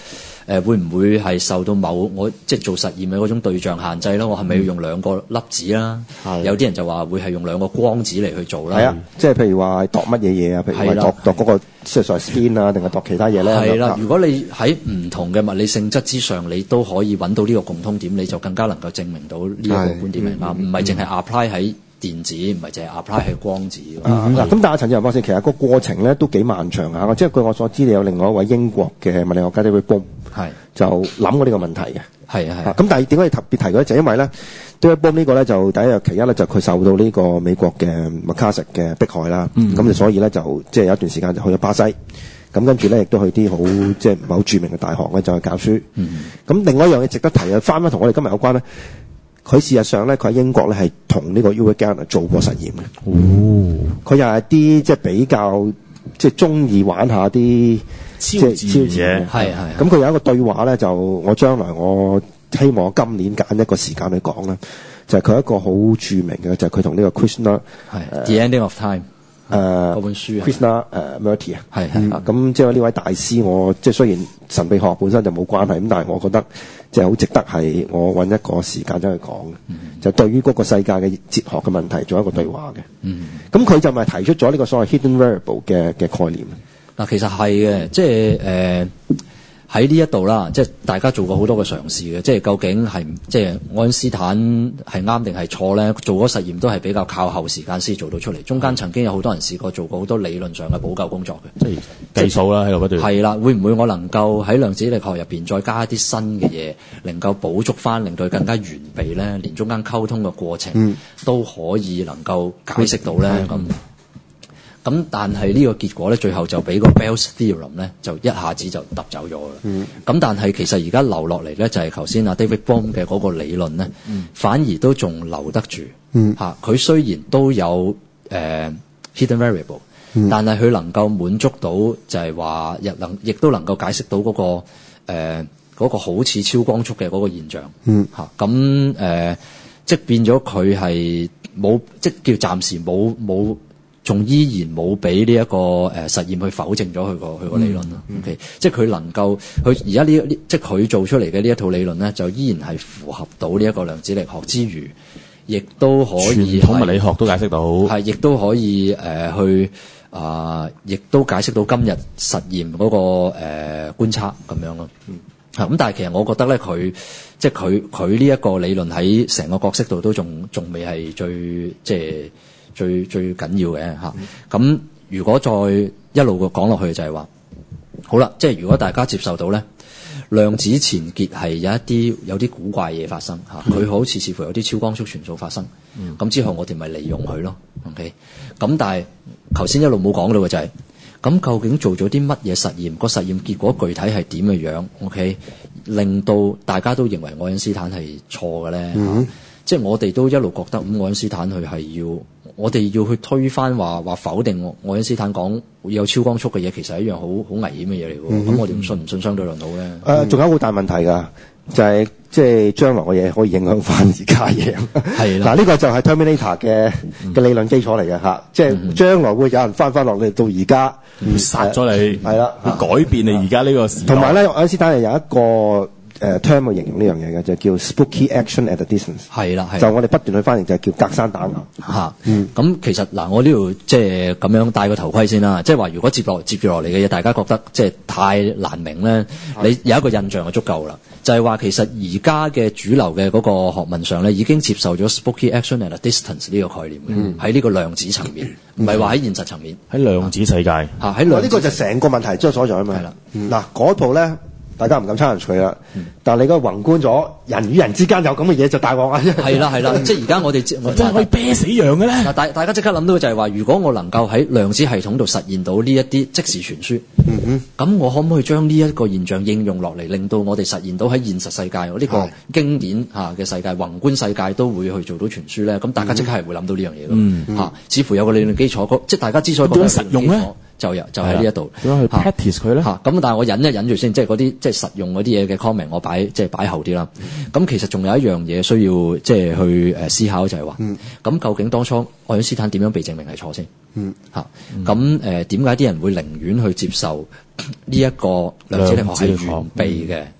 誒會唔會係受到某我即係做實驗嘅嗰種對象限制啦？我係咪要用兩個粒子啦？嗯、有啲人就話會係用兩個光子嚟去做啦。係啊， 即係譬如話度乜嘢嘢啊？譬如話度度嗰個即係所謂 spin 啊，定係度其他嘢咧？ 係啦，如果你喺唔同嘅物理性質之上，你都可以揾到呢個共通點，你就更加能夠證明到呢一個觀點係啱，唔係淨係 apply 喺電子，唔係淨係 apply 係光子。嗱、 嗯，咁、嗯、但係陳志宏博士，其實個過程咧都幾漫長下。即係據我所知，你有另外一位英國嘅物理學家 David Bohm 係就諗過呢個問題嘅。係啊係。咁但係點解要特別提佢？就因為咧 David Bohm 呢個咧就第一日其一咧就佢受到呢個美國嘅麥卡錫嘅迫害啦。咁就、嗯、所以咧就即係有一段時間就去咗巴西。咁跟住咧亦都去啲好即係唔係好著名嘅大學咧就去教書。咁、嗯、另外一樣嘢值得提啊，翻翻同我哋今日有關咧。佢事實上咧，佢喺英國咧係同呢個 Uri Geller 做過實驗嘅。哦，佢又係啲即係比較即係中意玩下啲超自然嘢，係係。咁佢有一個對話咧，就我將來我希望我今年揀一個時間去講咧，就係、是、佢一個好著名嘅，就係佢同呢個 Krishna 係 The Ending of Time 誒、uh, 嗰本書 Krishna 誒 Murti 啊，係係。咁即係呢位大師，我即係雖然神秘學本身就冇關係，咁但係我覺得。即係好值得係我揾一個時間走去講嘅，嗯、就對於嗰個世界嘅哲學嘅問題做一個對話嘅。咁佢、嗯、就咪提出咗呢個所謂 hidden variable 嘅嘅概念。嗱， 其實係嘅，即係誒喺呢一度啦，即係大家做過好多個嘗試嘅，即係究竟係即係愛因斯坦係啱定係錯咧？做嗰實驗都係比較靠後時間先做到出嚟，中間曾經有好多人試過做過好多理論上嘅補救工作嘅，即係計數啦喺度不斷。係啦，會唔會我能夠喺量子力學入邊再加一啲新嘅嘢，能夠補足翻，令到佢更加完備咧？連中間溝通嘅過程、嗯、都可以能夠解釋到咧咁。嗯咁但係呢個結果咧，最後就俾個 Bell's Theorem 咧，就一下子就揼走咗啦。咁、嗯、但係其實而家留落嚟咧，就係頭先阿 David Bohm 嘅嗰個理論咧，嗯、反而都仲留得住。嚇、嗯，佢雖然都有誒、呃、hidden variable，、嗯、但係佢能夠滿足到就係話，亦能亦都能夠解釋到嗰、那個誒嗰、呃那個好似超光速嘅嗰個現象。嚇、嗯，咁誒、呃、即變咗佢係冇，即叫暫時冇冇。仲依然冇俾呢一個誒、呃、實驗去否證咗佢個佢個理論咯。嗯、OK，即係佢能夠佢而家呢呢，即係佢做出嚟嘅呢一套理論咧，就依然係符合到呢一個量子力學之餘，亦都可以傳統物理學都解釋到， 係亦都可以誒、呃、去啊，亦、呃、都解釋到今日實驗嗰、那個誒、呃、觀察咁樣咯。嗯，咁、嗯，但係其實我覺得咧，佢即係佢佢呢一個理論喺成個角色度都仲仲未係最即係。最最緊要嘅嚇，咁、嗯、如果再一路講落去就係話，好啦，即係如果大家接受到咧，量子前結係有一啲有啲古怪嘢發生嚇，佢、嗯、好似似乎有啲超光速傳數發生，咁、嗯、之後我哋咪利用佢咯 ，OK，咁但係頭先一路冇講到嘅就係、是，咁究竟做咗啲乜嘢實驗？個實驗結果具體係點嘅樣 ？OK，令到大家都認為愛因斯坦係錯嘅咧，嗯、即係我哋都一路覺得咁、嗯、愛因斯坦佢係要。我哋要去推翻話話否定愛因斯坦講會有超光速嘅嘢，其實係一樣好好危險嘅嘢嚟嘅。咁、嗯、哼我哋唔信唔信相對論到咧？誒、呃，仲有好大問題㗎，就係即係將來嘅嘢可以影響翻而家嘢。係啦，嗱呢個就係 Terminator 嘅嘅理論基礎嚟嘅嚇，即係將來會有人翻翻落嚟到而家， 殺咗你係啦， 呃、 改變你而家呢個時代。 同埋咧，愛因斯坦係有一個。誒 term 去形容呢樣嘢嘅就叫 spooky action at a distance，係啦，係就我哋不斷去翻譯就係叫隔山打牛嚇。嗯，咁其實嗱，我呢度即係咁樣戴個頭盔先啦，即係話如果接落接住落嚟嘅嘢，大家覺得即係太難明咧，你有一個印象就足夠啦。就係話其實而家嘅主流嘅嗰個學問上咧，已經接受咗 spooky action at a distance 呢個概念嘅，喺呢個量子層面，唔係話喺現實層面， 喺量子世界嚇， 喺量子。呢個就成個問題之所在啊嘛。係啦，嗱嗰度咧。大家唔敢差人除啦，嗯、但係你個宏觀咗人與人之間有咁嘅嘢就大鑊啊！係啦係啦，即係而家我哋真係可以啤死羊嘅咧。 嗱，大大家即刻諗到就係話，如果我能夠喺量子系統度實現到呢一啲即時傳輸，咁、嗯、哼我可唔可以將呢一個現象應用落嚟，令到我哋實現到喺現實世界呢、呢個經典嚇嘅世界、宏觀世界都會去做到傳輸咧？咁大家即刻係會諗到呢樣嘢咯。嚇、嗯嗯，似乎有個理論基礎，即係大家之所以覺得實用咧。就有就喺呢一度點樣去 practice 佢咧？ 嚇咁，但係我忍一忍住先，即係嗰啲即係實用嗰啲嘢嘅 comment，我擺即係擺後啲啦。咁、嗯、其實仲有一樣嘢需要即係去誒思考，就係話，咁、嗯、究竟當初愛因斯坦點樣被證明係錯先？嚇咁誒點解啲人會寧願去接受呢一個量子力學係完備嘅？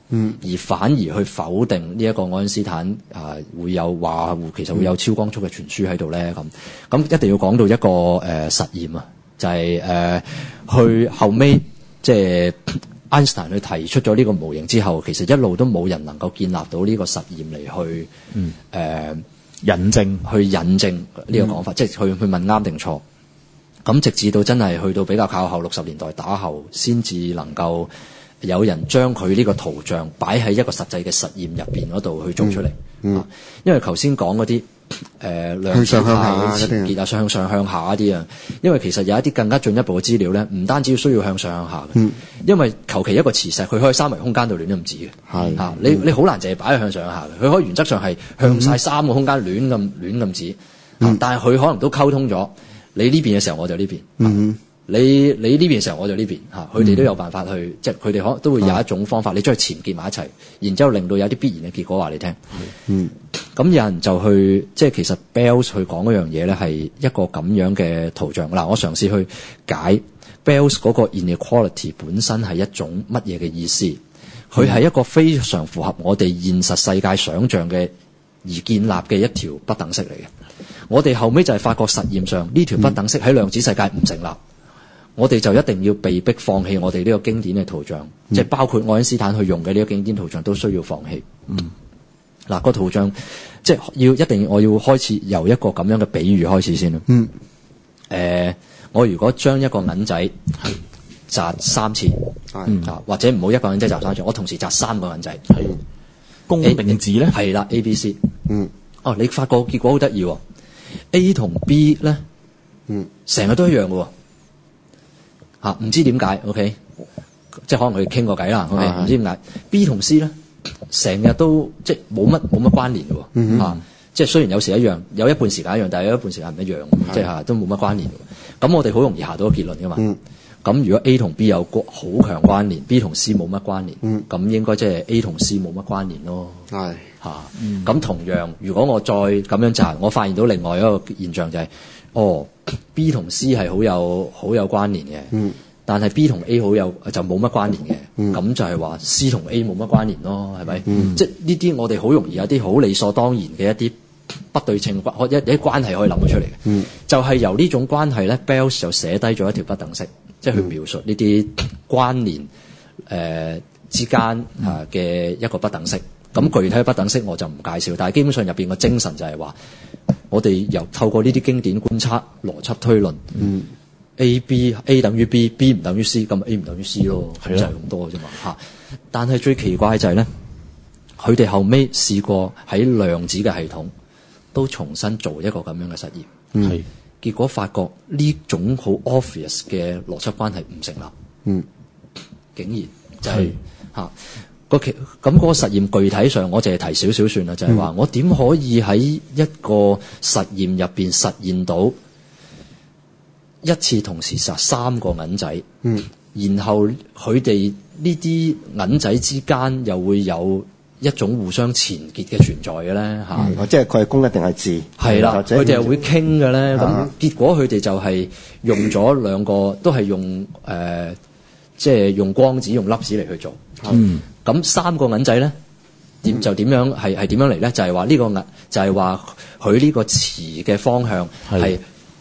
嗯，而反而去否定呢一個愛因斯坦啊、呃、會有話其實會有超光速嘅傳輸喺度咧咁，咁一定要講到一個誒、呃、實驗啊，就係、是、誒、呃、去後尾即係愛因斯坦去提出咗呢個模型之後，其實一路都冇人能夠建立到呢個實驗嚟去嗯誒、呃、 引證去引證呢個講法，嗯、即係去去問啱定錯。咁直至到真係去到比較靠後六十年代打後，先至能夠有人將佢呢個圖像擺喺一個實際嘅實驗入邊嗰度去做出嚟。嗯，嗯因為頭先講嗰啲誒量子態前結啊，向上向下一啲啊，因為其實有一啲更加進一步嘅資料咧，唔單止需要向上向下嘅，嗯、因為求其一個磁石佢可以三維空間度亂咁指嘅，係嚇、嗯、你你好難淨係擺喺向上向下嘅，佢可以原則上係向晒三個空間亂咁亂咁指，嗯、但係佢可能都溝通咗。你呢邊嘅時候我就呢邊，嗯、你你呢邊嘅時候我就呢邊嚇，佢哋都有辦法去，嗯、即係佢哋可都會有一種方法，嗯、你將佢纏結埋一齊，然之後令到有啲必然嘅結果話你聽。嗯，咁有人就去即係其實 Bells 去講嗰樣嘢咧係一個咁樣嘅圖像。嗱，我嘗試去解 Bells 嗰個 inequality 本身係一種乜嘢嘅意思？佢係、嗯、一個非常符合我哋現實世界想像嘅而建立嘅一條不等式嚟嘅。我哋後尾就係發覺實驗上呢條不等式喺量子世界唔成立，嗯、我哋就一定要被逼放棄我哋呢個經典嘅圖像，嗯、即係包括愛因斯坦去用嘅呢個經典圖像都需要放棄。嗯，嗱、個圖像即係要一定我要開始由一個咁樣嘅比喻開始先啦。嗯，誒、呃，我如果將一個銀仔擲三次，嗯啊，或者唔好一個銀仔擲三次，我同時擲三個銀仔，係公定字咧？係啦 ，A、B、C。嗯，哦，你發覺結果好得意喎。A 同 B 咧，嗯，成日都一樣嘅喎，嚇唔知點解 ？OK，即係可能佢哋傾過偈啦。OK，唔知點解 B 同 C 咧，成日都即係冇乜冇乜關聯嘅喎，嗯、哼啊，即係雖然有時一樣，有一半時間一樣，但係有一半時間唔一樣，嗯、即係嚇都冇乜關聯嘅。咁我哋好容易下到個結論嘅嘛。咁、嗯、如果 A 同 B 有個好強關聯 ，B 同 C 冇乜關聯，咁、嗯、應該即係 A 同 C 冇乜關聯咯。係。嚇，咁、嗯、同樣，如果我再咁樣擲，我發現到另外一個現象就係、是，哦 B 同 C 係好有好有關聯嘅，嗯、但係 B 同 A 好有就冇乜關聯嘅，咁、嗯、就係話 C 同 A 冇乜關聯咯，係咪？嗯、即係呢啲我哋好容易有啲好理所當然嘅一啲不對稱關，一啲關係可以諗到出嚟嘅，嗯、就係由呢種關係咧 ，Bells 就寫低咗一條不等式，即係去描述呢啲關聯誒、呃、之間啊嘅一個不等式。咁具體嘅不等式我就唔介紹，但係基本上入邊個精神就係話，我哋由透過呢啲經典觀察、邏輯推論、嗯、A、B、A 等於 B、B 唔等於 C， 咁 A 唔等於 C 咯，就係咁多嘅啫嘛嚇。但係最奇怪就係咧，佢哋後尾試過喺量子嘅系統都重新做一個咁樣嘅實驗，係、嗯、結果發覺呢種好 obvious 嘅邏輯關係唔成立，嗯，竟然就係、是、嚇。是個其咁嗰個實驗具體上，我淨係提少少算啦，就係、是、話我點可以喺一個實驗入邊實現到一次同時擲三個銀仔，嗯、然後佢哋呢啲銀仔之間又會有一種互相纏結嘅存在嘅咧嚇， 嗯、即係佢係公一定係字， 係啦，佢哋係會傾嘅咧。咁、啊、結果佢哋就係用咗兩個，都係用誒、呃，即係用光子、用粒子嚟去做。嗯，咁三個銀仔咧，點就點樣係係點樣嚟咧？就係話呢個銀就係話佢呢個磁嘅方向係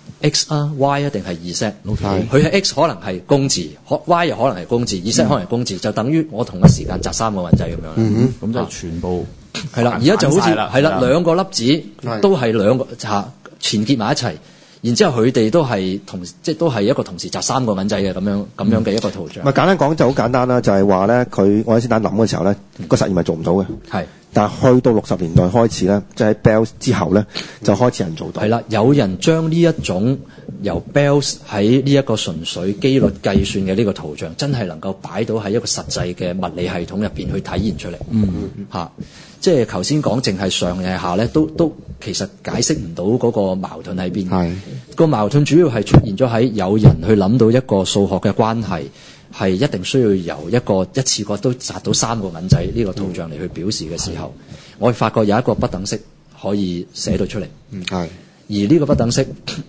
X 啊 Y 啊定係 Z？佢喺 X 可能係公字，Y 又可能係公字，Z 可能係公字，就等於我同一時間擲三個銀仔咁樣。嗯哼，咁就全部係啦。而家就好似係啦，兩個粒子都係兩個嚇纏結埋一齊。然之後佢哋都係同即係都係一個同時擲三個銀仔嘅咁樣咁樣嘅一個圖像。 咪、嗯、簡單講就好簡單啦，就係話咧，佢愛因斯坦諗嘅時候咧，個、嗯、實驗係做唔到嘅。係，但係去到六十年代開始咧，即係喺 Bells 之後咧，就開始人做到。係啦，有人將呢一種由 Bells 喺呢一個純粹機率計算嘅呢個圖像，真係能夠擺到喺一個實際嘅物理系統入邊去體現出嚟。嗯嗯嚇。即係頭先講淨係上定係下咧，都都其實解釋唔到嗰個矛盾喺邊。係個矛盾主要係出現咗喺有人去諗到一個數學嘅關係，係一定需要由一個一次過都擲到三個銀仔呢個圖像嚟去表示嘅時候，嗯、我哋發覺有一個不等式可以寫到出嚟。嗯，係而呢個不等式，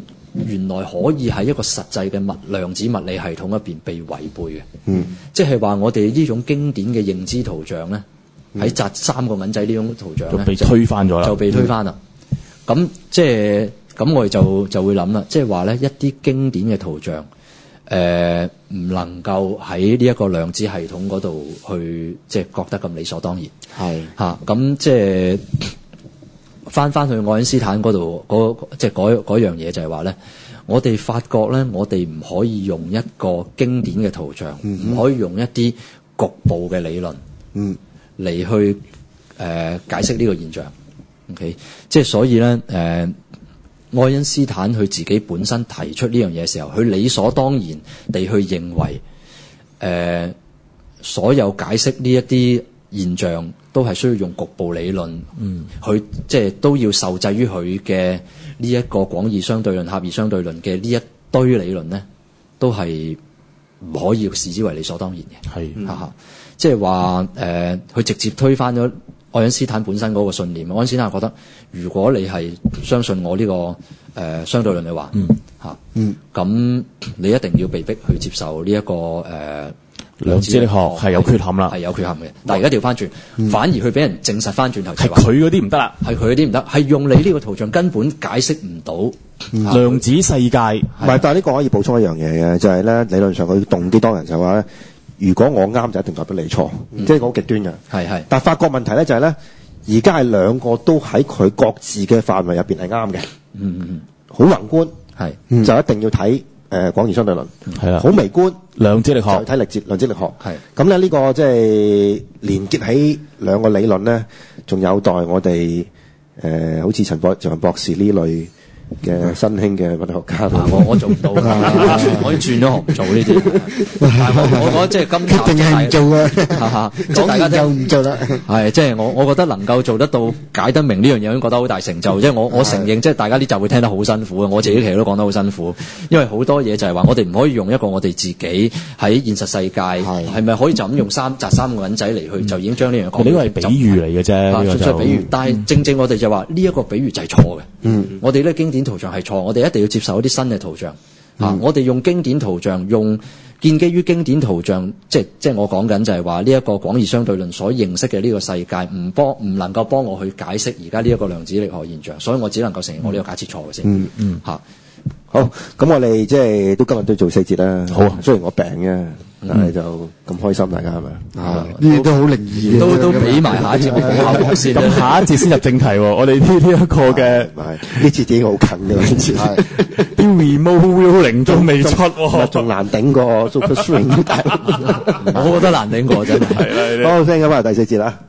原來可以喺一個實際嘅物量子物理系統入邊被違背嘅。 嗯， 即係話我哋呢種經典嘅認知圖像咧，喺擲三個銀仔呢種圖像咧， 就被推翻咗啦， 就被推翻啦。咁、嗯、即係咁，我哋就就會諗啦，即係話咧一啲經典嘅圖像，誒、呃、唔能夠喺呢一個量子系統嗰度去即係覺得咁理所當然。 係嚇咁、啊、即係翻翻去愛因斯坦嗰度嗰即係嗰嗰樣嘢就係話咧，我哋發覺咧，我哋唔可以用一個經典嘅圖像，唔、嗯、可以用一啲局部嘅理論，嗯，嚟去誒、呃、解釋呢個現象。OK， 即係所以咧，誒、呃，愛因斯坦佢自己本身提出呢樣嘢嘅時候，佢理所當然地去認為，誒、呃，所有解釋呢一啲現象都係需要用局部理論，嗯，佢即係都要受制於佢嘅呢一個廣義相對論、狹義相對論嘅呢一堆理論咧，都係唔可以視之為理所當然嘅，係，哈哈，即係話誒，佢直接推翻咗愛因斯坦本身嗰個信念。愛因斯坦覺得，如果你係相信我呢、這個誒、呃、相對論嘅話，嗯嚇，嗯，咁你一定要被逼去接受呢、這、一個誒。呃量子力學係有缺陷啦，係有缺陷嘅。但係而家調翻轉，嗯、反而佢俾人證實翻轉頭，係佢嗰啲唔得啦， 係佢嗰啲唔得，係用你呢個圖像根本解釋唔到、 嗯、量子世界。 唔係，但係呢個可以補充一樣嘢嘅，就係、是、咧理論上佢動機當人就話咧，如果我啱就一定代表你錯，嗯、即係好極端嘅。係係。但係發覺問題咧就係、是、咧，而家係兩個都喺佢各自嘅範圍入邊係啱嘅。嗯嗯嗯。好宏觀係、嗯，就一定要睇。誒廣義相對論係啦，好微觀量子力學就睇力哲量子力學係咁咧，呢個即係連結起兩個理論咧，仲有待我哋誒、呃、好似陳博陳博士呢類嘅新興嘅物理學家。 我我做唔到㗎，我已經轉咗學做呢啲。但係我我覺得即係今集決定係唔做啊，即係大家就唔做啦。係即係我我覺得能夠做得到解得明呢樣嘢，已經覺得好大成就。即係我我承認，即係大家呢集會聽得好辛苦嘅，我自己其實都講得好辛苦，因為好多嘢就係話我哋唔可以用一個我哋自己喺現實世界係咪可以就咁用三擲三個銀仔嚟去就已經將呢樣講。 呢個係比喻嚟嘅啫，呢個就比喻。但係正正我哋就話呢一個比喻就係錯嘅。嗯，我哋呢經典圖像係錯，我哋一定要接受一啲新嘅圖像。嗯、啊，我哋用經典圖像，用建基於經典圖像，即係即係我講緊就係話呢一個廣義相對論所認識嘅呢個世界，唔幫唔能夠幫我去解釋而家呢一個量子力學現象，所以我只能夠承認我呢個假設錯嘅先。 嗯嗯，嚇、啊。好，咁我哋即係都今日都做四節啦。好啊，雖然我病嘅，但係就咁開心，大家係咪啊？ 呢啲都好靈異嘅， 都都俾埋下一節補下先。 咁下一節先入正題喎。我哋呢呢一個嘅係呢節已經好近嘅啦，呢節係啲 remote viewing 仲未出喎， 仲難頂過 Super Swing。 我覺得難頂過真係。 係啦，好，聽緊翻第四節啦。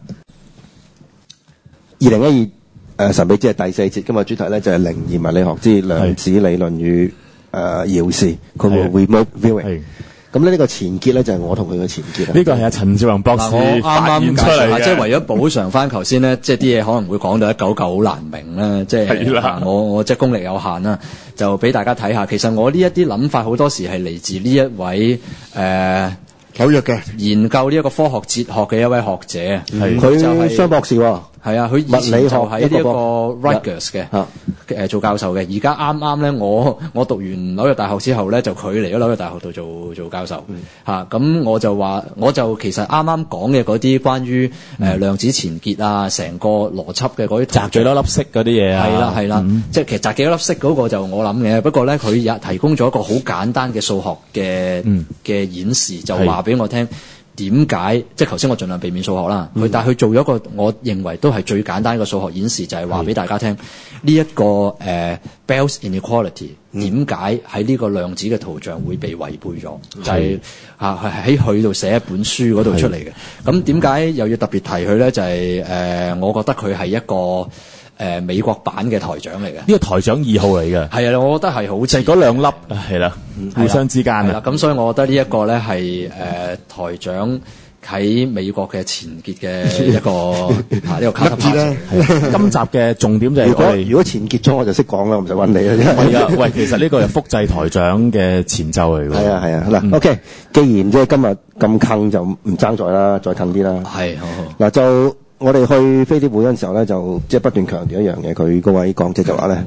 二零一二。誒神秘之夜第四節，今日主題咧就係靈異物理學之量子理論與誒遙視，佢個 remote viewing。咁咧呢個前結咧就係我同佢嘅前結。 呢個係阿陳志宏博士發現出嚟嘅， 即係為咗補償翻頭先咧，即係啲嘢可能會講到一九九好難明啦。即係我我即係功力有限啦，就俾大家睇下。其實我呢一啲諗法好多時係嚟自呢一位誒紐約嘅研究呢一個科學哲學嘅一位學者， 佢就係雙博士喎。 係啊，佢以前就喺呢一個 Rutgers 嘅誒做教授嘅，而家啱啱咧，我我讀完紐約大學之後咧，就佢嚟咗紐約大學度做做教授嚇。咁、嗯啊、我就話，我就其實啱啱講嘅嗰啲關於誒、呃、量子前結啊，成個邏輯嘅嗰啲擲幾多粒色嗰啲嘢啊， 係啦係啦，嗯、即係其實擲幾多粒色嗰個就我諗嘅，不過咧佢也提供咗一個好簡單嘅數學嘅嘅、嗯、演示，就話俾我聽。點解？即係頭先我盡量避免數學啦。佢、嗯、但係佢做咗一個我認為都係最簡單嘅數學演示，就係話俾大家聽呢一個誒、uh, Bell's inequality 點解喺呢個量子嘅圖像會被違背咗？就係嚇係喺佢度寫一本書嗰度出嚟嘅。咁點解又要特別提佢咧？就係、是、誒、呃，我覺得佢係一個。誒、呃、美國版嘅台長嚟嘅，呢個台長二號嚟嘅， 係啊，我覺得係好正。 嗰兩粒係啦，互相之間啊，咁所以我覺得呢一個咧係誒台長喺美國嘅前結嘅一個呢個卡塔啦。 今集嘅重點就係如果如果前結咗我就識講啦，唔使揾你啦。 係啊，喂，其實呢個係複製台長嘅前奏嚟㗎。 係啊係啊，嗱、嗯、，OK，既然即係今日咁坑就唔爭在啦，再坑啲啦。 係，好好。 嗱就。我哋去飛碟會嗰陣時候咧，就即係不斷強調一樣嘢。佢嗰位講者就話咧，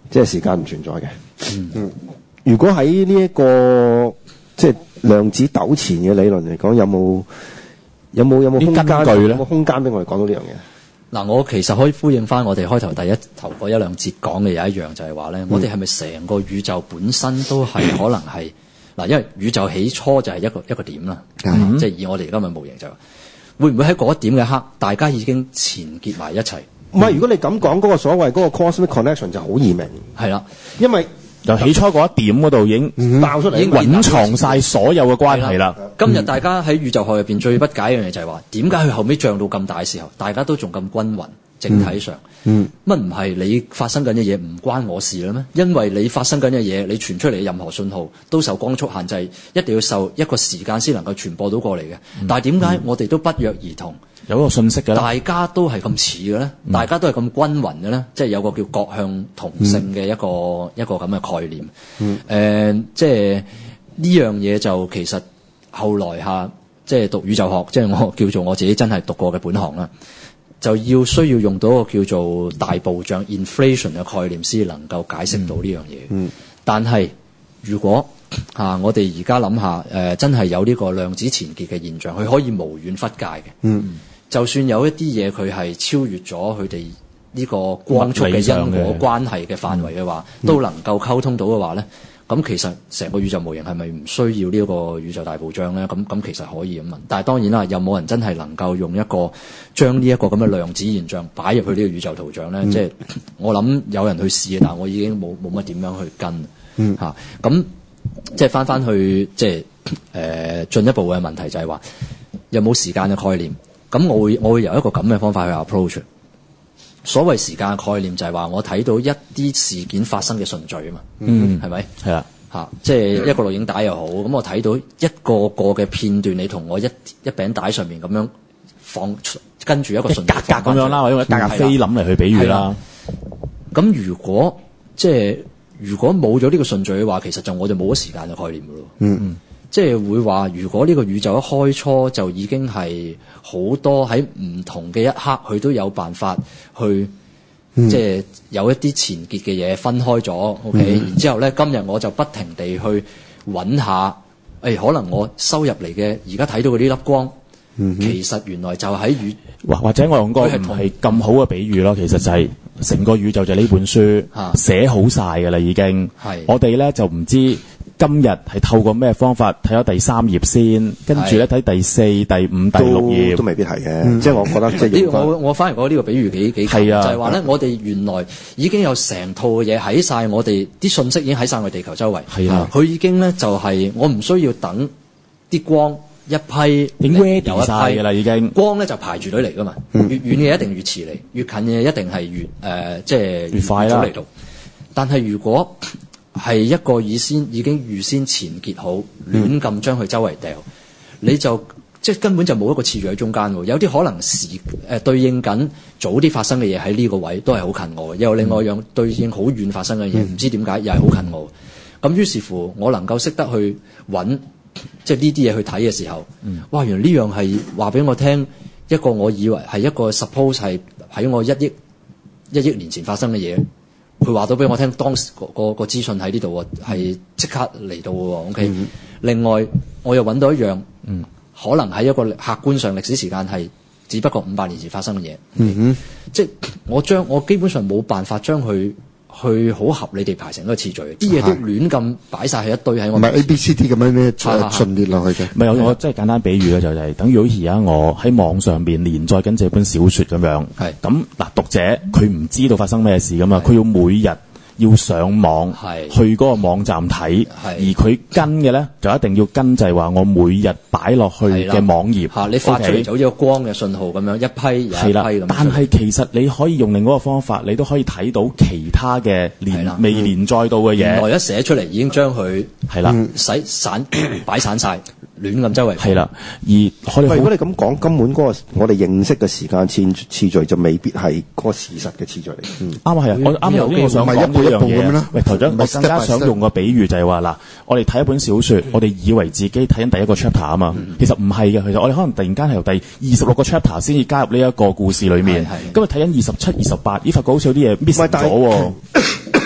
即係時間唔存在嘅。嗯，如果喺呢一個即係量子糾纏嘅理論嚟講，有冇有冇有冇空間咧？有冇空間俾我哋講到呢樣嘢？ 嗱，我其實可以呼應翻我哋開頭第一頭嗰一兩節講嘅有一樣，就係話咧，嗯、我哋係咪成個宇宙本身都係可能係嗱，因為宇宙起初就係一個一個點啦，嗯、即係以我哋而家嘅模型就係、會唔會喺嗰一點嘅刻，大家已經纏結埋一齊？ 唔係、嗯，如果你咁講，嗰、嗰個所謂嗰個 cosmic connection 就好易明， 係啦， 因為由起初嗰一點嗰度已經爆出嚟，已經隱藏晒所有嘅關係啦。 今日大家喺宇宙學入邊最不解一樣嘢就係話，點解佢後尾漲到咁大嘅時候，大家都仲咁均勻？整體上，乜唔係你發生緊嘅嘢唔關我事啦咩？因為你發生緊嘅嘢，你傳出嚟嘅任何信號都受光速限制，一定要受一個時間先能夠傳播到過嚟嘅。嗯、但係點解我哋都不約而同有一個信息嘅，大家都係咁似嘅咧？嗯、大家都係咁均勻嘅咧？即係有個叫各向同性嘅一個、嗯、一個咁嘅概念。誒、嗯呃，即係呢樣嘢就其實後來下即係讀宇宙學，即係我叫做我自己真係讀過嘅本行啦。就要需要用到一個叫做大暴漲 inflation 嘅概念先能夠解釋到呢樣嘢。嗯，但係如果嚇、啊、我哋而家諗下，誒、呃、真係有呢個量子纏結嘅現象，佢可以無遠弗屆嘅。嗯，就算有一啲嘢佢係超越咗佢哋呢個光速嘅因果關係嘅範圍嘅話，嗯、都能夠溝通到嘅話咧。咁其實成個宇宙模型係咪唔需要呢一個宇宙大暴漲咧？咁咁其實可以咁問，但係當然啦，有冇人真係能夠用一個將呢一個咁嘅量子現象擺入去呢個宇宙圖像咧？嗯、即係我諗有人去試，但係我已經冇冇乜點樣去跟嗯嚇。咁、啊、即係翻翻去即係誒進一步嘅問題就係話有冇時間嘅概念？咁我會我會由一個咁嘅方法去 approach。所謂時間嘅概念就係話，我睇到一啲事件發生嘅順序啊嘛，嗯，係咪？係啦，嚇，即係一個錄影帶又好，咁我睇到一個個嘅片段，你同我一一餅帶上面咁樣放跟住一個順序格格咁樣啦，或者格格菲林嚟去比喻啦。咁如果即係如果冇咗呢個順序嘅話，其實就我就冇咗時間嘅概念嘅咯。嗯嗯。即係會話，如果呢個宇宙一開初就已經係好多喺唔同嘅一刻，佢都有辦法去，嗯、即係有一啲纏結嘅嘢分開咗。OK，嗯、然之後咧，今日我就不停地去揾下，誒、哎，可能我收入嚟嘅而家睇到嘅呢粒光，嗯、其實原來就喺宇， 或或者我用個唔係咁好嘅比喻咯，其實就係成個宇宙就係呢本書、啊、寫好晒㗎啦，已經。係是我哋咧就唔知。今日係透過咩方法睇咗第三頁先，跟住咧睇第四、第五、第六頁都，都未必係嘅。嗯、即係我覺得即係我我反而覺得呢個比喻幾幾係啊，就係話咧，我哋原來已經有成套嘅嘢喺晒我哋啲信息已經喺晒我哋地球周圍。係啊，佢已經咧就係、是、我唔需要等啲光一批已經 ready 晒㗎啦，已經光咧就排住隊嚟㗎嘛。嗯、越遠嘅一定越遲嚟，越近嘅一定係越誒、呃、即係越快啦。 嚟到。但係如果係一個已先已經預先纏結好，亂咁將佢周圍掉，嗯、你就即係根本就冇一個次序喺中間喎。有啲可能時誒、呃、對應緊早啲發生嘅嘢喺呢個位都係好近我嘅，又另外一樣對應好遠發生嘅嘢，唔、嗯、知點解又係好近我。咁於是乎，我能夠識得去揾即係呢啲嘢去睇嘅時候，嗯、哇！原來呢樣係話俾我聽一個我以為係一個 suppose 係喺我一億一億年前發生嘅嘢。佢話到俾我聽，當時個個個資訊喺呢度喎，係即刻嚟到嘅喎。OK，、嗯、另外我又揾到一樣，嗯、可能喺一個客觀上歷史時間係只不過五百年前發生嘅嘢。嗯哼，即係我將我基本上冇辦法將佢去好合理地排成一個次序，啲嘢都亂咁擺晒喺一堆喺我。唔係 A B C D 咁樣咧順列落去嘅。 唔係我我即係簡單比喻咧，就係等於好似而家我喺網上邊連載緊這本小説咁樣。係咁嗱，讀者佢唔知道發生咩事噶嘛，佢要每日要上網去嗰個網站睇，而佢跟嘅咧就一定要跟就係話我每日擺落去嘅網頁。 嚇，你發出嚟就好似個光嘅信號咁樣，一批又一批咁。 但係其實你可以用另一個方法，你都可以睇到其他嘅連未連載到嘅嘢。 原來一寫出嚟已經將佢係啦，洗散擺散晒，亂咁周圍。係啦， 而如果你咁講，根本嗰個我哋認識嘅時間次次序就未必係嗰個事實嘅次序嚟。嗯，啱啊，係啊，我啱有呢個想講。一樣嘢，喂，台長，我更加想用個比喻就係話嗱，我哋睇一本小說，我哋以為自己睇緊第一個 chapter 啊嘛，其實唔係嘅，其實我哋可能突然間係由第二十六個 chapter 先至加入呢一個故事裏面，今日睇緊二十七、二十八，咦，發覺好似有啲嘢 miss 咗喎。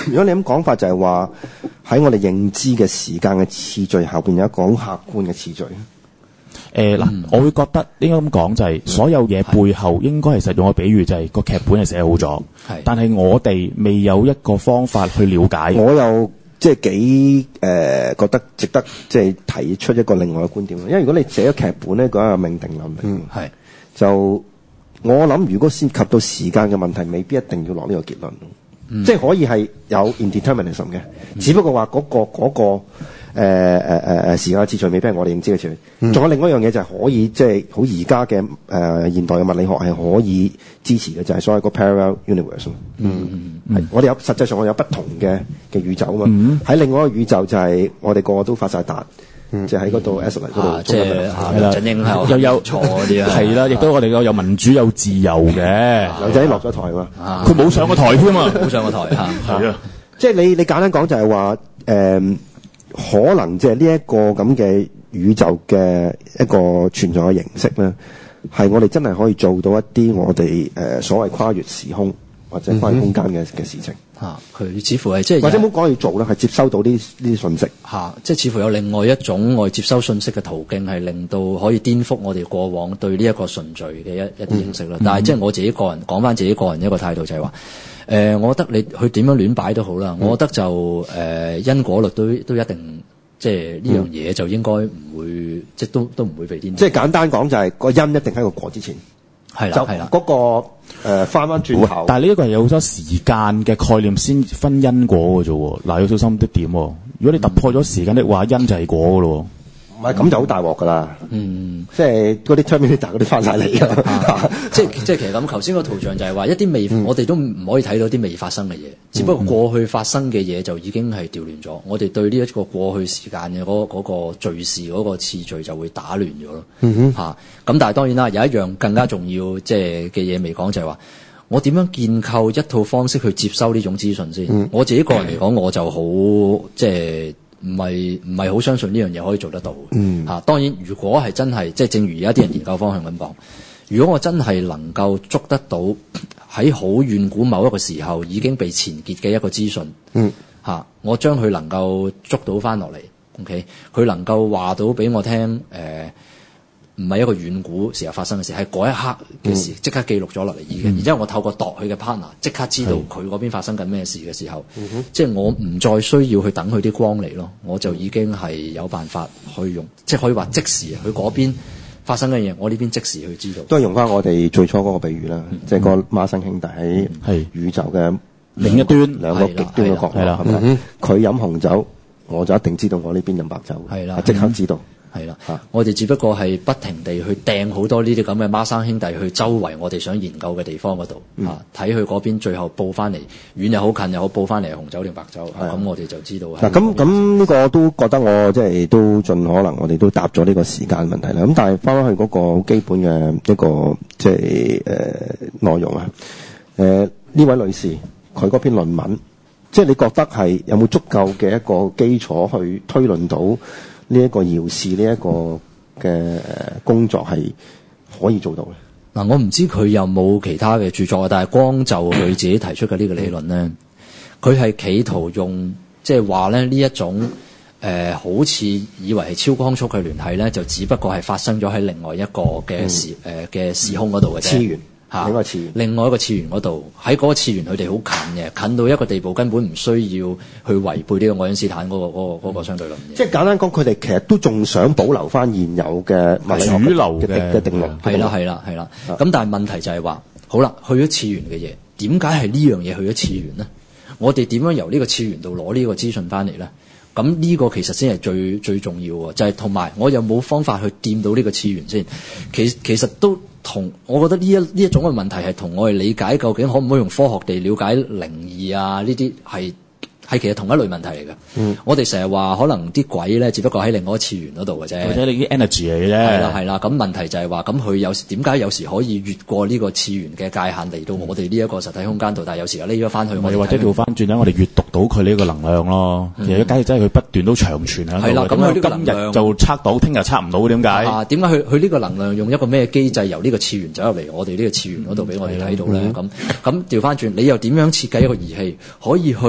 如果你咁講法就係話喺我哋認知嘅時間嘅次序後邊有一個好客觀嘅次序。 誒嗱、呃嗯，我會覺得應該咁講就係、是、所有嘢背後應該係實用嘅比喻就係個劇本係寫好咗，但係我哋未有一個方法去了解。 我又即係幾誒、呃、覺得值得即係提出一個另外嘅觀點，因為如果你寫咗劇本咧，嗰係命定論嚟，嗯係就我諗如果涉及到時間嘅問題，未必一定要落呢個結論，嗯、即係可以係有 indeterminism 嘅，嗯、只不過話嗰、嗰個嗰、嗰個。誒誒誒誒時間秩序未必係我哋認知嘅秩序，仲、嗯、有另外一樣嘢就係可以即係好而家嘅誒現代嘅物理學係可以支持嘅，就係、是、所謂個 parallel universe。嗯嗯嗯，係我哋有實際上我哋有不同嘅嘅宇宙啊嘛，喺、嗯、另外一個宇宙就係我哋個個都發晒達。嗯，即係喺嗰度 S 嗰度， 即係係啦， 又有錯嗰啲啊， 係啦，亦都我哋有有民主有自由嘅。 劉仔落咗台嘛， 佢冇上過台添啊， 冇上過台嚇，係啊， 即係你你簡單講就係話誒，可能即係呢一個咁嘅宇宙嘅一個存在嘅形式咧，係我哋真係可以做到一啲我哋誒所謂跨越時空或者跨越空間嘅嘅事情。 嚇，佢似乎係即係或者冇講要做啦，係接收到呢呢啲信息嚇，即係似乎有另外一種我哋接收信息嘅途徑，係令到可以顛覆我哋過往對呢一個順序嘅一一啲認識啦。嗯、但係即係我自己個人講翻自己個人一個態度就係話，誒、呃，我覺得你去點樣亂擺都好啦，嗯、我覺得就誒、呃、因果律都都一定即係呢樣嘢就應該唔會、嗯、即係都都唔會被顛覆。 即係簡單講就係、是、個因一定喺個果之前。 係啦，係啦， 嗰個誒翻翻轉頭， 但係呢一個係有好多時間嘅概念先分因果嘅啫。嗱，要小心啲點。如果你突破咗時間的話，因就係果嘅咯。 唔係咁就好大鑊噶啦。嗯，即係嗰啲 Terminator 嗰啲翻晒嚟㗎。 即係即係其實咁，頭先個圖像就係話一啲未，嗯、我哋都唔可以睇到啲未發生嘅嘢。只不過過去發生嘅嘢就已經係調亂咗。我哋對呢一個過去時間嘅嗰嗰個敘事嗰個次序就會打亂咗咯。嗯哼，嚇咁、啊，但係當然啦，有一樣更加重要即係嘅嘢未講，就係、是、話我點樣建構一套方式去接收呢種資訊先。嗯、我自己個人嚟講，我就好即係。唔係唔係好相信呢樣嘢可以做得到。嗯，嚇、啊，當然如果係真係，即係正如而家啲人研究方向咁講，如果我真係能夠捉得到喺好遠古某一個時候已經被纏結嘅一個資訊，嗯，嚇、啊，我將佢能夠捉到翻落嚟 ，OK，佢能夠話到俾我聽，誒、呃。唔係一個遠古時候發生嘅事，係嗰一刻嘅事，即刻記錄咗落嚟已經。然之後我透過度佢嘅 partner，即刻知道佢嗰邊發生緊咩事嘅時候，嗯、即係我唔再需要去等佢啲光嚟咯，我就已經係有辦法去用，即係可以話即時佢嗰邊發生嘅嘢，我呢邊即時去知道。都係用翻我哋最初嗰個比喻啦，嗯、即係個孖生兄弟喺宇宙嘅另一端兩個極端嘅角落，係咪？佢飲紅酒，我就一定知道我呢邊飲白酒，係啦，即刻知道。係啦，啊、我哋只不過係不停地去掟好多呢啲咁嘅孖生兄弟去周圍我哋想研究嘅地方嗰度，嚇睇佢嗰邊最後報翻嚟遠又好近又好報翻嚟紅酒定白酒，咁的、啊、我哋就知道。嗱咁咁呢個都覺得我即係都盡可能我哋都答咗呢個時間問題啦。咁但係翻返去嗰個基本嘅一個即係誒內容啊，誒、呃、呢位女士佢嗰篇論文，即係你覺得係有冇足夠嘅一個基礎去推論到？呢一個遙視呢一個嘅工作係可以做到嘅。嗱、嗯，我唔知佢有冇其他嘅著作，但係光就佢自己提出嘅呢個理論咧，佢係企圖用即係話咧呢一種誒、呃、好似以為係超光速嘅聯繫咧，就只不過係發生咗喺另外一個嘅時誒嘅、呃、時空嗰度嘅啫。次元嚇，另外一個次元，另外一個次元嗰度，喺嗰個次元佢哋好近嘅，近到一個地步，根本唔需要去違背呢個愛因斯坦嗰、嗰個嗰、嗰個嗰個相對論。即係簡單講，佢哋其實都仲想保留翻現有嘅物理學主流嘅嘅定律。係啦係啦係啦。咁、啊、但係問題就係話，好啦，去咗次元嘅嘢，點解係呢樣嘢去咗次元呢？我哋點樣由呢個次元度攞呢個資訊翻嚟咧？咁呢個其實先係最最重要喎，就係同埋我有冇方法去掂到呢個次元先？其其實都同我覺得呢一呢一種嘅問題係同我哋理解究竟可唔可以用科學地了解靈異啊呢啲係。係其實同一類問題嚟嘅。嗯，我哋成日話可能啲鬼咧，只不過喺另外一個次元嗰度嘅啫，或者你啲 energy 嚟嘅啫。係啦係啦，咁問題就係話，咁佢有時點解有時可以越過呢個次元嘅界限嚟到我哋呢一個實體空間度，但係有時又匿咗翻去。我哋或者調翻轉咧，我哋閲讀到佢呢個能量咯。嗯、其實假如真係佢不斷都長存喺度。係啦，咁佢呢個能量就測到，聽日測唔到，點解？啊，點解佢佢呢個能量用一個咩機制由呢個次元走入嚟我哋呢個次元嗰度俾我哋睇到咧？咁咁調翻轉，你又點樣設計一個儀器可以去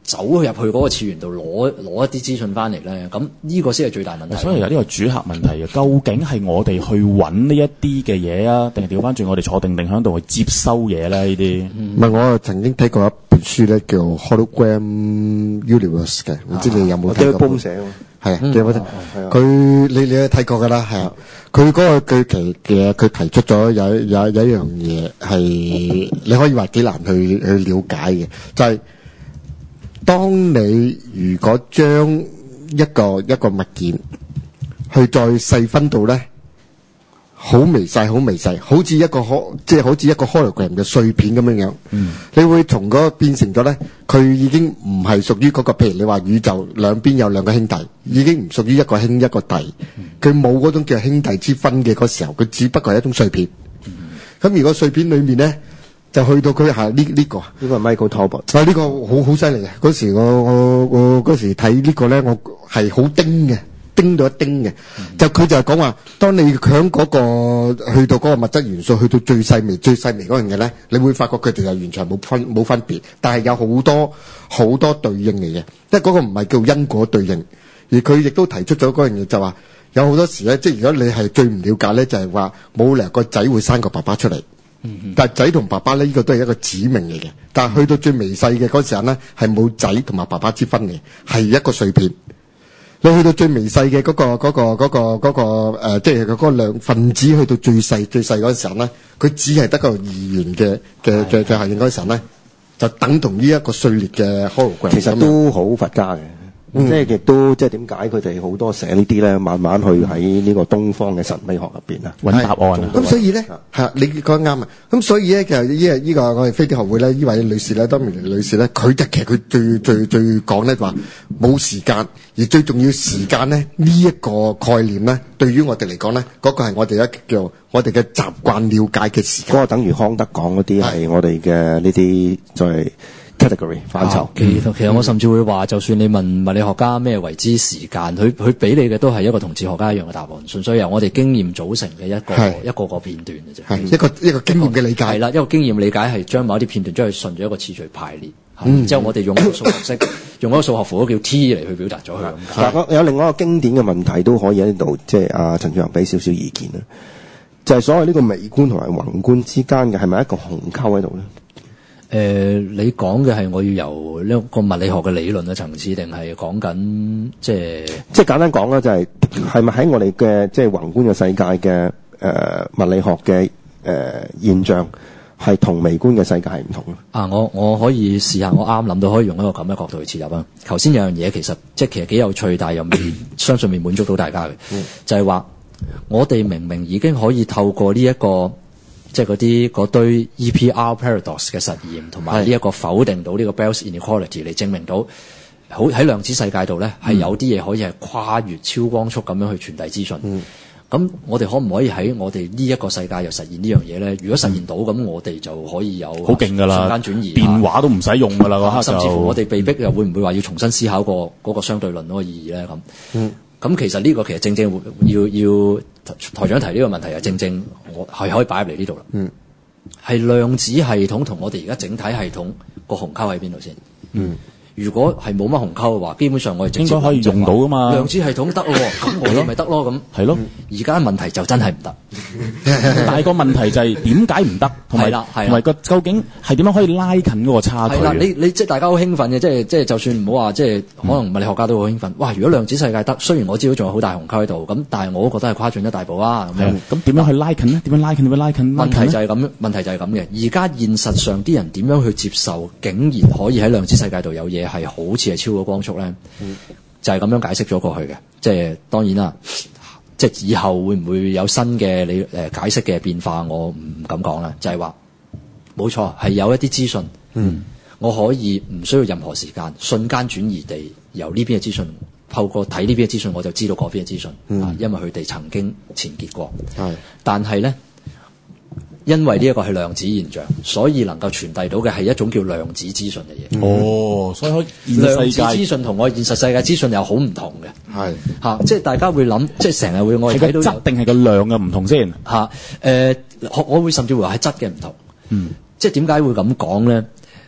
走入去嗰個次元度攞攞一啲資訊翻嚟咧？咁呢個先係最大問題。 所以有呢個主客問題嘅，究竟係我哋去揾呢一啲嘅嘢啊，定係調翻轉我哋坐定定喺度去接收嘢咧？呢啲唔係，我曾經睇過一本書咧，叫 Hologram Universe 嘅，唔知你有冇睇過？ 我寫喎。 係啊，你有冇睇？佢你你都睇過㗎啦，係啊。佢嗰個句其嘅佢提出咗有有有一樣嘢係你可以話幾難去去了解嘅，就係、是、當你如果將一個一個物件去再細分到咧，好微細，好微細，好似一個可即係好似一個 hologram 嘅碎片咁樣樣。嗯，你會從嗰個變成咗咧，佢已經唔係屬於嗰個，譬如你話宇宙兩邊有兩個兄弟，已經唔屬於一個兄一個弟，佢冇嗰種叫兄弟之分嘅嗰時候，佢只不過係一種碎片。咁、嗯、如果碎片裏面咧，就去到佢係呢呢個， 呢個係 Michael Talbot。 啊，呢個好好犀利嘅。嗰時我我我嗰時睇呢個咧，我係好叮嘅。叮到一叮嘅，就佢就係講話，當你響嗰個去到嗰個物質元素，去到最細微、最細微嗰樣嘢咧，你會發覺佢哋係完全冇分冇分別，但係有好多好多對應嚟嘅，即係嗰個唔係叫因果對應，而佢亦都提出咗嗰樣嘢，就話有好多時咧，即係如果你係最唔了解咧，就係話冇理由個仔會生個爸爸出嚟，嗯、但係仔同爸爸咧呢、這個都係一個指命嚟嘅，但係去到最微細嘅嗰時候咧，係冇仔同埋爸爸之分嘅，係一個碎片。你去到最微細嘅嗰個嗰個嗰個嗰個誒，即係嗰個量分子去到最細最細嗰陣時候咧，佢只係得個二元嘅嘅嘅嘅效應嗰陣時候咧，就等同於一個碎裂嘅 hologram。 其實都好佛家嘅。嗯、即係亦都即係點解佢哋好多寫呢啲咧，慢慢去喺呢個東方嘅神秘學入邊啊揾答案啊。 咁所以咧係你講得啱啊。咁所以咧其實呢個呢個我哋飛碟學會咧，呢位女士咧，當明女士咧，佢就其實佢最最最講咧話冇時間，而最重要時間咧呢一、這個概念咧，對於我哋嚟講咧，嗰、那個係我哋一叫我哋嘅習慣了解嘅時間。 嗰個等於康德講嗰啲係我哋嘅呢啲就係。category 範疇， 其實其實我甚至會話，就算你問物理學家咩為之時間，佢佢俾你嘅都係一個同哲學家一樣嘅答案，純粹由我哋經驗組成嘅一個一個個片段嘅啫。 係一個一個經驗嘅理解。 係啦，一個經驗理解係將某一啲片段將佢順咗一個次序排列，嗯、之後我哋用一個數學式，用一個數學符號叫 T 嚟去表達咗佢。 但係有另外一個經典嘅問題都可以喺呢度，即係阿陳志宏俾少少意見啦。就係、是、所謂呢個微觀同埋宏觀之間嘅係咪一個鴻溝喺度咧？ 誒、呃，你講嘅係我要由呢個物理學嘅理論嘅層次，定係講緊即係即係簡單講啦，就係係咪喺我哋嘅即係宏觀嘅世界嘅誒、呃、物理學嘅誒、呃、現象係同微觀嘅世界係唔同咯？ 啊，我我可以試下，我啱諗到可以用一個咁嘅角度去切入啊。頭先有樣嘢其實即係其實幾有趣，但係又未相信未滿足到大家嘅，嗯、就係話我哋明明已經可以透過呢、這、一個。即係嗰啲嗰堆 E P R paradox 嘅實驗，同埋呢一個否定到呢個 Bell's inequality 嚟證明到，好喺量子世界度咧係有啲嘢可以係跨越超光速咁樣去傳遞資訊。咁、嗯、我哋可唔可以喺我哋呢一個世界又實現呢樣嘢咧？如果實現到，咁、嗯、我哋就可以有好勁㗎啦，瞬間轉移， 電話都唔使用㗎啦、啊， 甚至乎我哋被逼又會唔會話要重新思考過嗰個相對論嗰個意義咧？咁。嗯咁其實呢個其實正正要要台長提呢個問題啊，正正我係可以擺入嚟呢度啦。嗯，係量子系統同我哋而家整體系統個鴻溝喺邊度先？嗯。如果係冇乜鴻溝嘅話，基本上我哋應該可以用到噶嘛。量子系統得咯，咁我哋咪得咯咁。係咯。而家問題就真係唔得。 但係個問題就係點解唔得？同埋同埋個究竟係點樣可以拉近嗰個差距？ 係啦，你你即係大家好興奮嘅，即係即係就算唔好話，即係可能物理學家都好興奮。哇！如果量子世界得，雖然我知道仲有好大鴻溝喺度，咁但係我都覺得係跨進一大步啊。咁樣咁點樣去拉近呢？點樣拉近？點樣拉近？ 問題就係咁，問題就係咁嘅。而家現實上啲人點樣去接受，竟然可以喺量子世界度有嘢係好似係超過光速咧，嗯、就係咁樣解釋咗過去嘅。即係當然啦，即係以後會唔會有新嘅你誒解釋嘅變化，我唔敢講啦。就係話冇錯，係有一啲資訊，嗯、我可以唔需要任何時間，瞬間轉移地由呢邊嘅資訊透過睇呢邊嘅資訊，我就知道嗰邊嘅資訊，嗯啊、因為佢哋曾經前結過。係，但係咧。因為呢一個係量子現象，所以能夠傳遞到嘅係一種叫量子資訊嘅嘢。 哦，所以量子資訊同我現實世界資訊又好唔同嘅。係嚇、啊，即係大家會諗，即係成日會我哋睇到質定係個量嘅唔同先嚇。誒、 啊呃，我我會甚至會話係質嘅唔同。嗯，即係點解會咁講咧？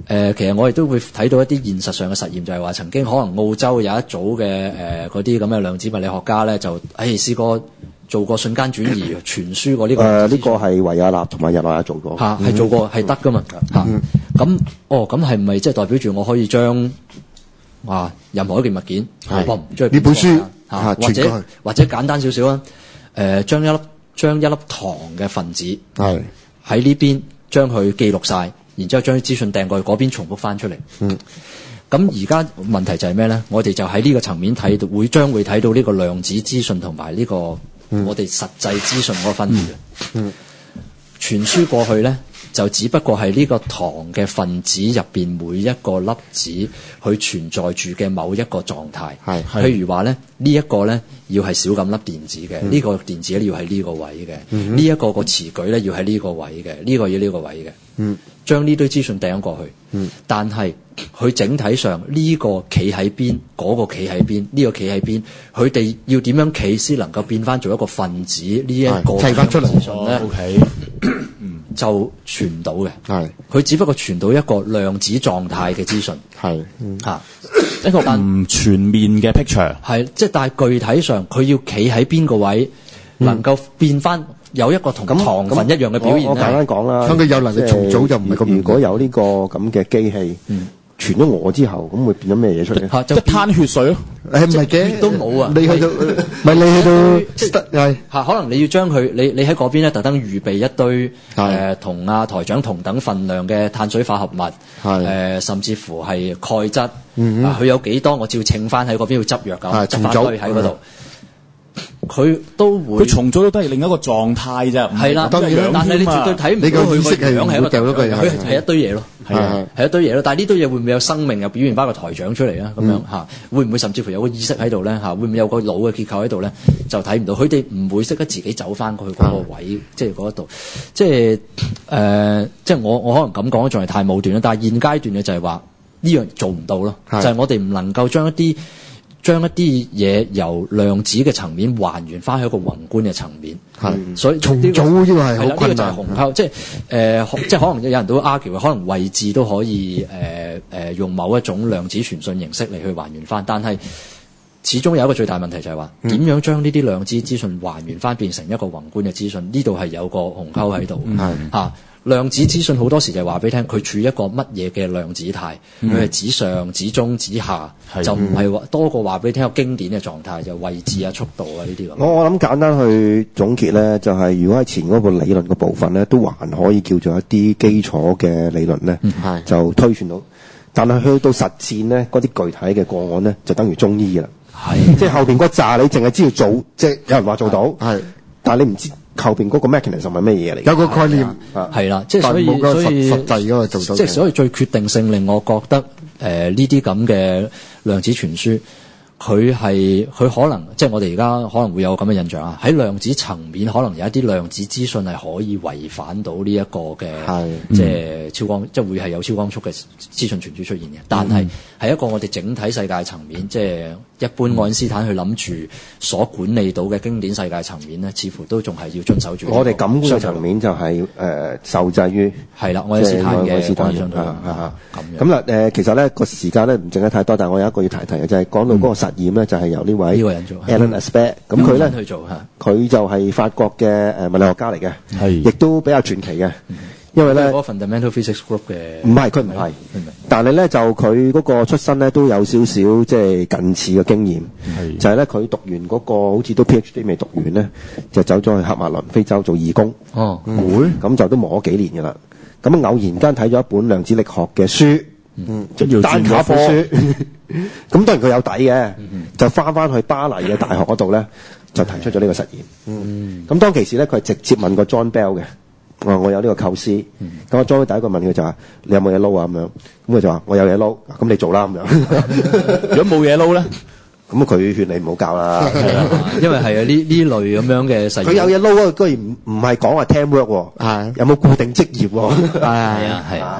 呃，其實我哋都會睇到一啲現實上嘅實驗，就係話曾經可能澳洲有一組嘅誒嗰啲咁嘅量子物理學家咧，就誒試過做過瞬間轉移傳輸過呢個。誒呢個係維也納同埋日內瓦做過。 嚇係做過係得噶嘛嚇。咁哦咁係咪即係代表住我可以將啊任何一件物件bomb將呢本書嚇或者或者簡單少少啊誒將一粒將一粒糖嘅分子係喺呢邊將佢記錄晒。然之後將啲資訊掟過去嗰邊重複翻出嚟。嗯，咁而家問題就係咩咧？我哋就喺呢個層面睇到，會將會睇到呢個量子資訊同埋呢個我哋實際資訊嗰個分別嘅。嗯，傳輸過去咧，就只不過係呢個糖嘅分子入邊每一個粒子佢存在住嘅某一個狀態。係，譬如話咧，呢一個咧要係少咁粒電子嘅，呢、嗯、個電子咧要喺呢個位嘅，呢、嗯、一、這個個磁矩咧要喺呢個位嘅，呢、這個要呢個位嘅。嗯。將呢堆資訊掟過去，嗯、但係佢整體上呢、呢個企喺邊，嗰、嗰個企喺邊，呢、呢個企喺邊，佢哋要點樣企先能夠變翻做一個分子呢一個砌翻出嚟資訊咧？就傳唔到嘅，係佢只不過傳到一個量子狀態嘅資訊，係嚇一個唔全面嘅 picture， 係即係但係具體上佢要企喺邊個位，嗯、能夠變翻。有一個同糖分一樣嘅表現。 我簡單講啦， 香港有能力重組就唔係咁。 如果有呢個咁嘅機器，嗯、傳咗我之後，咁會變咗咩嘢出嚟？ 就攤血水咯。 誒唔係嘅， 都冇啊。 你去到，唔係你去到，即係嚇，可能你要將佢，你你喺嗰邊咧，特登預備一堆誒同阿台長同等份量嘅碳水化合物，誒、呃、甚至乎係鈣質，佢、嗯啊、有幾多，我照稱翻喺嗰邊要執藥咁，執翻堆喺嗰度。佢都會， 佢重組都係另一個狀態啫。 係啦，但係你絕對睇唔到佢個樣係一個掉咗個人，佢係一堆嘢咯。係啊，係一堆嘢咯。但係呢堆嘢會唔會有生命，又表現翻個台長出嚟啊？咁樣嚇，會唔會甚至乎有個意識喺度咧？嚇，會唔會有個腦嘅結構喺度咧？就睇唔到。佢哋唔會識得自己走翻過去嗰個位，即係嗰度。即係誒，即係我我可能咁講仲係太武斷啦。但係現階段嘅就係話呢樣做唔到咯，就係我哋唔能夠將一啲。將一啲嘢由量子嘅層面還原翻去一個宏觀嘅層面，係、嗯，所以重組呢個係好困難。呢、這個就係紅溝， 即係誒、呃，即係可能有人都 argue，可能位置都可以誒誒、呃呃、用某一種量子傳訊形式嚟去還原翻，但係始終有一個最大問題就係話點樣將呢啲量子資訊還原翻變成一個宏觀嘅資訊？呢度係有個紅溝喺度，係、嗯、嚇。啊量子資訊好多時就係話俾你聽，佢處於一個乜嘢嘅量子態，佢係指上、指中、指下，就唔係話多過話俾你聽個經典嘅狀態，就位置啊、速度啊呢啲咁。 我我諗簡單去總結咧，就係、是、如果喺前嗰個理論嘅部分咧，都還可以叫做一啲基礎嘅理論咧，嗯、就推算到。但係去到實戰咧，嗰啲具體嘅個案咧，就等於中醫啦。係，即係後邊嗰扎你淨係知道做，即係有人話做到，係，但係你唔知。後邊嗰個 mechanism 係咩嘢嚟？ 有個概念係啦，即係所以所以實際嗰個做到， 即係所以最決定性令我覺得誒呢啲咁嘅量子傳輸。佢係佢可能即係我哋而家可能會有咁嘅印象啊！喺量子層面，可能有一啲量子資訊係可以違反到呢一個嘅，即係超光，即係會係有超光速嘅資訊傳輸出現嘅。但係係一個我哋整體世界層面，即係一般愛因斯坦去諗住所管理到嘅經典世界層面咧，似乎都仲係要遵守住。 我哋感官嘅層面就係、是、誒、呃、受制於係啦，愛因斯坦嘅愛因斯坦咁樣。咁啦誒，其實咧個時間咧唔剩得太多，但係我有一個要提提嘅，就係、是、講到嗰個實驗咧，就係由呢位呢個人做 Alan Aspect，咁佢咧去做嚇，佢就係法國嘅誒物理學家嚟嘅，係亦都比較傳奇嘅，因為咧嗰個 Fundamental Physics Group 嘅唔係佢唔係，但係咧就佢嗰個出身咧都有少少即係近似嘅經驗，係就係咧佢讀完嗰、那個好似都 PhD 未讀完咧，就走咗去喀麥倫非洲做義工，哦，會、嗯、咁就都磨咗幾年㗎啦，咁偶然間睇咗一本量子力學嘅書。嗯，即係單卡課書，咁當然佢有底嘅、嗯，就翻翻去巴黎嘅大學嗰度咧，就提出咗呢個實驗。嗯，咁當其時咧，佢係直接問過 John Bell 嘅，我話我有呢個構思，咁、嗯、我 John 第一個問佢就話：你有冇嘢撈啊？咁樣，咁佢就話：我有嘢撈，咁你做啦咁樣。如果冇嘢撈咧？咁佢勸你唔好教啦， 因為係啊呢呢類咁樣嘅實驗， 佢有嘢撈啊，居然唔唔係講話 teamwork 喎，有冇固定職業喎？係啊係啊，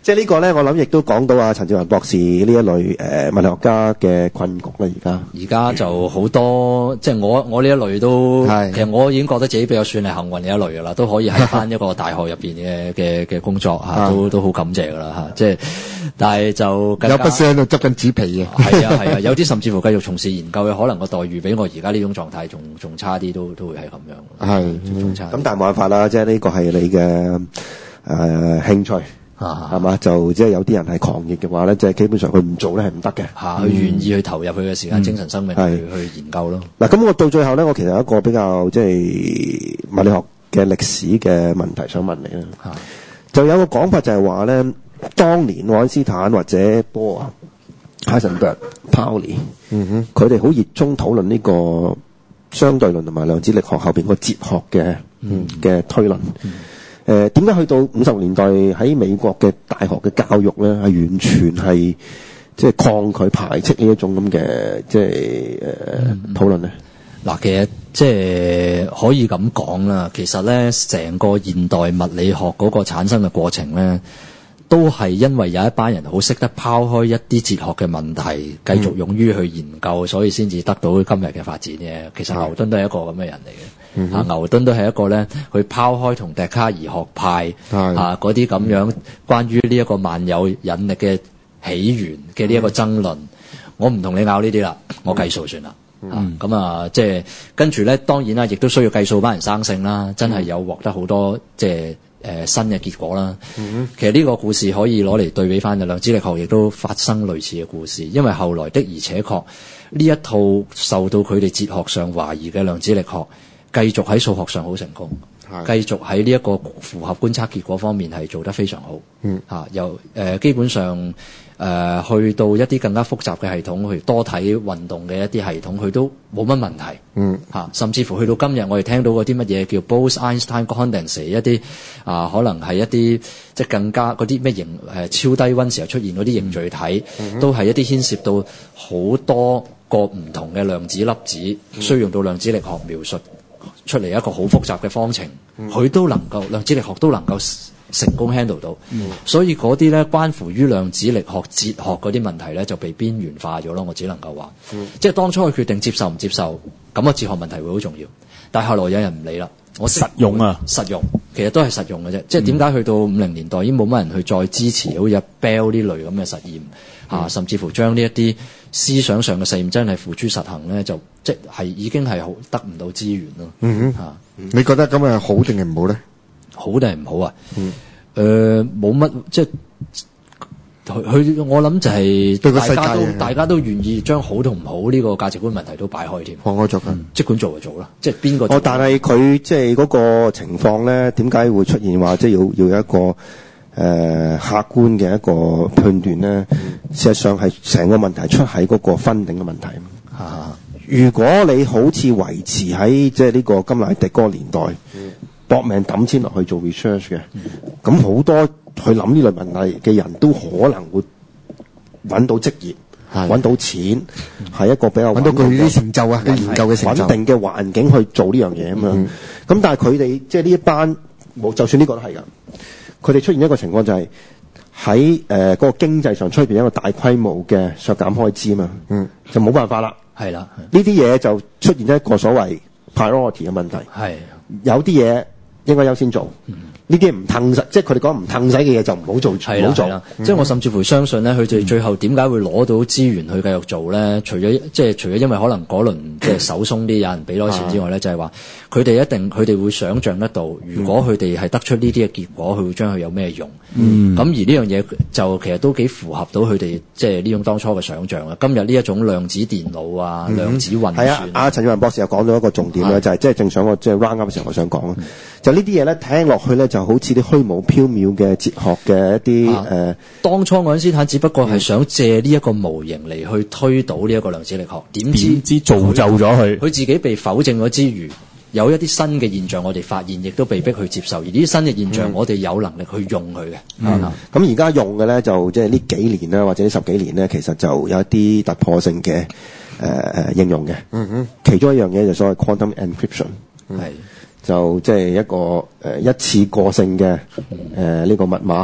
即係呢個咧，我諗亦都講到啊陳志宏博士呢一類誒、呃、物理學家嘅困局啦。而家而家就好多，即係我我呢一類都，其實我已經覺得自己比較算係幸運嘅一類噶啦，都可以喺翻一個大學入邊嘅嘅嘅工作嚇，都都好感謝噶啦嚇。即係，但係就有不少喺度執緊紙皮嘅。 係啊係啊，有啲甚至乎繼續從事研究嘅，可能個待遇比我而家呢種狀態仲仲差啲，都都會係咁樣。 係， 仲差。咁但係冇辦法啦，即係呢個係你嘅誒、呃、興趣。啊，係嘛？就即係有啲人係狂熱嘅話咧，即係基本上佢唔做咧係唔得嘅。 嚇，佢願意去投入佢嘅時間、嗯、精神生命去、嗯、去研究咯。 嗱，咁我到最後咧，我其實有一個比較即係物理學嘅歷史嘅問題想問你啦。係，就有個講法就係話咧，當年愛因斯坦或者波啊、Heisenberg、Pauli，嗯哼，佢哋好熱衷討論呢個相對論同埋量子力學後邊個哲學嘅嗯嘅推論。嗯誒點解去到五十年代喺美國嘅大學嘅教育咧，係完全係即係抗拒排斥呢一種咁嘅即係誒、呃、討論咧？ 嗱，其實即係可以咁講啦。其實咧，成個現代物理學嗰個產生嘅過程咧，都係因為有一班人好識得拋開一啲哲學嘅問題，繼續勇於去研究，嗯、所以先至得到今日嘅發展嘅。其實牛頓都係一個咁嘅人嚟嘅。嗯、啊，牛頓都係一個咧，去拋開同笛卡爾學派啊嗰啲咁樣關於呢一個萬有引力嘅起源嘅呢一個爭論。嗯、我唔同你拗呢啲啦，我計數算啦。嗯、啊，咁啊，即係跟住咧，當然啦，亦都需要計數班人生性啦，真係有獲得好多即係誒、呃、新嘅結果啦。嗯、其實呢個故事可以攞嚟對比翻嘅量子力學，亦都發生類似嘅故事。因為後來的而且確呢一套受到佢哋哲學上懷疑嘅量子力學，繼續喺數學上好成功，繼續喺呢一個符合觀察結果方面係做得非常好。嗯，嚇、啊，由誒、呃、基本上誒、呃、去到一啲更加複雜嘅系統，譬如多體運動嘅一啲系統，佢都冇乜問題。嗯，嚇、啊，甚至乎去到今日，我哋聽到嗰啲乜嘢叫 Bose-Einstein condensate 一啲啊，可能係一啲即係更加嗰啲咩凝誒超低溫時候出現嗰啲凝聚體，嗯、都係一啲牽涉到好多個唔同嘅量子粒子，嗯、需要用到量子力學描述出嚟一個好複雜嘅方程，佢、嗯、都能夠量子力學都能夠成功 handle 到，嗯、所以嗰啲咧關乎於量子力學哲學嗰啲問題咧就被邊緣化咗咯。我只能夠話，嗯、即係當初佢決定接受唔接受，咁個哲學問題會好重要。但係後來有人唔理啦，我實用啊， 實用其實都係實用嘅啫。即係點解去到五零年代已經冇乜人去再支持好似 Bell 呢類咁嘅實驗、嗯啊、甚至乎將呢一啲思想上嘅實驗真係付諸實行咧，就即係已經係好得唔到資源咯。 嗯哼，啊、你覺得咁係好定係唔好咧？ 好定係唔好啊？嗯，誒冇乜即係佢我諗就係對個世界大家都大家都願意將好同唔好呢個價值觀問題都擺開添， 放開咗佢， 即管做就做啦。即係邊個？ 哦，但係佢即係嗰個情況咧，點解會出現話即係要要有一個誒、呃、客觀嘅一個判斷咧？嗯、事實上係成個問題出喺嗰個分定嘅問題。嚇、啊！如果你好似維持喺即係呢個甘迺迪嗰個年代，嗯、搏命抌錢落去做 research 嘅，咁好、嗯、多去諗呢類問題嘅人都可能會揾到職業，揾到錢，係一個比較揾到佢啲成就啊，啲研究嘅成就， 穩定嘅環境去做呢樣嘢咁樣。咁但係佢哋即係呢一班冇，就算呢個都係㗎。佢哋出現一個情況就係喺誒嗰個經濟上出現一個大規模嘅削減開支啊嘛，嗯，就冇辦法啦。 係啦， 呢啲嘢就出現一個所謂 priority 嘅問題。係有啲嘢應該優先做。嗯呢啲唔騰使，即係佢哋講唔騰使嘅嘢就唔好做，唔好做。 嗯、即係我甚至乎相信咧，佢哋最後點解會攞到資源去繼續做咧？除咗即係除咗因為可能嗰輪即係手鬆啲，有人俾多錢之外咧，啊、就係話佢哋一定佢哋會想像得到，如果佢哋係得出呢啲嘅結果，佢會將佢有咩用？咁、嗯、而呢樣嘢就其實都幾符合到佢哋即係呢種當初嘅想像啊！今日呢一種量子電腦啊、嗯、量子運算，係啊！阿陳志宏博士又講到一個重點咧，的就係即係正想我即係 round up 嘅時候，我想講啊，嗯、就呢啲嘢咧聽落去咧就好似啲虛無縹緲嘅哲學嘅一啲誒，啊呃、當初愛因斯坦只不過係想借呢一個模型嚟去推倒呢一個量子力學，點知知造就咗佢， 佢自己被否證咗之餘，有一啲新嘅現象我哋發現，亦都被逼去接受，而呢啲新嘅現象、嗯、我哋有能力去用佢嘅。 咁而家用嘅咧就即係呢幾年啦，或者呢十幾年咧，其實就有一啲突破性嘅誒誒應用嘅。嗯哼，其中一樣嘢就所謂 quantum encryption 係、嗯。就即係一個誒、呃、一次過性嘅誒呢個密碼，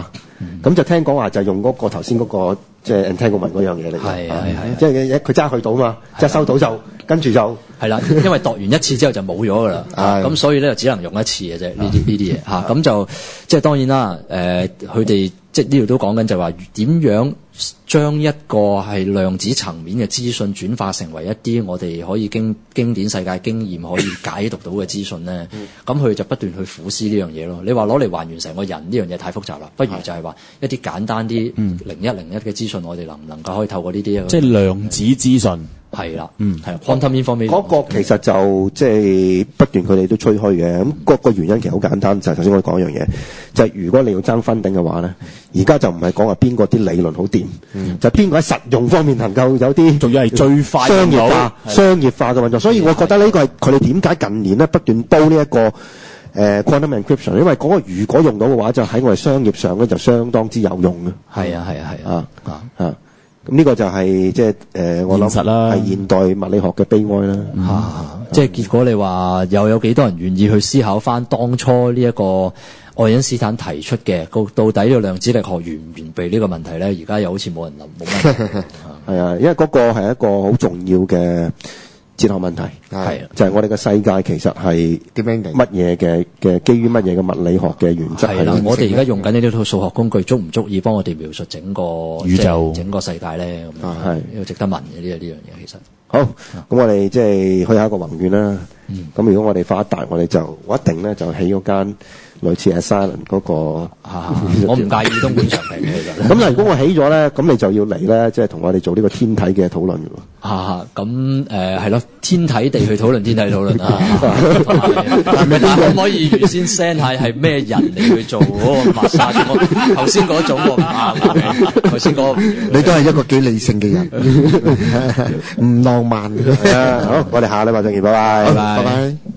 咁、嗯、就聽講話就用嗰個頭先嗰個即係 entanglement 嗰樣嘢嚟嘅， 係係係， 即係佢揸去到嘛，即係收到就跟住就係啦，因為度完一次之後就冇咗噶啦，咁所以咧就只能用一次嘅啫，呢啲呢啲嘢嚇，咁就即係當然啦，誒佢哋即係呢度都講緊就話點樣將一個係量子層面嘅資訊轉化成為一啲我哋可以經經典世界經驗可以解讀到嘅資訊咧，咁佢、嗯、就不斷去苦思呢樣嘢咯。你話攞嚟還原成個人呢樣嘢太複雜啦，不如就係話一啲簡單啲零一零一嘅資訊，我哋能唔能夠可以透過呢啲？ 即係量子資訊。 係啦，嗯，係 quantum information 嗰個其實就即係不斷佢哋都吹噓嘅，咁、那個個原因其實好簡單，就係頭先我哋講一樣嘢，就係、是、如果你要爭分頂嘅話咧，而家就唔係講話邊個啲理論好掂，嗯、就邊個喺實用方面能夠有啲， 仲要係最快商業化、商業化嘅運作，所以我覺得呢個係佢哋點解近年咧不斷煲呢、這、一個誒、呃、quantum encryption， 因為嗰個如果用到嘅話，就喺我哋商業上咧就相當之有用嘅。 係啊，係啊，係啊，啊啊！咁呢個就係即係誒，我諗係現代物理學嘅悲哀啦。 嚇、啊！即係結果你話又有幾多人願意去思考翻當初呢一個愛因斯坦提出嘅，到底呢個量子力學完唔完備呢個問題咧？而家又好似冇人諗，冇乜。 係啊，因為嗰個係一個好重要嘅哲學問題，係就係我哋嘅世界其實係點樣嘅乜嘢嘅嘅基於乜嘢嘅物理學嘅原則係啦。 我哋而家用緊呢套數學工具，足唔足以幫我哋描述整個宇宙、 整個世界咧？咁啊，係呢個值得問嘅呢呢樣嘢，其實好。咁我哋即係去下一個宏願啦。咁如果我哋發達，我哋就我一定咧就起嗰間類似 Asylum 嗰個， 我唔介意東莞長平嘅其實。 咁嗱，如果我起咗咧，咁你就要嚟咧，即係同我哋做呢個天體嘅討論嘅喎。 嚇，咁誒係咯，天體地去討論天體討論啊。但係可唔可以預先 send 下係咩人嚟去做嗰個抹殺？我頭先嗰種我唔啱，頭先嗰個你都係一個幾理性嘅人，唔浪漫嘅。 好，我哋下禮拜再見，拜拜， 拜拜。 拜拜。